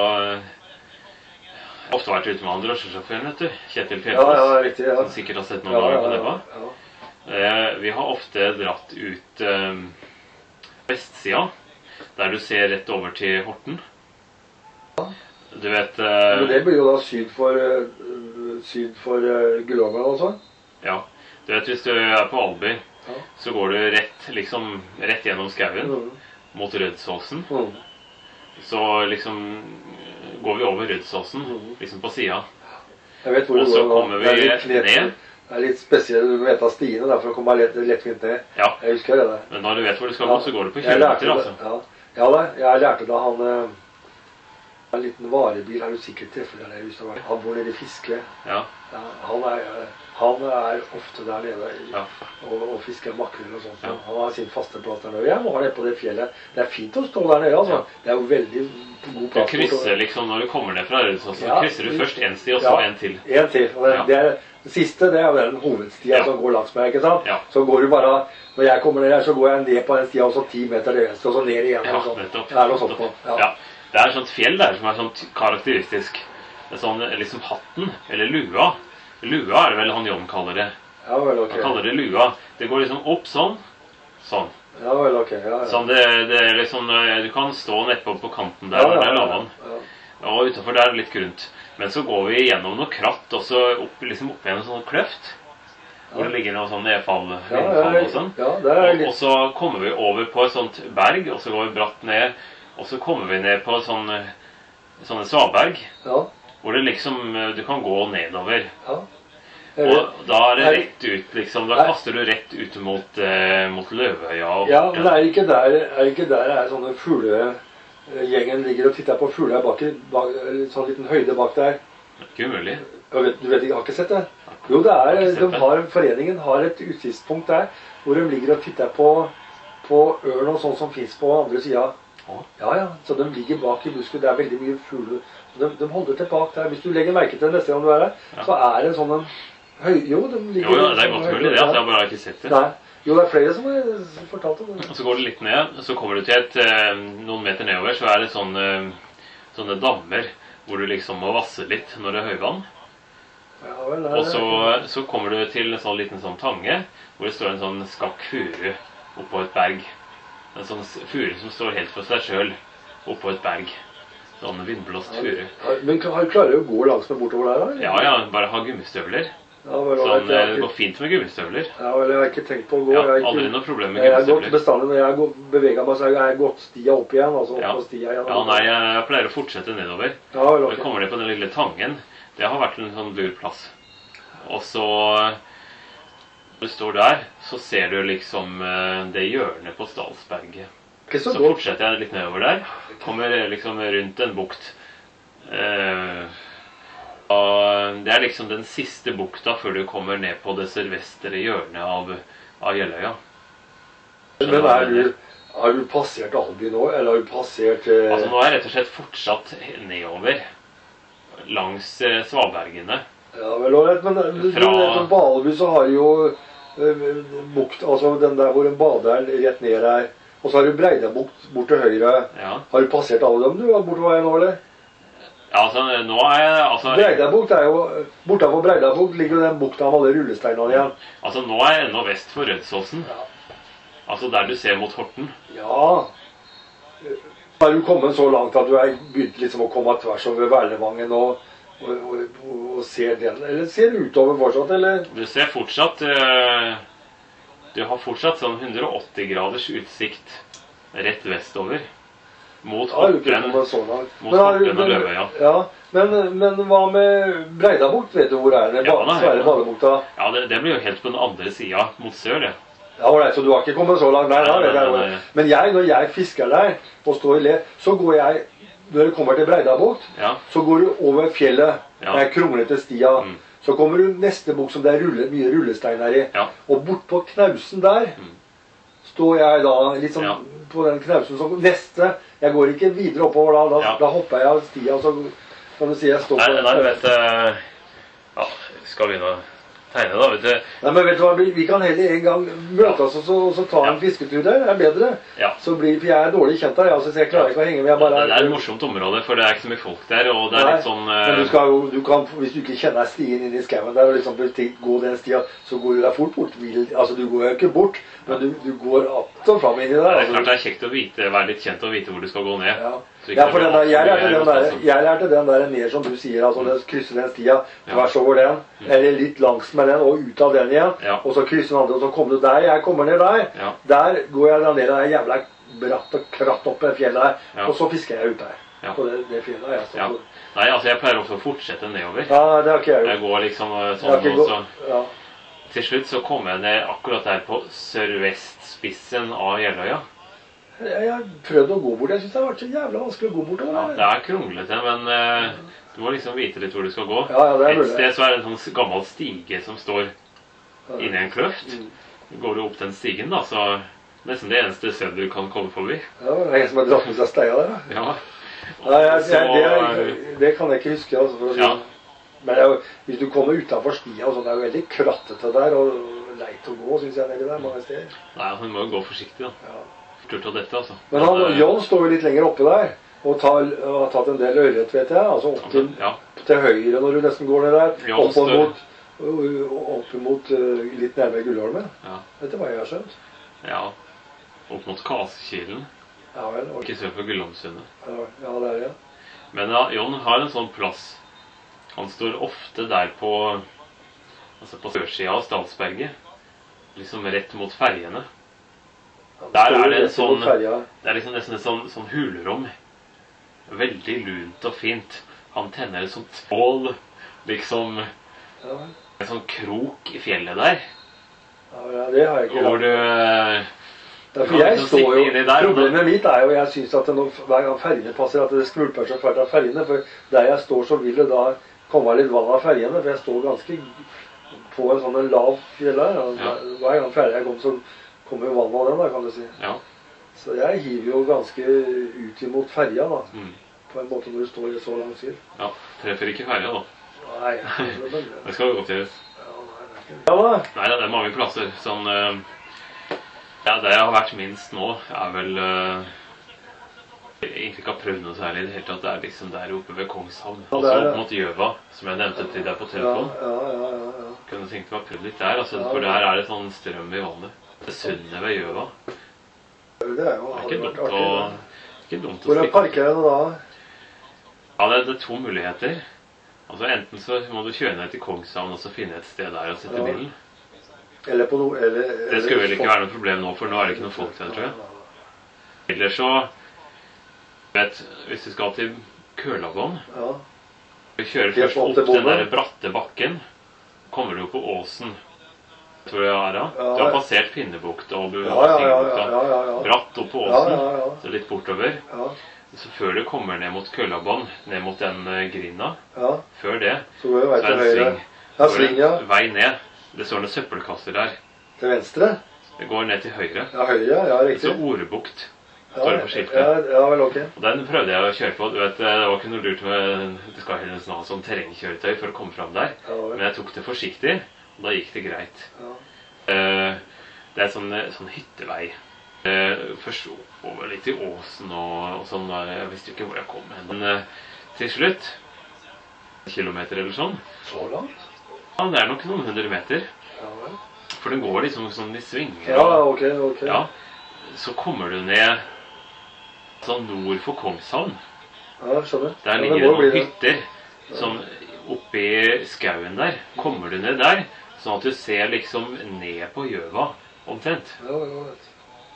ofte vært ute med han drosjesjåføren, vet du. Kjetil Ja, ja, Fjellfoss. riktig. Ja. Som sikkert har sett noen Ja, ganger ja, på ja, nebba. ja. Eh, vi har ofte dratt ut eh, vestsida, der du ser rett over til Horten. Du vet eh, Men det blir jo da syd for, uh, syd for uh, Gullholmen og sånn. Ja. Du vet, hvis du er på Alby, Ja. så går du rett, liksom, rett gjennom skauen Mm. mot Rødsåsen. Mm. Så liksom går vi over Rødsåsen, Mm. liksom på sida. Jeg vet hvor Og det så går nå. kommer vi Det er litt knep- ned. Det er litt spesielt, du vet av stiene der for å komme lett, lettvint ned. Ja. Jeg husker det der. Men når du vet hvor du skal Ja. gå, så går du på Jeg tjue lærte meter, det, altså. Ja, ja det. Jeg lærte da han eh, en liten varebil har du sikkert treffet der nede hvis du har vært. Han bor nede i Fiske. Ja. Ja, han, er, eh, han er ofte der nede i, Ja. og, og fisker makrell og sånt. Ja. Han har sin faste plass der nede. Jeg var nede på det fjellet. Det er fint å stå der nede, altså. Ja. Det er jo veldig god Du plass. krysser liksom, når du kommer ned fra Rødsåsen, Ja. så krysser du først en sti, og så Ja. en til. En til. Og det, Ja. det, er, det siste det er jo den hovedstia Ja. som går langs meg, ikke sant? Ja. Så går du bare, når jeg kommer ned her, så går jeg ned på den stia, og så ti meter til venstre, og så ned igjen. Ja, og sånn. nettopp. Det er noe sånt på. Ja. Ja. Det er et sånt fjell der som er sånn karakteristisk. Det er sånn liksom hatten, eller lua. Lua er det vel han John kaller det. Ja vel, ok. Han kaller det lua. Det går liksom opp sånn, sånn. Ja vel, ok. Ja, ja. Sånn det, det er liksom, eh, du kan stå nedpå på kanten der, Ja, og ja, der er ja, lavvann. ja. Og utenfor der er det litt grunt. Men så går vi gjennom noe kratt, og så opp, liksom opp gjennom en sånn kløft. Hvor det ligger noe sånn nedfall, Ja, ja, vindfall og sånn. ja, det er Og, og litt... så kommer vi over på et sånt berg, og så går vi bratt ned, og så kommer vi ned på sånn, sånne svaberg, Ja, hvor det liksom, eh, du kan gå nedover. ja. Jeg vet. Og da er det Nei. rett ut, liksom, da Nei. kaster du rett ut mot, eh, mot Løvøya og Ja, Horten. men det er ikke der, er ikke der det er sånne fugle... Gjengen ligger og titter på fugler bak, i- bak, sånn liten høyde bak der. Ikke umulig. Vet, du vet ikke, har ikke sett det? Jo, det er, de har, foreningen har et utsiktspunkt der, hvor de ligger og titter på, på ørn og sånt som finnes på andre siden. Ja, ja, så de ligger bak i busken, det er veldig mye fugler. De, de holder til bak der. Hvis du legger merke til det neste gang du er der, ja. Så er det en sånn en høy... Jo, de ligger... Jo, ja, det er godt mulig det, at jeg bare har ikke sett det. Nei. Jo, det er flere som har fortalt om det. Og så går det litt ned, så kommer du til et, noen meter nedover, så er det sånne, sånne dammer, hvor du liksom må vasse litt når det er høyvann. Ja, vel, nei, og så, så kommer du til en sånn liten sånn tange, hvor det står en sånn skakk furu oppå et berg. En sånn furu som står helt for seg selv oppå et berg. Sånn vindblåst furu. Ja, men klarer du å gå langs med bortover der da? Ja, ja, bare ha gummistøvler. Ja, vel, sånn, ikke, det går fint med gummistøvler. Ja, vel, jeg har ikke tenkt på å gå. Ja, jeg ikke, aldri noe problem med gummistøvler. Jeg har gummistøvler. gått bestandig, når jeg har beveget meg, så har jeg gått stia opp igjen, altså ja. På stia igjen. Ja, nei, jeg, jeg pleier å fortsette nedover. Ja, vel, ok. Da kommer det på den lille tangen. Det har vært en sånn lur plass. Og så, når du står der, så ser du liksom det hjørnet på Stalsberget. Så, så fortsetter jeg litt nedover der. Kommer liksom rundt en bukt. Eh, og det er liksom den siste bukta før du kommer ned på det sørvestre hjørnet av, av Jeløya. Men er du, har du passert Alby nå, eller har du passert... Eh... Altså nå er jeg rett og slett fortsatt nedover langs eh, Svabergene. Ja, vel, men du, Fra... du, på Alby så har jo eh, bukt, altså den der hvor en bader rett ned her. Og så har du Breidabukt bort til høyre. Ja. Har du passert alle dem du var bortover nå, eller? Ja, altså, nå er jeg... Altså, Breidabukt er jo... Bortenfor Breidabukt ligger jo den bukta med alle rullesteinene igjen. Altså, nå er jeg ennå vest for Rødsåsen. Ja. Altså, der du ser mot Horten. Ja. Har du kommet så langt at du er begynt liksom å komme tvers over Verlevangen og, og, og, og ser den? Eller ser du utover fortsatt, eller? Du ser fortsatt... Øh, du har fortsatt sånn hundre og åtti graders utsikt rett vestover. Mot Horten, mot Horten og Løvøya. Ja, men, men hva med Breidabukt, vet du hvor er det? Ja, Svære badebukta. Ja, det, det blir jo helt på den andre siden, mot sør, det. Ja, så du har ikke kommet så langt? Nei, nei, nei, nei, nei. Men jeg, når jeg fisker der, og står i le, så går jeg, når du kommer til Breidabukt, ja. Så går du over fjellet, ja. Med krumlete stia. Mm. Så kommer du neste bok som det er rulle, mye rullestein her i. Ja. Og bort på knausen der, mm. Står jeg da, liksom ja. På den knausen, så neste, jeg går ikke videre oppover da, da, ja. Da hopper jeg av stia, og så kan du si jeg står på... Nei, nei, vet du, ja, skal vi nå tegne da, vet du. Nei, men vet du hva, vi kan heller en gang møte oss og så, og så ta en ja. Fisketur der, det er bedre. Ja. Så blir, for jeg er dårlig kjent der, altså, så jeg klarer ikke å henge med. Jeg bare er, det er et morsomt område, for det er ikke så mye folk der, og det er nei, litt sånn... Uh... Men du skal jo, du kan, hvis du ikke kjenner stien inn i skauen der, og liksom gå den stia, så går du der fort bort. Altså, du går jo ikke bort, men du, du går opp og fram inn i der. Det er altså. Klart det er kjekt å vite, være litt kjent og vite hvor du skal gå ned. Ja. Ja, for den der, jeg, lærte den der, jeg lærte den der ned som du sier, altså det krysser den stia tvers over den, eller litt langs med den og ut av den igjen, ja. Og så krysser den andre, og så kommer du der, jeg kommer ned der, ja. Der går jeg ned der jævla bratt og kratt opp det fjellet der, ja. Og så fisker jeg ut der, ja. På det, det fjellet der. Ja. Nei, altså jeg pleier også å fortsette nedover. Ja, det har ikke jeg gjort. Jeg går liksom sånn, og så... Ja. Til slutt så kommer jeg ned akkurat der på sørvestspissen av Jeløya. Jeg har prøvd å gå bort. Jeg synes det har vært så jævla vanskelig å gå bort. Ja, det er kronglete, men uh, du må liksom vite litt hvor du skal gå. Ja, ja, det er et sted så er det en sånn gammel stige som står inni en kløft. Går du opp den stigen da, så nesten det eneste stedet du kan komme forbi. Ja, det er en som har dratt med seg steia der. Ja. Nei, jeg, jeg, det, det kan jeg ikke huske, altså, for å si. Ja. Men jeg, hvis du kommer utenfor stia og sånn, det er jo veldig krattete der, og leit å gå, synes jeg, nedi der, mange steder. Nei, man må jo gå forsiktig da. Ja. Av dette, altså. Men han, John står jo litt lenger oppe der og, tar, og har tatt en del ørret, vet jeg, altså opp til, ja. Til høyre når du nesten går ned der, opp mot, opp mot uh, litt nærmere Gullholmen. Ja. Dette var jeg har skjønt. Ja, opp mot Kasekilen. Ja, vel. Okay. Ikke sør for Gullholmsundet. Ja, ja, det er det. Men ja, John har en sånn plass. Han står ofte der på, altså på sørsida av Stalsberget, liksom rett mot fergene. Der er det en sånn, det er liksom nesten et sånn, sånn hulrom. Veldig lunt og fint. Han tenner et sånt bål, liksom, en sånn krok i fjellet der. Ja, det har jeg ikke. Hvor du... Ja, for jeg står jo, problemet mitt er jo, jeg synes at det nå, hver gang fergene passer, at det skvulper så fælt av fergene, for der jeg står så vil det da komme litt vann av fergen, for jeg står ganske på en sånn lav fjell her. Ja. Hver gang fergen kom, så kommer vann av den, da, kan du si. Ja. Så jeg hiver jo ganske ut imot ferja, da. Mm. På en måte når du står i så lang tid. Ja, treffer ikke ferja da. Nei. Det skal godt gjøres. Ja, nei, det er ikke... Ja, da. Nei, det er mange plasser. Sånn, uh, ja, det jeg har vært minst nå, er vel uh, egentlig ikke har prøvd noe særlig i det hele tatt. Det er liksom der oppe ved Kongshavn. Ja, Altså er, opp mot Gjøva, som jeg nevnte til deg på telefon. Ja, ja, ja, ja, ja. Kunne tenkt meg å prøve litt der, altså, Ja, for ja. der er det sånn strøm i vannet. Det sunnet ved Gjøva. Det er jo Det er ikke dumt å, ikke dumt å Hvor er stikke. parkeren da? Ja, det, det er to muligheter. Altså enten så må du kjøre ned til Kongshavn og så finne et sted der og sette Ja. bilen. Eller på noe... Eller, eller Det skulle vel ikke være noe problem nå, for nå er det ikke noe folk der, tror jeg. Eller så, vet, hvis du skal til Kølabånd, Ja. du kjører Helt først opp opp til den bommen. der bratte bakken, kommer du jo på Åsen, tror jeg er da. Ja. Du har passert Pinnebukt og du Ja, ja, ja, ja, Stingbukta. ja, ja, ja. Bratt opp på Ja, Åsen, ja, ja. så litt bortover. Ja, Så før du kommer ned mot Kølabånd, ned mot den eh, grinda, ja. før det, Så går jeg vei så er til det en høyre. sving. Ja, Så er sving, det ja. en vei ned. Det står noen søppelkasser der. Til venstre? Det går ned til høyre. Ja, høyre, ja, riktig. Så Orebukt Ja, står det på skiltet. ja, ja, vel, ok. Og den prøvde jeg å kjøre på. Du vet, det var ikke noe lurt med Du skal heller nesten ha sånn terrengkjøretøy for å komme fram der. Ja, vel. Men jeg tok det forsiktig, og da gikk det greit. Ja. Eh, Det er sånn, sånn hyttevei. Eh, Først over litt i Åsen og, og sånn. da. Jeg visste jo ikke hvor jeg kom hen. Men eh, til slutt, en kilometer eller sånn, Så langt? ja, det er nok noen hundre meter. Ja, vel. For den går liksom sånn i svinger. Ja, og- ok, ok. Ja, så kommer du ned sånn nord for Kongshavn. Ja, skjønner. Der Ja, ligger det det må bli noen hytter sånn oppi skauen der. Kommer du ned der, sånn at du ser liksom ned på Gjøva omtrent. Ja, det går rett.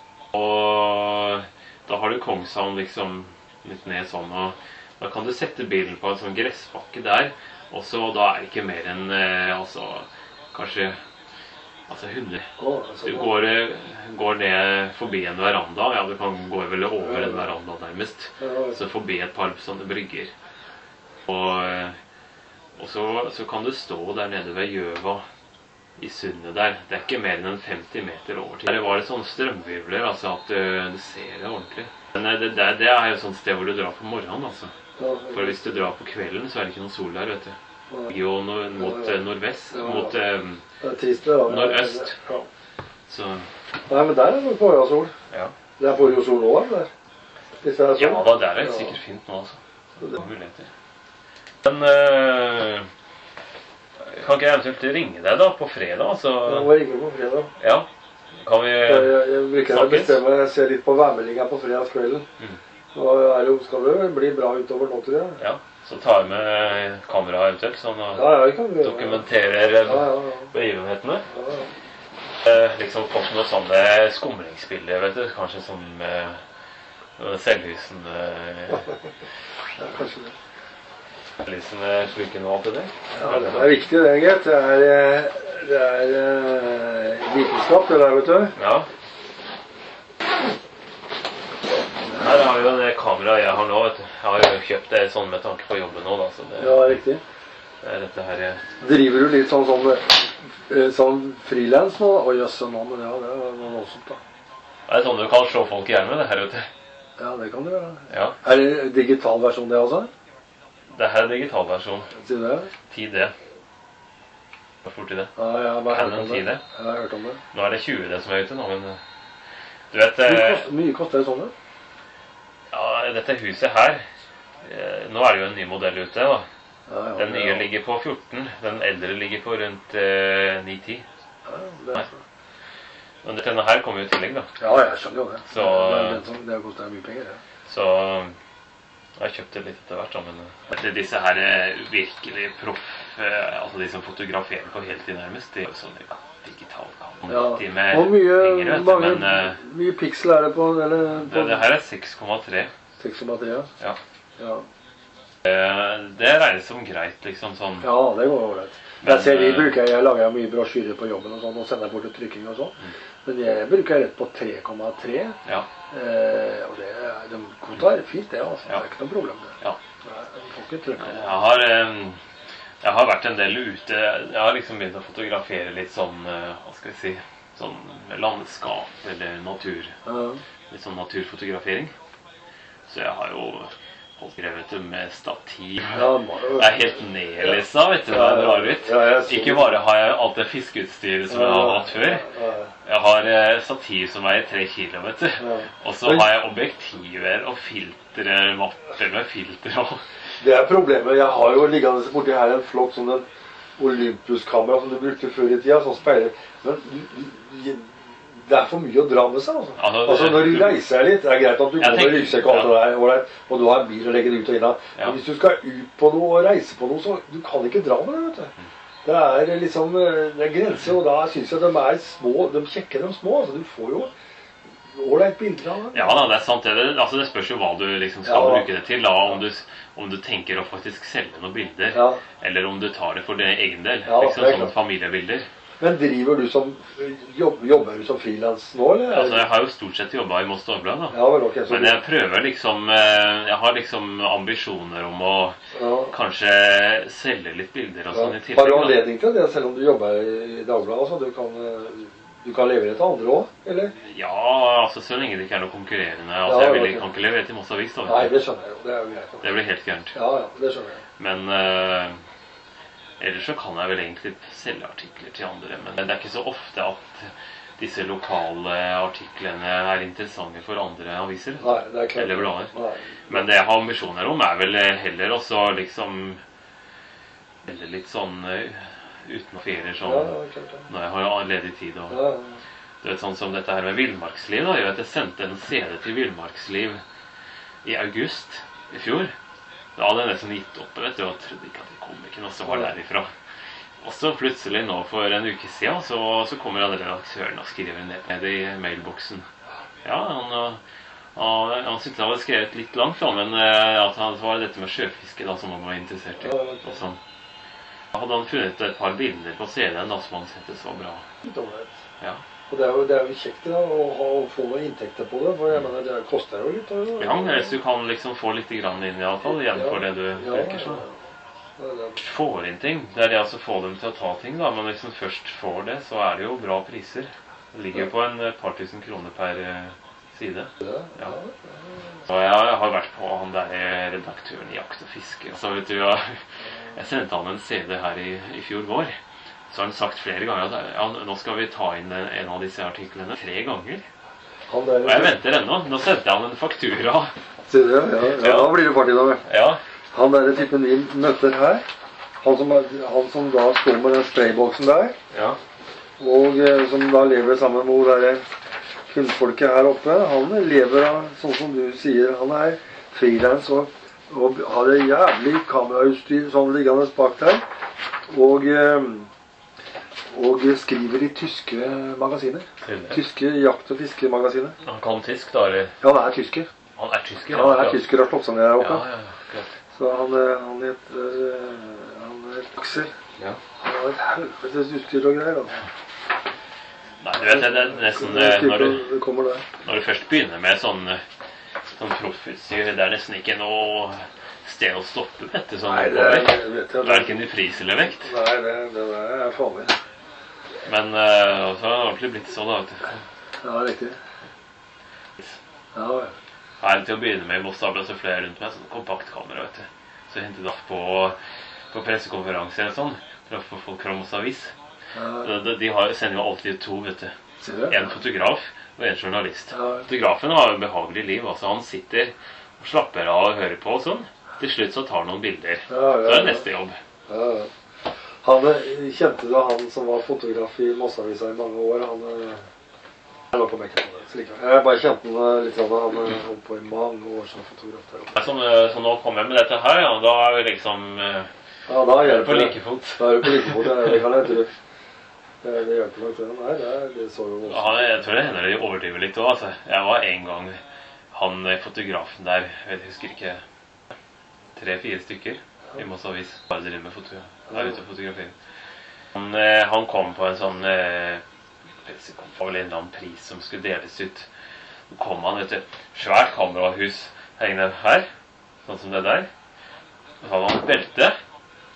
Og da har du Kongshavn liksom litt ned sånn, og da kan du sette bilen på en sånn gressbakke der. Og så da er det ikke mer enn eh, altså kanskje altså hundre. Å, det er så Du bra. går, eh, går ned forbi en veranda. Ja, du kan gå vel over en veranda nærmest. Ja, vel. Så forbi et par sånne brygger. Og, eh, og så, så kan du stå der nede ved Gjøva i sundet der. Det er ikke mer enn en femti meter over til. Der var det sånne strømvirvler, altså at du, du ser det ordentlig. Men eh, det, det, det er jo sånn sted hvor du drar på morgenen, altså. Ja, For hvis du drar på kvelden, så er det ikke noe sol der, vet du. ja. Det ligger jo no, mot eh, nordvest, Ja. mot eh, Det er trist, det da. Nordøst. Ja. så Nei, men der er det forrige sol. ja. Det er forrige sol nå, eller? Hvis det er sol. Ja da, der er det sikkert fint nå, altså. Det er muligheter. Men eh, kan ikke jeg eventuelt ringe deg da på fredag, altså? Jeg må ringe på fredag. Ja. Kan vi Jeg, jeg, jeg bruker å snakkes? bestemme, jeg ser litt på værmeldingen på fredagskvelden. Mm. Og er det, skal det bli bra utover nå, tror jeg. Ja, så tar jeg med kamera eventuelt, sånn og Ja, ja, det kan vi gjøre. dokumenterer Ja, ja, ja. begivenhetene. Ja, ja. Eh, liksom fått noen sånne skumringsbilder, vet du. Kanskje sånn med med selvlysende Ja, kanskje det. Selvlysende sluken og alt det der. Ja, det er viktig det, Gert. Det er, eh, det er eh, vitenskap, det der, vet du. Ja. Her har vi jo det kameraet jeg har nå, vet du. Jeg har jo kjøpt det sånn med tanke på jobben nå, da. Så det, Ja, riktig. det er dette her eh, Driver du litt sånn, sånn, eh, sånn frilans nå? Å, jøsse nå, men ja, det er noe voldsomt, da. Det er sånn du kan slå folk i hjel med, det her, vet du. Ja, det kan du gjøre. Ja. Er det digital versjon det, altså? Det her er digitalversjon. Sier du det? ti D. Hva fort i det? Ja, jeg har bare hørt Canon om ti det. D. Jeg har hørt om det. Nå er det tjue D som er ute nå, men eh, du vet Mye eh, koster, mye koster det sånne? Ja, dette huset her eh, nå er det jo en ny modell ute, da. Ja, ja, Den nye ja. ligger på fjorten. Den eldre ligger på rundt eh, ni ti. Ja, det er så. Men denne her kommer jo i tillegg, da. Ja, jeg skjønner jo det. Så- det, er den som, det koster mye penger, det. Så jeg har kjøpt det litt etter hvert, da, men eh, disse her er virkelig proff, eh, altså de som fotograferer på heltid nærmest, de er jo sånn ja, digital kamera, Ja. de med Hvor mye, fingre, vet du, mange, men eh, mye pixel er det på? Eller på det, det her er seks komma tre. seks komma tre? Ja. Ja. Eh, Det regnes som greit, liksom sånn. Ja, det går ålreit. Men, Jeg ser de eh, bruker, jeg lager mye brosjyrer på jobben og sånn, og sender bort til trykking og sånn. Mm. Men jeg bruker rett på tre komma tre. Ja. Eh, og det er, de godtar fint det, altså. Ja. Det er ikke noe problem det. Ja. Nei, de får ikke trykk av det. Jeg har, eh, Jeg har vært en del ute. Jeg har liksom begynt å fotografere litt sånn, hva skal vi si, sånn landskap eller natur. Ja. Litt sånn naturfotografering. Så jeg har jo holdt grevet med stativ. Ja, det er helt nedlesa, vet du, det er drar ut. Ja, ja, Ikke bare har jeg alt det fiskeutstyret som jeg har hatt før. Jeg har stativ som veier tre kilo, vet du. Og så har jeg objektiver og filtre, mapper med filter og... Det er problemet. Jeg har jo liggende borti her en flokk sånn en Olympus-kamera som du brukte før i tida, sånn speiler. Men det er for mye å dra med seg, altså. Altså, altså når du reiser litt, det er greit at du går med ryggsekk og alt det der, og du har en bil og legger det ut og inn. Men ja. Hvis du skal ut på noe og reise på noe, så du kan ikke dra med det, vet du. Det er liksom, det er grenser, og da synes jeg de er små, de kjekker de små, altså du får jo ålreit bilder av det. Ja da, det er sant. Det, altså, det spørs jo hva du liksom skal ja. bruke det til, da, om du, om du tenker å faktisk selge noen bilder, ja. eller om du tar det for din egen del, ja, liksom sånne familiebilder. Men driver du som, jobb, jobber du som freelance nå, eller? Altså, jeg har jo stort sett jobbet i Moss Dagblad, da. Ja, vel, okay, men jeg prøver liksom, jeg har liksom ambisjoner om å ja. kanskje selge litt bilder og sånn ja. i tillegg. Har du anledning til det, selv om du jobber i Dagbladet, altså? Du kan... Du kan levere til andre også, eller? Ja, altså så lenge det ikke er noe konkurrerende. Altså, ja, jeg vil, okay. kan ikke levere til Moss Avis, da. Nei, det skjønner jeg jo. Det er jo greit. Det blir helt gærent. Ja, ja, det skjønner jeg. Men uh, ellers så kan jeg vel egentlig selge artikler til andre. Men det er ikke så ofte at disse lokale artiklene er interessante for andre aviser. Nei, det er klart. Eller blader. Nei. Men det jeg har ambisjoner om er vel heller også liksom Eller litt sånn... Uh, uten å ferie sånn, ja, klart, ja. når jeg har ledig tid og, ja, ja. Du vet sånn som dette her med Villmarksliv da, jeg vet jeg sendte en C D til Villmarksliv i august i fjor. Da hadde jeg nesten gitt opp, vet du, og trodde ikke at det kom ikke noe som var derifra. Og så plutselig nå for en uke siden så, så kommer han redaktøren og skriver ned i mailboksen. Ja, han, han, han syntes han hadde skrevet litt langt da, men at han var dette med sjøfiske da, som han var interessert i og sånn. Hadde han funnet et par bilder på C D-en da, som han syntes var bra. Ja. Og det er, jo, det er jo kjekt da, å, ha, å få noen inntekter på det, for jeg mener, det koster jo litt. Og, ja, hvis du kan liksom få litt grann inn i alle fall, igjen ja, for det du ja, bruker sånn. Ja, ja. Får inn ting, det er det altså få dem til å ta ting da, men hvis du først får det, så er det jo bra priser. Det ligger jo på en par tusen kroner per side. Ja. Ja. Så jeg har vært på han der redaktøren i Jakt og Fiske. Så vet du, jeg, jeg sendte han en C D her i, i fjor vår. Så har han sagt flere ganger at ja, nå skal vi ta inn en av disse artiklene. Tre ganger. Og jeg venter ennå. Nå sendte han en faktura. Ser du, ja, ja, ja. Da blir det fart i dag. Ja. Han der typen vi møter her, han som, han som da står med den sprayboksen der, ja. og som da lever sammen med det der kundfolket her oppe, han lever av, sånn som du sier, han er freelance og, og har det jævlig kamerautstyr sånn liggende bak der, og, og skriver i tyske magasiner. Tyske jakt- og fiskemagasiner. Han kan tysk da, eller? Ja, han er tysker. Han er tysker? Ja, han er tysker og slått seg ned her oppe. Ja, ja, akkurat. Så han, han heter, han er Aksel. Ja. Han har et helvetes utstyr og greier, altså. Nei, du vet, det er nesten, når du, når du først begynner med sånn, sånn proffutstyr, det er nesten ikke noe sted å stoppe dette sånn Nei, det er, vet jeg, hverken i pris eller vekt. Nei, det, det er farlig. Men uh, så har det ordentlig blitt sånn da, vet du. Ja, riktig. Ja, ja. Her til å begynne med i Moss Dagblad så fløy jeg rundt med sånn kompaktkamera, vet du. Så jeg hentet da på, på pressekonferanser og sånn, for å få folk fra Moss Avis. Ja. De, de har, sender jo alltid to, vet du. En fotograf og en journalist. Ja. Fotografen har jo behagelig liv, altså han sitter og slapper av og hører på og sånn. Til slutt så tar han noen bilder. Ja, ja, ja. Så er det neste jobb. Ja, ja. Han kjente da han som var fotograf i Moss Avisa i mange år, han... Jeg var på mekken på det, så like. Jeg bare kjente han litt sånn, han holdt på i mange år som fotograf der oppe. Så, så nå kommer jeg med dette her, ja, da er vi liksom... Ja, da er det på likefot. Da er det på likefot, ja, det kan jeg tro. Det, det hjelper nok det. Nei, det, det så jo også. Ja, jeg tror det hender de overdriver litt også, altså. Jeg var en gang, han fotografen der, jeg husker ikke, tre-fire stykker i Moss Avis. Bare driver med foto, der ute og fotograferer. Han, han kom på en sånn... Det var vel en eller annen pris som skulle deles ut. Så kom han, vet du, svært kamerahus hengende her, sånn som det der. Så hadde han et belte,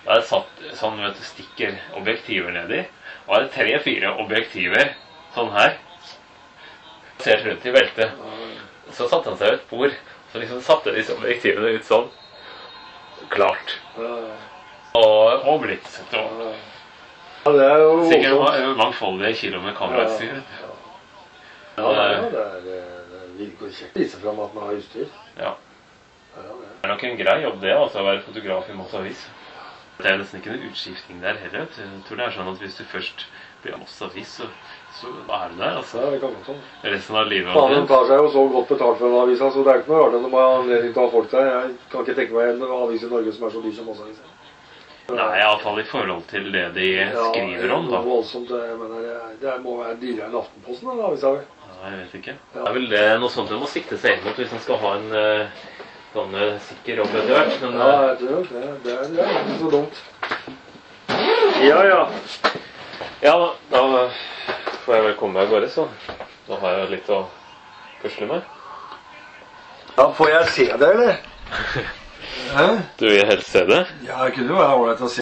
Da er det satt sånn, vet du, stikker objektiver nedi. Og er det tre-fire objektiver sånn her. Ser rundt i beltet. Så satte han seg ved et bord. Så liksom satte disse objektivene ut sånn. Klart. Og, og blitt. Og, ja, det er jo sikkert mangfoldige kilo med kamerautstyr. Ja, ja, ja, det er, det er virkelig kjekt å vise frem at man har utstyr. Ja. Ja, det er. Det er nok en grei jobb det, altså å være fotograf i Mossavis. Det er nesten ikke noen utskifting der heller. Jeg tror det er sånn at hvis du først blir Mossavis, så, så er du der, altså. Ja, det kan godt sånn. Resten av livet. Faen, tar seg jo så godt betalt for en avis, så det er ikke noe rart når man har anledning til å ha folk der. Jeg kan ikke tenke meg en avis i Norge som er så dyr som Mossavis. Nei, i alle fall i forhold til det de skriver om, da. Ja, voldsomt, jeg mener, det, det må være dyrere enn Aftenposten, eller avisa vi? Ja, jeg vet ikke. Det er vel det, noe sånt du må sikte seg inn mot hvis man skal ha en uh, sånn uh, sikker jobb etter hvert. Men, ja, jeg tror det. Det er, det er ikke så dumt. Ja, ja. Ja, da får jeg vel komme meg av gårde, så. Da har jeg litt å pusle med. Ja, får jeg se det, eller? Du vil helst se det? Ja, det kunne jo være ålreit å se.